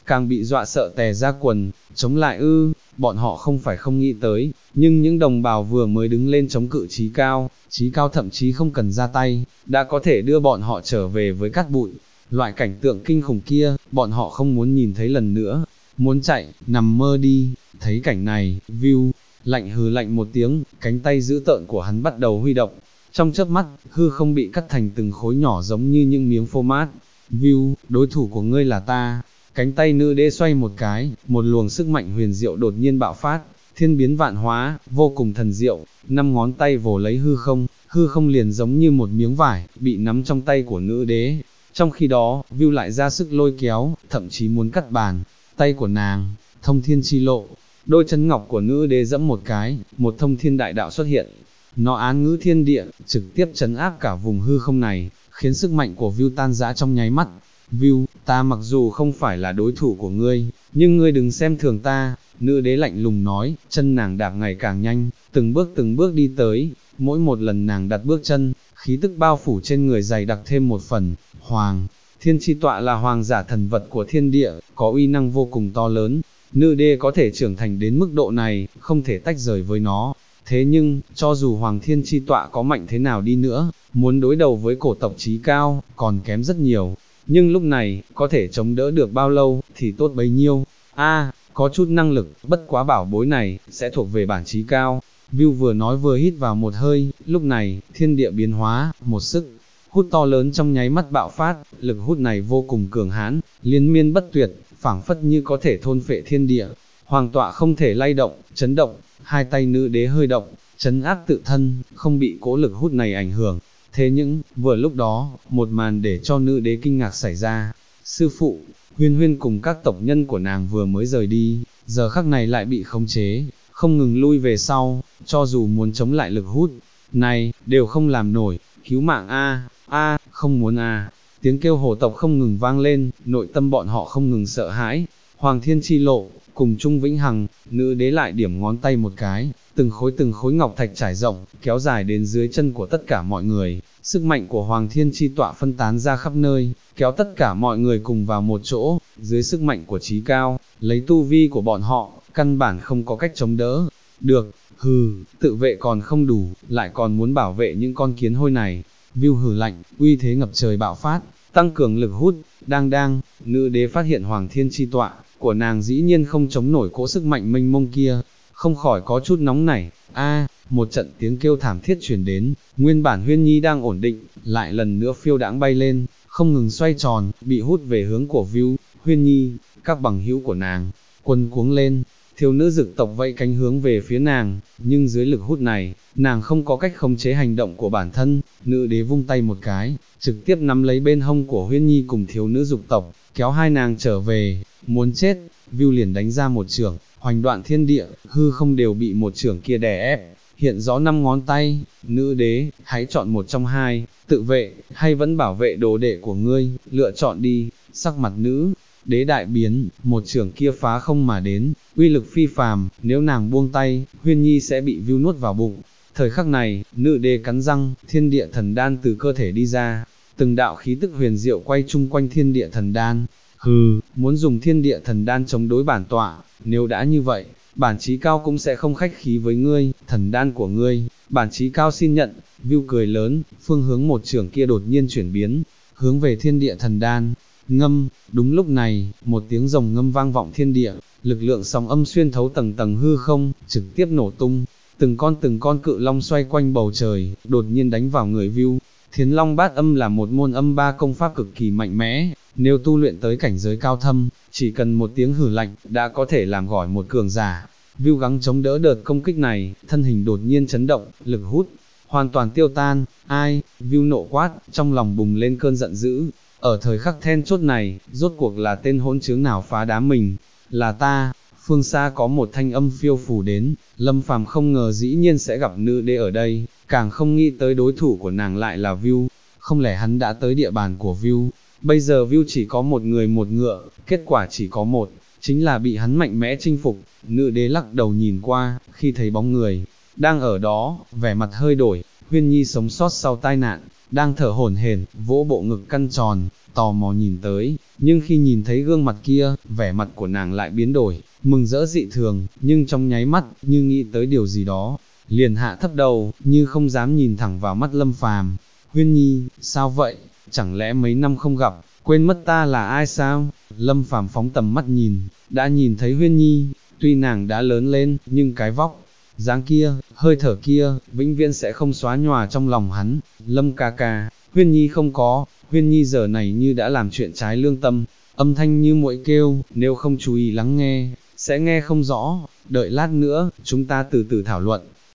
Speaker 1: càng bị dọa sợ tè ra quần, chống lại ư, bọn họ không phải không nghĩ tới, nhưng những đồng bào vừa mới đứng lên chống cự Chí Cao thậm chí không cần ra tay, đã có thể đưa bọn họ trở về với cát bụi. Loại cảnh tượng kinh khủng kia, bọn họ không muốn nhìn thấy lần nữa, muốn chạy, nằm mơ đi. Thấy cảnh này, View lạnh hừ lạnh một tiếng, cánh tay dữ tợn của hắn bắt đầu huy động. Trong chớp mắt, hư không bị cắt thành từng khối nhỏ giống như những miếng phô mát. View, đối thủ của ngươi là ta. Cánh tay nữ đế xoay một cái, một luồng sức mạnh huyền diệu đột nhiên bạo phát, thiên biến vạn hóa, vô cùng thần diệu, 5 ngón tay vồ lấy hư không liền giống như một miếng vải, bị nắm trong tay của nữ đế. Trong khi đó, View lại ra sức lôi kéo, thậm chí muốn cắt bàn tay của nàng. Thông thiên chi lộ, đôi chân ngọc của nữ đế giẫm một cái, một thông thiên đại đạo xuất hiện. Nó án ngữ thiên địa, trực tiếp trấn áp cả vùng hư không này, khiến sức mạnh của View tan rã trong nháy mắt. View, ta mặc dù không phải là đối thủ của ngươi, nhưng ngươi đừng xem thường ta, nữ đế lạnh lùng nói, chân nàng đạp ngày càng nhanh, từng bước đi tới, mỗi một lần nàng đặt bước chân, khí tức bao phủ trên người dày đặc thêm một phần. Hoàng Thiên Chi Tọa là hoàng giả thần vật của thiên địa, có uy năng vô cùng to lớn, nữ đế có thể trưởng thành đến mức độ này, không thể tách rời với nó. Thế nhưng, cho dù Hoàng Thiên Chi Tọa có mạnh thế nào đi nữa, muốn đối đầu với cổ tộc Chí Cao, còn kém rất nhiều. Nhưng lúc này, có thể chống đỡ được bao lâu, thì tốt bấy nhiêu. Có chút năng lực, bất quá bảo bối này, sẽ thuộc về bản Chí Cao. View vừa nói vừa hít vào một hơi, lúc này, thiên địa biến hóa, một sức hút to lớn trong nháy mắt bạo phát, lực hút này vô cùng cường hãn, liên miên bất tuyệt, phảng phất như có thể thôn phệ thiên địa. Hoàng tọa không thể lay động, chấn động, hai tay nữ đế hơi động, trấn áp tự thân, không bị cỗ lực hút này ảnh hưởng. Thế nhưng, vừa lúc đó, một màn để cho nữ đế kinh ngạc xảy ra. Sư phụ, Huyên Huyên cùng các tộc nhân của nàng vừa mới rời đi, giờ khắc này lại bị khống chế, không ngừng lui về sau, cho dù muốn chống lại lực hút này, đều không làm nổi. Cứu mạng không muốn tiếng kêu hổ tộc không ngừng vang lên, nội tâm bọn họ không ngừng sợ hãi. Hoàng Thiên Chi Lộ, cùng chung vĩnh hằng, nữ đế lại điểm ngón tay một cái, từng khối ngọc thạch trải rộng, kéo dài đến dưới chân của tất cả mọi người. Sức mạnh của Hoàng Thiên Chi Tọa phân tán ra khắp nơi, kéo tất cả mọi người cùng vào một chỗ, dưới sức mạnh của Chí Cao, lấy tu vi của bọn họ, căn bản không có cách chống đỡ được. Tự vệ còn không đủ, lại còn muốn bảo vệ những con kiến hôi này. View hừ lạnh, uy thế ngập trời bạo phát, tăng cường lực hút. Nữ đế phát hiện Hoàng Thiên Chi Tọa của nàng dĩ nhiên không chống nổi cỗ sức mạnh mênh mông kia, không khỏi có chút nóng nảy. Một trận tiếng kêu thảm thiết truyền đến, nguyên bản Huyên Nhi đang ổn định, lại lần nữa phiêu đãng bay lên, không ngừng xoay tròn, bị hút về hướng của View. Huyên Nhi, các bằng hữu của nàng quần cuống lên, thiếu nữ dực tộc vẫy cánh hướng về phía nàng, nhưng dưới lực hút này, nàng không có cách khống chế hành động của bản thân. Nữ đế vung tay một cái, trực tiếp nắm lấy bên hông của Huyên Nhi cùng thiếu nữ dục tộc, kéo hai nàng trở về. Muốn chết, View liền đánh ra một chưởng, hoành đoạn thiên địa, hư không đều bị một chưởng kia đè ép, hiện rõ 5 ngón tay. Nữ đế, hãy chọn một trong hai, tự vệ, hay vẫn bảo vệ đồ đệ của ngươi, lựa chọn đi. Sắc mặt nữ đế đại biến, một chưởng kia phá không mà đến, uy lực phi phàm, nếu nàng buông tay, Huyên Nhi sẽ bị View nuốt vào bụng. Thời khắc này, nữ đế cắn răng, thiên địa thần đan từ cơ thể đi ra, từng đạo khí tức huyền diệu quay chung quanh thiên địa thần đan. Muốn dùng thiên địa thần đan chống đối bản tọa, nếu đã như vậy, bản Chí Cao cũng sẽ không khách khí với ngươi, thần đan của ngươi, bản Chí Cao xin nhận. View cười lớn, phương hướng một chưởng kia đột nhiên chuyển biến, hướng về thiên địa thần đan. Ngâm, đúng lúc này, một tiếng rồng ngâm vang vọng thiên địa, lực lượng sóng âm xuyên thấu tầng tầng hư không, trực tiếp nổ tung, từng con cự long xoay quanh bầu trời, đột nhiên đánh vào người View. Thiến Long Bát Âm là một môn âm ba công pháp cực kỳ mạnh mẽ, nếu tu luyện tới cảnh giới cao thâm, chỉ cần một tiếng hử lạnh, đã có thể làm gỏi một cường giả. View gắng chống đỡ đợt công kích này, thân hình đột nhiên chấn động, lực hút hoàn toàn tiêu tan. View nộ quát, trong lòng bùng lên cơn giận dữ. Ở thời khắc then chốt này, rốt cuộc là tên hỗn trướng nào phá đám mình? Là ta. Phương xa có một thanh âm phiêu phù đến, Lâm Phàm không ngờ dĩ nhiên sẽ gặp nữ đế ở đây, càng không nghĩ tới đối thủ của nàng lại là View. Không lẽ hắn đã tới địa bàn của View? Bây giờ View chỉ có một người một ngựa, kết quả chỉ có một, chính là bị hắn mạnh mẽ chinh phục. Nữ đế lắc đầu nhìn qua, khi thấy bóng người đang ở đó, vẻ mặt hơi đổi. Huyên Nhi sống sót sau tai nạn, đang thở hổn hển, vỗ bộ ngực căn tròn, tò mò nhìn tới, nhưng khi nhìn thấy gương mặt kia, vẻ mặt của nàng lại biến đổi, mừng rỡ dị thường, nhưng trong nháy mắt, như nghĩ tới điều gì đó, liền hạ thấp đầu, như không dám nhìn thẳng vào mắt Lâm Phàm. Huyên Nhi, sao vậy, chẳng lẽ mấy năm không gặp, quên mất ta là ai sao? Lâm Phàm phóng tầm mắt nhìn, đã nhìn thấy Huyên Nhi, tuy nàng đã lớn lên, nhưng cái vóc dáng kia, hơi thở kia, vĩnh viễn sẽ không xóa nhòa trong lòng hắn. Lâm ca ca, Huyên Nhi không có. Huyên Nhi giờ này như đã làm chuyện trái lương tâm, âm thanh như muỗi kêu, nếu không chú ý lắng nghe, sẽ nghe không rõ, đợi lát nữa, chúng ta từ từ thảo luận,